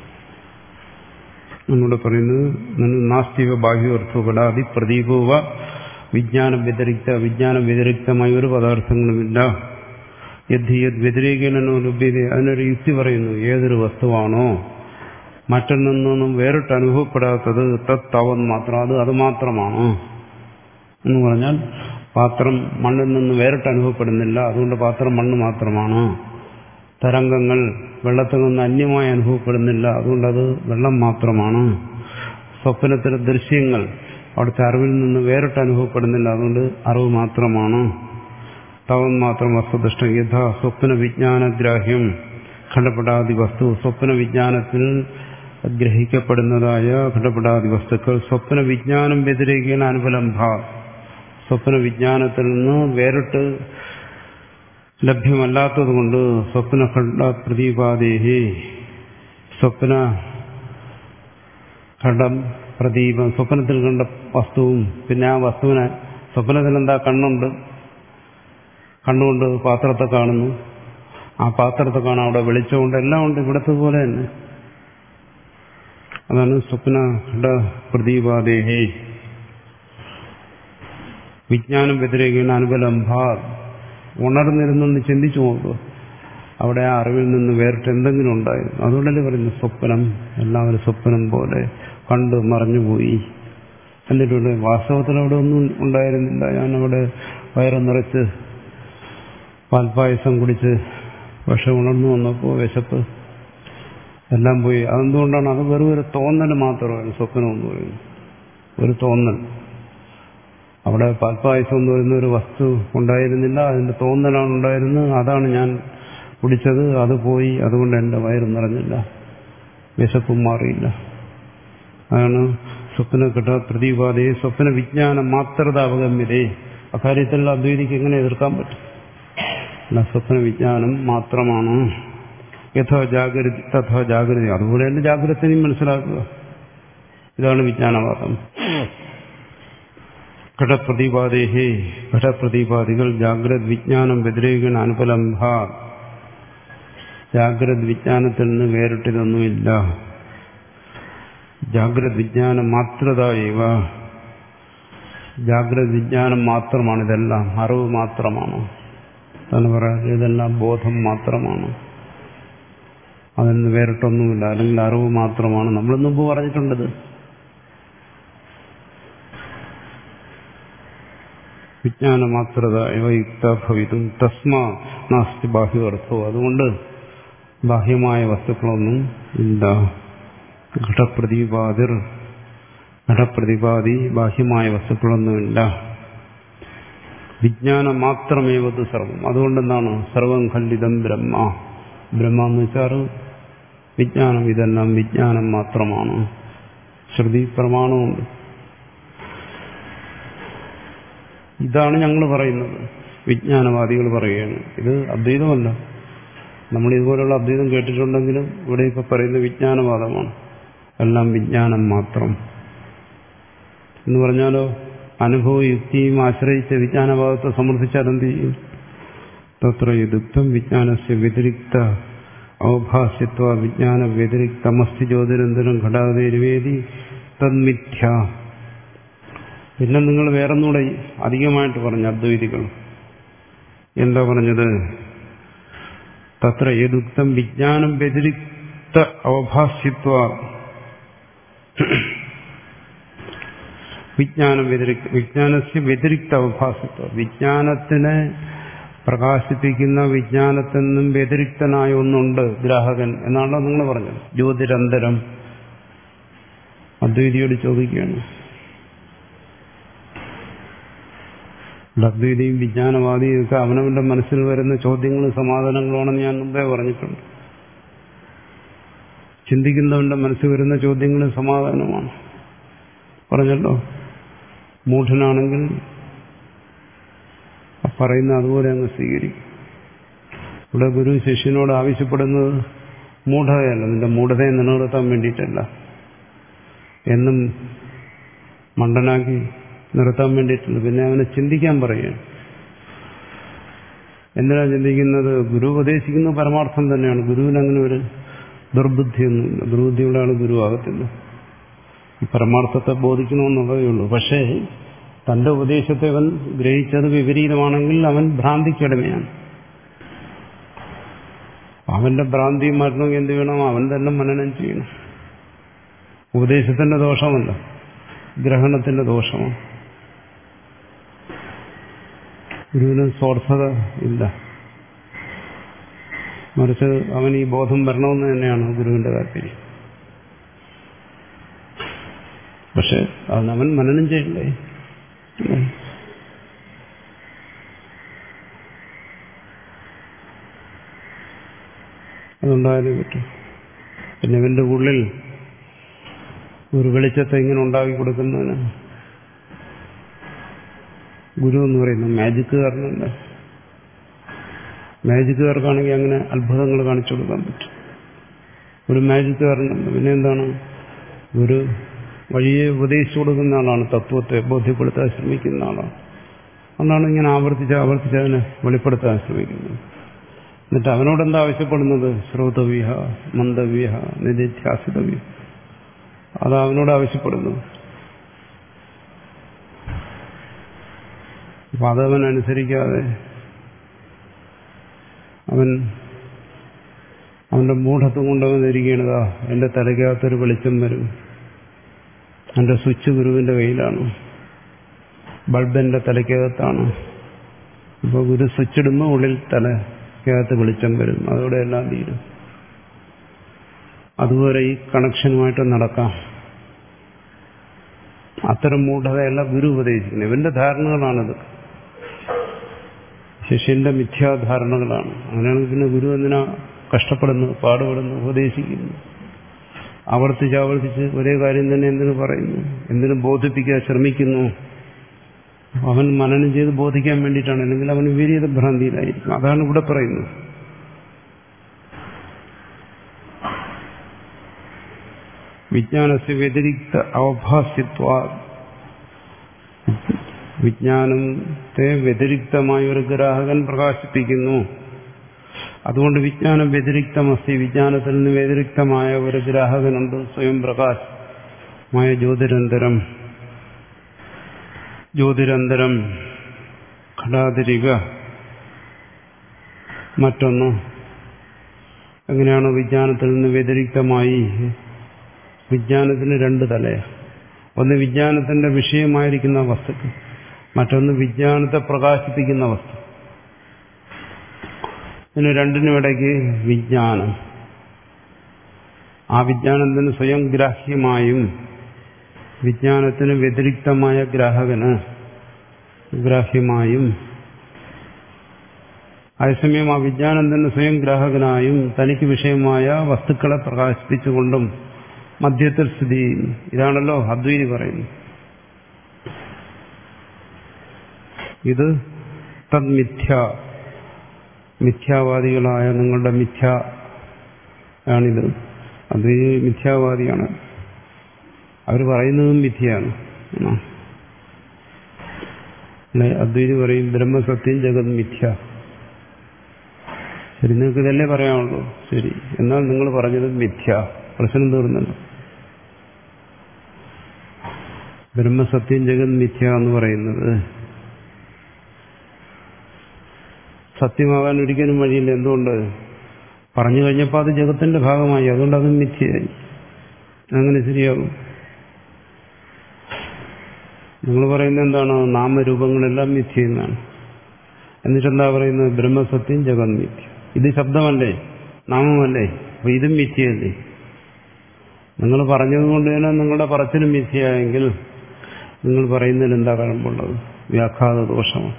എന്നോട് പറയുന്നത്. നാസ്തിക ബാഹ്യോർത്ഥോപടാതി പ്രദീപവ വിജ്ഞാനം വ്യതിരിക്ത, വിജ്ഞാനം വ്യതിരിക്തമായ ഒരു പദാർത്ഥങ്ങളുമില്ല. യദ് യദ് വ്യതിരേകനോ ലഭ്യത, അതിനൊരു യുക്തി പറയുന്നു. ഏതൊരു വസ്തുവാണോ മറ്റിൽ നിന്നൊന്നും വേറിട്ട് അനുഭവപ്പെടാത്തത് തത് തവൻ മാത്രം, അത് അത് മാത്രമാണ് എന്ന് പറഞ്ഞാൽ പാത്രം മണ്ണിൽ നിന്ന് വേറിട്ട് അനുഭവപ്പെടുന്നില്ല, അതുകൊണ്ട് പാത്രം മണ്ണ് മാത്രമാണ്. തരംഗങ്ങൾ വെള്ളത്തിൽ നിന്ന് അന്യമായി അനുഭവപ്പെടുന്നില്ല, അതുകൊണ്ടത് വെള്ളം മാത്രമാണ്. സ്വപ്നത്തിലെ ദൃശ്യങ്ങൾ അവിടുത്തെ അറിവിൽ നിന്ന് വേറിട്ട് അനുഭവപ്പെടുന്നില്ല, അതുകൊണ്ട് അറിവ് മാത്രമാണ്. തവൻ മാത്രം വസ്തുദൃഷ്ട യഥാ സ്വപ്ന വിജ്ഞാനഗ്രാഹ്യം ഖണ്ഡപടാദി വസ്തു, സ്വപ്ന വിജ്ഞാനത്തിൽ ഗ്രഹിക്കപ്പെടുന്നതായ ഖണ്ഡപടാദി വസ്തുക്കൾ സ്വപ്ന വിജ്ഞാനം വ്യതിരേകേന അനുപലംഭ, സ്വപ്ന വിജ്ഞാനത്തിൽ നിന്ന് വേറിട്ട് ലഭ്യമല്ലാത്തതുകൊണ്ട് സ്വപ്ന ഖണ്ഡ പ്രദീപാദേഹി, സ്വപ്ന ഖണ്ഡം പ്രദീപം, സ്വപ്നത്തിൽ കണ്ട വസ്തുവും പിന്നെ ആ വസ്തുവിനെ, സ്വപ്നത്തിൽ എന്താ കണ്ണുണ്ട്, കണ്ണുകൊണ്ട് പാത്രത്തെ കാണുന്നു, ആ പാത്രത്തെ കാണാൻ അവിടെ വെളിച്ചമുണ്ട്, എല്ലാം ഉണ്ട്, ഇവിടത്തെ പോലെ തന്നെ. അതാണ് സ്വപ്ന ഖണ്ഡ പ്രദീപാദേഹി വിജ്ഞാനം വ്യതിരേകേന അനുപലംഭ. ഉണർന്നിരുന്നൊന്ന് ചിന്തിച്ചു നോക്കുക, അവിടെ ആ അറിവിൽ നിന്ന് വേറിട്ട് എന്തെങ്കിലും ഉണ്ടായിരുന്നു. അതുകൊണ്ടല്ലേ പറയുന്നു സ്വപ്നം, എല്ലാവരും സ്വപ്നം പോലെ കണ്ട് മറഞ്ഞുപോയി. എന്നിട്ടുണ്ട് വാസ്തവത്തിൽ അവിടെ ഒന്നും ഉണ്ടായിരുന്നില്ല. ഞാനവിടെ വയറ് നിറച്ച് പാൽപ്പായസം കുടിച്ച് പക്ഷെ ഉണർന്നു വന്നപ്പോൾ വിശപ്പ് എല്ലാം പോയി. അതെന്തുകൊണ്ടാണ്? അത് വെറും ഒരു തോന്നൽ മാത്രമാണ് സ്വപ്നം എന്ന് പറയുന്നത്, ഒരു തോന്നൽ. അവിടെ പാൽപ്പായസം എന്ന് പറയുന്ന ഒരു വസ്തു ഉണ്ടായിരുന്നില്ല, അതിന്റെ തോന്നലാണ് ഉണ്ടായിരുന്നത്. അതാണ് ഞാൻ കുടിച്ചത്, അത് പോയി, അതുകൊണ്ട് എന്റെ വയറ് നിറഞ്ഞില്ല, വിശപ്പും മാറിയില്ല. അതാണ് സ്വപ്ന ഘട പ്രതിപാദേ സ്വപ്ന വിജ്ഞാനം മാത്രത അവഗമ്യതേ. അക്കാര്യത്തിൽ അദ്വൈതിക്ക് എങ്ങനെ എതിർക്കാൻ പറ്റും? അല്ല, സ്വപ്ന വിജ്ഞാനം മാത്രമാണ്. യഥാ ജാഗ്രത തഥാ ജാഗ്രത, അതുപോലെ തന്നെ ജാഗ്രതയും മനസ്സിലാക്കുക. ഇതാണ് വിജ്ഞാനവാദം. ഘടപ്രതിപാദേഹേ, ഘടപ്രതിപാദികൾ ജാഗ്രത് വിജ്ഞാനം വ്യതിരേകേണ അനുപലംഭ, ജാഗ്രത് വിജ്ഞാനത്തിൽ നിന്ന് വേറിട്ടതൊന്നുമില്ല. ജാഗ്രത് വിജ്ഞാനം മാത്രതായവ, ജാഗ്രത് വിജ്ഞാനം മാത്രമാണ് ഇതെല്ലാം, അറിവ് മാത്രമാണ്. എന്ന് പറയാം, ഇതെല്ലാം ബോധം മാത്രമാണ്, അതിൽ നിന്ന് വേറിട്ടൊന്നുമില്ല, അല്ലെങ്കിൽ അറിവ് മാത്രമാണ്. നമ്മൾ മുമ്പ് പറഞ്ഞിട്ടുണ്ടത്. വിജ്ഞാനമാത്രത യുക്ത ഭവിതും തസ്മാ നാസ്തി ബാഹ്യോർത്ഥോ, അതുകൊണ്ട് ബാഹ്യമായ വസ്തുക്കളൊന്നും ഇല്ല. ഘടപ്രതിപാദിർ, ഘടപ്രതിപാദി ബാഹ്യമായ വസ്തുക്കളൊന്നുമില്ല. വിജ്ഞാനം മാത്രമേവത് സർവം, അതുകൊണ്ടെന്താണ് സർവം ഖണ്ഡിതം ബ്രഹ്മ. ബ്രഹ്മ എന്ന് വെച്ചാൽ വിജ്ഞാനം, ഇതെല്ലാം വിജ്ഞാനം മാത്രമാണ്. ശ്രുതി പ്രമാണമുണ്ട്. ഇതാണ് ഞങ്ങൾ പറയുന്നത്, വിജ്ഞാനവാദികൾ പറയുകയാണ്. ഇത് അദ്വൈതമല്ല. നമ്മൾ ഇതുപോലുള്ള അദ്വൈതം കേട്ടിട്ടുണ്ടെങ്കിലും ഇവിടെ ഇപ്പൊ പറയുന്ന വിജ്ഞാനവാദമാണ്. എല്ലാം വിജ്ഞാനം മാത്രം എന്ന് പറഞ്ഞാലോ, അനുഭവ യുക്തിയും ആശ്രയിച്ച് വിജ്ഞാനവാദത്തെ സമർത്ഥിച്ചാൽ എന്ത് ചെയ്യും? തത്ര യുക്തം വിജ്ഞാനസ്യ വ്യതിരിക്ത ഔഭാസ്യത്വ വിജ്ഞാന വ്യതിരിക്തമസ്തി ജ്യോതിരന്തരം ഘടാതേ നിവേദി തന്മിഥ്യ. പിന്നെ നിങ്ങൾ വേറൊന്നുകൂടെ അധികമായിട്ട് പറഞ്ഞു അദ്വൈതികൾ. എന്താ പറഞ്ഞത്? തത്ര യദുക്തം വിജ്ഞാനം വ്യതിരിക്ത അവഭാസ്യത്വ വിജ്ഞാനം വ്യതിരിക്ത വിജ്ഞാനസ്യ വ്യതിരിക്ത അവഭാസ്യത്വ വിജ്ഞാനത്തിനെ പ്രകാശിപ്പിക്കുന്ന വിജ്ഞാനത്തിൽ നിന്നും വ്യതിരിക്തനായ ഒന്നുണ്ട് ഗ്രാഹകൻ എന്നാണല്ലോ നിങ്ങൾ പറഞ്ഞത്. ജ്യോതിരന്തരം. അദ്വൈതിയോട് ചോദിക്കുകയാണ്. അദ്വൈതിയും വിജ്ഞാനവാദിയും ഒക്കെ അവനവന്റെ മനസ്സിൽ വരുന്ന ചോദ്യങ്ങളും സമാധാനങ്ങളുമാണെന്ന് ഞാൻ മുമ്പേ പറഞ്ഞിട്ടുണ്ട്. ചിന്തിക്കുന്നവന്റെ മനസ്സിൽ വരുന്ന ചോദ്യങ്ങളും സമാധാനമാണ് പറഞ്ഞല്ലോ. മൂഢനാണെങ്കിൽ പറയുന്ന അതുപോലെ അങ്ങ് സ്വീകരിക്കും. ഇവിടെ ഗുരു ശിഷ്യനോട് ആവശ്യപ്പെടുന്നത് മൂഢതയല്ല, നിന്റെ മൂഢതയെ നിലനിർത്താൻ വേണ്ടിയിട്ടല്ല, എന്നും മണ്ടനാക്കി നിർത്താൻ വേണ്ടിയിട്ടുണ്ട്. പിന്നെ അവനെ ചിന്തിക്കാൻ പറയുകയാണ്. എന്തിനാ ചിന്തിക്കുന്നത്? ഗുരു ഉപദേശിക്കുന്ന പരമാർത്ഥം തന്നെയാണ്. ഗുരുവിന് അങ്ങനെ ഒരു ദുർബുദ്ധിയൊന്നുമില്ല. ദുർബുദ്ധിയുള്ള ആൾ ഗുരു ആകത്തില്ല. ഈ പരമാർത്ഥത്തെ ബോധിക്കണമെന്നുള്ളതേ ഉള്ളൂ. പക്ഷേ തന്റെ ഉപദേശത്തെ അവൻ ഗ്രഹിച്ചത് വിപരീതമാണെങ്കിൽ അവൻ ഭ്രാന്തിക്കടിമയാണ്. അവന്റെ ഭ്രാന്തി മാറ്റണമെങ്കിൽ എന്ത് വേണം? അവൻ തന്നെ മനനം ചെയ്യണം. ഉപദേശത്തിന്റെ ദോഷമല്ല, ഗ്രഹണത്തിന്റെ ദോഷമാണ്. ഗുരുവിന് സ്വാർത്ഥത ഇല്ല, മറിച്ച് അവൻ ഈ ബോധം വരണമെന്ന് തന്നെയാണ് ഗുരുവിന്റെ താല്പര്യം. പക്ഷെ അവൻ മനനം ചെയ്യണ്ടേ? അതുണ്ടായാലേ പറ്റും. പിന്നെ ഇവന്റെ ഉള്ളിൽ ഒരു വെളിച്ചത്തെ ഇങ്ങനെ ഉണ്ടാക്കി കൊടുക്കുന്നതിന് ഗുരു എന്ന് പറയുന്നത് മാജിക്കുകാരനല്ല. മാജിക്കുകാർക്കാണെങ്കിൽ അങ്ങനെ അത്ഭുതങ്ങൾ കാണിച്ചു കൊടുക്കാൻ പറ്റും. ഒരു മാജിക്കുകാരനല്ല. പിന്നെ എന്താണ്? ഒരു വഴിയെ ഉപദേശിച്ചു കൊടുക്കുന്ന ആളാണ്, തത്വത്തെ ബോധ്യപ്പെടുത്താൻ ശ്രമിക്കുന്ന ആളാണ്. അതാണ് ഇങ്ങനെ ആവർത്തിച്ച് ആവർത്തിച്ച് അതിനെ വെളിപ്പെടുത്താൻ ശ്രമിക്കുന്നത്. എന്നിട്ട് അവനോട് എന്താ ആവശ്യപ്പെടുന്നത്? ശ്രോതവ്യ, മന്ദവ്യ, നിധിധ്യാസിതവ്യ. അതാ അവനോട് ആവശ്യപ്പെടുന്നത്. അപ്പൊ അതവൻ അനുസരിക്കാതെ അവൻ അവന്റെ മൂഢത്വം കൊണ്ടവൻ ഇരിക്കണതാ. എന്റെ തലയ്ക്കകത്തൊരു വെളിച്ചം വരും, എന്റെ സ്വിച്ച് ഗുരുവിന്റെ കയ്യിലാണ്, ബൾബ് എന്റെ തലയ്ക്കകത്താണ്. ഇപ്പൊ ഗുരു സ്വിച്ച് ഇടുമ്പോൾ ഉള്ളിൽ തലയ്ക്കകത്ത് വെളിച്ചം വരും, അതോടെ എല്ലാം തീരും. അതുവരെ ഈ കണക്ഷനുമായിട്ട് നടക്കാം. അത്തരം മൂഢതയല്ല ഗുരു ഉപദേശിക്കുന്നത്. ഇവന്റെ ധാരണകളാണിത്, ശിഷ്യന്റെ മിഥ്യാധാരണകളാണ്. അങ്ങനെയാണെങ്കിൽ പിന്നെ ഗുരു എന്തിനാ കഷ്ടപ്പെടുന്നു, പാടുപെടുന്നു, ഉപദേശിക്കുന്നു? ആവർത്തിച്ച് ആവർത്തിച്ച് ഒരേ കാര്യം തന്നെ എന്തിനു പറയുന്നു, എന്തിനു ബോധിപ്പിക്കാൻ ശ്രമിക്കുന്നു? അവൻ മനനം ചെയ്ത് ബോധിക്കാൻ വേണ്ടിയിട്ടാണ്, അല്ലെങ്കിൽ അവൻ വിപരീത ഭ്രാന്തിയിലായിരിക്കും. അതാണ് ഇവിടെ പറയുന്നത്. വിജ്ഞാനസ്യ വ്യതിരിക്ത അവഭാസ്യത്വ, വിജ്ഞാനത്തെ വ്യതിരിക്തമായ ഒരു ഗ്രാഹകൻ പ്രകാശിപ്പിക്കുന്നു. അതുകൊണ്ട് വിജ്ഞാനം വ്യതിരിക്തമസ്തി, വിജ്ഞാനത്തിൽ നിന്ന് വ്യതിരിക്തമായ ഒരു ഗ്രാഹകനുണ്ട്, സ്വയം പ്രകാശമായ ജ്യോതിരന്തരം. ജ്യോതിരന്തരം ഘടാതിരിക. മറ്റൊന്ന് എങ്ങനെയാണ് വിജ്ഞാനത്തിൽ നിന്ന് വ്യതിരിക്തമായി? വിജ്ഞാനത്തിന് രണ്ട് തലയാണ്. ഒന്ന് വിജ്ഞാനത്തിന്റെ വിഷയമായിരിക്കുന്ന വസ്തുക്കൾ, മറ്റൊന്ന് വിജ്ഞാനത്തെ പ്രകാശിപ്പിക്കുന്ന വസ്തു. ഇതിന് രണ്ടിനും ഇടയ്ക്ക് വിജ്ഞാനം. ആ വിജ്ഞാനത്തിന് സ്വയം ഗ്രാഹ്യമായും വിജ്ഞാനത്തിന് വ്യതിരിക്തമായ ഗ്രാഹകന് ഗ്രാഹ്യമായും, അതേസമയം ആ വിജ്ഞാനം തന്നെ സ്വയം ഗ്രാഹകനായും തനിക്ക് വിഷയമായ വസ്തുക്കളെ പ്രകാശിപ്പിച്ചുകൊണ്ടും മധ്യത്തിൽ സ്ഥിതി ചെയ്യുന്നു. ഇതാണല്ലോ അദ്വൈതി പറയുന്നത്. ഇത് തദ്മിഥ്യ, മിഥ്യാവാദികളായ നിങ്ങളുടെ മിഥ്യ ആണിത്. അദ്വൈതി മിഥ്യാവാദിയാണ്. അവർ പറയുന്നതും മിഥ്യയാണ്. അദ്വൈതി പറയും ബ്രഹ്മസത്യം ജഗത് മിഥ്യ. ശരി, നിങ്ങൾക്ക് ഇതല്ലേ പറയാനുള്ളൂ. ശരി, എന്നാൽ നിങ്ങൾ പറഞ്ഞത് മിഥ്യ. പ്രശ്നം തീർന്നല്ലോ. ബ്രഹ്മസത്യം ജഗത് മിഥ്യ എന്ന് പറയുന്നത് സത്യമാകാൻ ഒരിക്കലും വഴിയില്ല. എന്തുകൊണ്ട്? പറഞ്ഞു കഴിഞ്ഞപ്പോൾ അത് ജഗത്തിന്റെ ഭാഗമായി, അതുകൊണ്ട് അത് മിഥ്യയായി. അങ്ങനെ ശരിയാകും? നിങ്ങൾ പറയുന്നത് എന്താണ്? നാമരൂപങ്ങളെല്ലാം മിഥ്യ എന്നാണ്. എന്നിട്ടെന്താ പറയുന്നത്? ബ്രഹ്മസത്യം ജഗത് മിഥ്യ. ഇത് ശബ്ദമല്ലേ, നാമമല്ലേ? അപ്പൊ ഇതും മിഥ്യയല്ലേ? നിങ്ങൾ പറഞ്ഞതുകൊണ്ട് തന്നെ നിങ്ങളുടെ പറച്ചിലും മിഥ്യയായെങ്കിൽ നിങ്ങൾ പറയുന്നതിൽ എന്താ കഴമ്പുള്ളത്? വ്യാഘാത ദോഷമാണ്.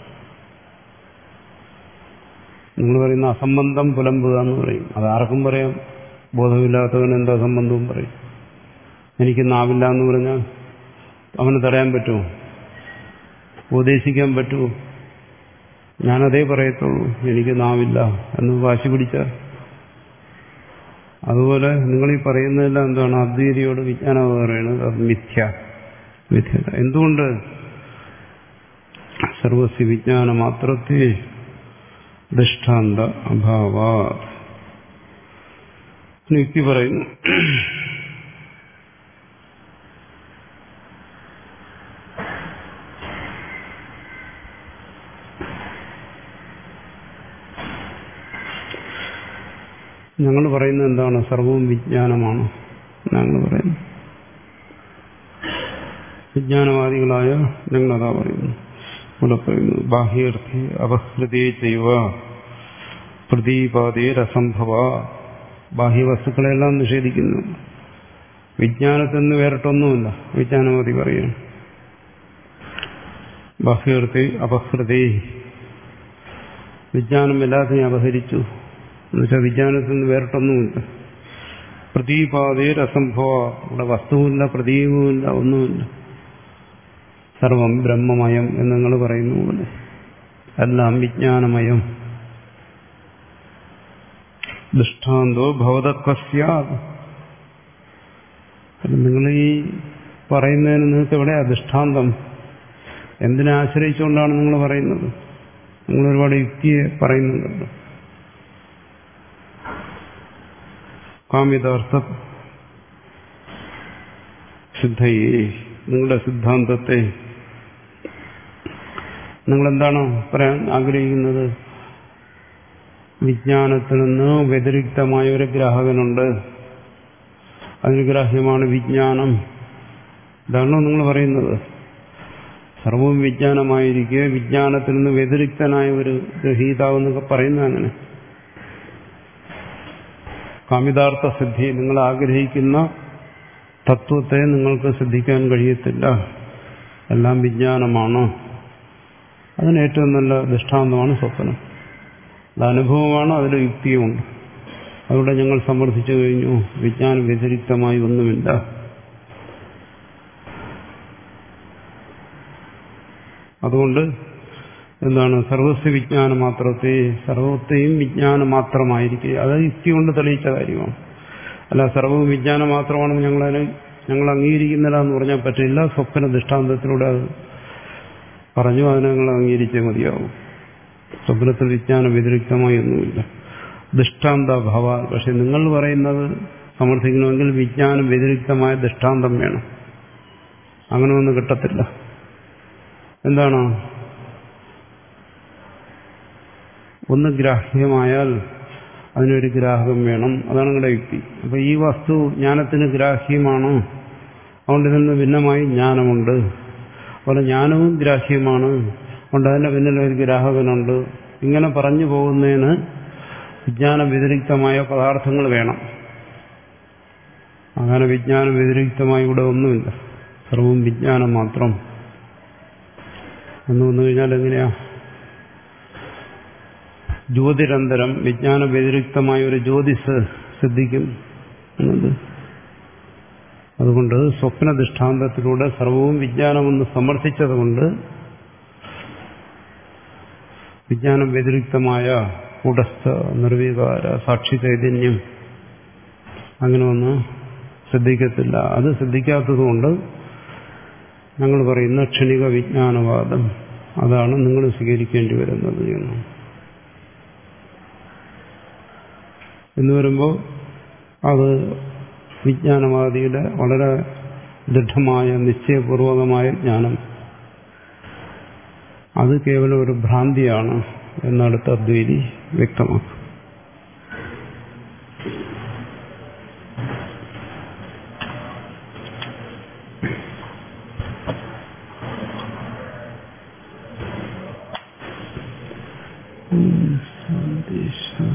നിങ്ങൾ പറയുന്ന അസംബന്ധം പുലമ്പുക എന്ന് പറയും. അതാർക്കും പറയാം. ബോധമില്ലാത്തവൻ എന്താ സംബന്ധവും പറയും. എനിക്ക് നാവില്ല എന്ന് പറഞ്ഞാൽ അവന് തടയാൻ പറ്റുമോ? ഉപദേശിക്കാൻ പറ്റുമോ? ഞാനതേ പറയത്തുള്ളൂ, എനിക്ക് നാവില്ല എന്ന് വാശി പിടിച്ചാൽ. അതുപോലെ നിങ്ങളീ പറയുന്നതെല്ലാം എന്താണ്? അദ്വൈതിയോട് വിജ്ഞാനം പറയുന്നത് അത് മിഥ്യ മിഥ്യത. എന്തുകൊണ്ട്? സർവസ്യ വിജ്ഞാന മാത്രത്തെ ദൃഷ്ടാന്ത അഭാവ. യുക്തി പറയുന്നു. ഞങ്ങൾ പറയുന്നത് എന്താണ്? സർവവും വിജ്ഞാനമാണ് ഞങ്ങൾ പറയുന്നു. വിജ്ഞാനവാദികളായ ഞങ്ങളതാ പറയുന്നു. ഇവിടെ പറയുന്നു ബാഹ്യർത്ഥി അപഹൃതേ ചെയ്വ പ്രതീപാതേ രസംഭവ. ബാഹ്യവസ്തുക്കളെല്ലാം നിഷേധിക്കുന്നു. വിജ്ഞാനത്തിൽ നിന്ന് വേറിട്ടൊന്നുമില്ല വിജ്ഞാനവാദി പറയുന്നു. ബാഹ്യർത്ഥി അപഹൃതേ, വിജ്ഞാനം എല്ലാത്തിനെയും അപഹരിച്ചു എന്നുവെച്ചാൽ വിജ്ഞാനത്തിൽ നിന്ന് വേറിട്ടൊന്നുമില്ല. പ്രതീപാതേ രസംഭവ, ഇവിടെ വസ്തുവില്ല, പ്രതീകവുമില്ല, ഒന്നുമില്ല. സർവം ബ്രഹ്മമയം എന്ന് നിങ്ങൾ പറയുന്നു പോലെ എല്ലാം വിജ്ഞാനമയം. ദൃഷ്ടാന്തോ ഭവതക്കസ്യ. നിങ്ങൾ ഈ പറയുന്നതിന് നിങ്ങൾക്ക് എവിടെയാ ദൃഷ്ടാന്തം? എന്തിനെ ആശ്രയിച്ചുകൊണ്ടാണ് നിങ്ങൾ പറയുന്നത്? നിങ്ങൾ ഒരുപാട് യുക്തിയെ പറയുന്നുണ്ടല്ലോ. കാമ്യതാർത്ഥ സിദ്ധയെ, നിങ്ങളുടെ സിദ്ധാന്തത്തെ നിങ്ങളെന്താണ് പറയാൻ ആഗ്രഹിക്കുന്നത്? വിജ്ഞാനത്തിൽ നിന്ന് വ്യതിരിക്തമായ ഒരു ഗ്രാഹകനുണ്ട്, അതിന് ഗ്രാഹ്യമാണ് വിജ്ഞാനം. ഇതാണോ നിങ്ങൾ പറയുന്നത്? സർവവും വിജ്ഞാനമായിരിക്കെ വിജ്ഞാനത്തിൽ നിന്ന് വ്യതിരിക്തനായ ഒരു ഗ്രഹീതാവെന്നൊക്കെ പറയുന്നത് അങ്ങനെ. കാമിതാർത്ഥ സിദ്ധി, നിങ്ങൾ ആഗ്രഹിക്കുന്ന തത്വത്തെ നിങ്ങൾക്ക് സിദ്ധിക്കാൻ കഴിയത്തില്ല. എല്ലാം വിജ്ഞാനമാണ്. അതിന് ഏറ്റവും നല്ല ദൃഷ്ടാന്തമാണ് സ്വപ്നം. അത് അനുഭവമാണ്, അതിൽ യുക്തിയുമുണ്ട്. അതുകൊണ്ട് ഞങ്ങൾ സമർത്ഥിച്ചു കഴിഞ്ഞു, വിജ്ഞാനം വ്യതിരിക്തമായി ഒന്നുമില്ല. അതുകൊണ്ട് എന്താണ്? സർവസ്യ വിജ്ഞാനം മാത്രത്തെ, സർവത്തെയും വിജ്ഞാനം മാത്രമായിരിക്കുക. അത് യുക്തി കൊണ്ട് തെളിയിച്ച കാര്യമാണ്. അല്ല സർവ്വവും വിജ്ഞാനം മാത്രമാണെന്ന് ഞങ്ങളതിന് ഞങ്ങൾ അംഗീകരിക്കുന്നില്ല എന്ന് പറഞ്ഞാൽ പറ്റില്ല. സ്വപ്ന ദൃഷ്ടാന്തത്തിലൂടെ അത് പറഞ്ഞു, അതിനെ ഞങ്ങൾ അംഗീകരിച്ചേ മതിയാവും. സ്വപ്നത്തിൽ വിജ്ഞാനം വ്യതിരിക്തമായി ഒന്നുമില്ല. ദൃഷ്ടാന്തഭാവ. പക്ഷെ നിങ്ങൾ പറയുന്നത് സമർത്ഥിക്കണമെങ്കിൽ വിജ്ഞാനം വ്യതിരിക്തമായ ദൃഷ്ടാന്തം വേണം. അങ്ങനെ ഒന്നും കിട്ടത്തില്ല. എന്താണ്? ഒന്ന് ഗ്രാഹ്യമായാൽ അതിനൊരു ഗ്രാഹകം വേണം. അതാണ് നിങ്ങളുടെ യുക്തി. അപ്പൊ ഈ വസ്തു ജ്ഞാനത്തിന് ഗ്രാഹ്യമാണ്, അതുകൊണ്ട് ഇതിന് ഭിന്നമായി ജ്ഞാനമുണ്ട്. അതുപോലെ ജ്ഞാനവും ഗ്രാഹ്യമാണ്, അതുകൊണ്ട് അതിന്റെ പിന്നിൽ ഒരു ഗ്രാഹകനുണ്ട്. ഇങ്ങനെ പറഞ്ഞു പോകുന്നതിന് വിജ്ഞാന വ്യതിരിക്തമായ പദാർത്ഥങ്ങൾ വേണം. അങ്ങനെ വിജ്ഞാന വ്യതിരിക്തമായി ഇവിടെ ഒന്നുമില്ല, സർവവും വിജ്ഞാനം മാത്രം എന്ന് വന്നു കഴിഞ്ഞാൽ എങ്ങനെയാ? ജ്യോതിരന്തരം വിജ്ഞാന വ്യതിരിക്തമായ ഒരു ജ്യോതിസ് സിദ്ധിക്കും എന്നത്. അതുകൊണ്ട് സ്വപ്ന ദൃഷ്ടാന്തത്തിലൂടെ സർവവും വിജ്ഞാനമെന്ന് സമർത്ഥിച്ചതുകൊണ്ട് വിജ്ഞാനം വ്യതിരിക്തമായ കൂടസ്ഥ നിർവികാര സാക്ഷി ചൈതന്യം അങ്ങനെ ഒന്ന് സിദ്ധിക്കത്തില്ല. അത് സിദ്ധിക്കാത്തതുകൊണ്ട് ഞങ്ങൾ പറയുന്ന ക്ഷണിക വിജ്ഞാനവാദം അതാണ് നിങ്ങൾ സ്വീകരിക്കേണ്ടി വരുന്നത് എന്ന് എന്ന് വരുമ്പോൾ അത് വിജ്ഞാനവാദിയുടെ വളരെ ദൃഢമായ നിശ്ചയപൂർവകമായ ജ്ഞാനം അത് കേവലം ഒരു ഭ്രാന്തിയാണ് എന്നടുത്ത അദ്വൈതി വ്യക്തമാക്കും. ശാന്തി ശാന്തി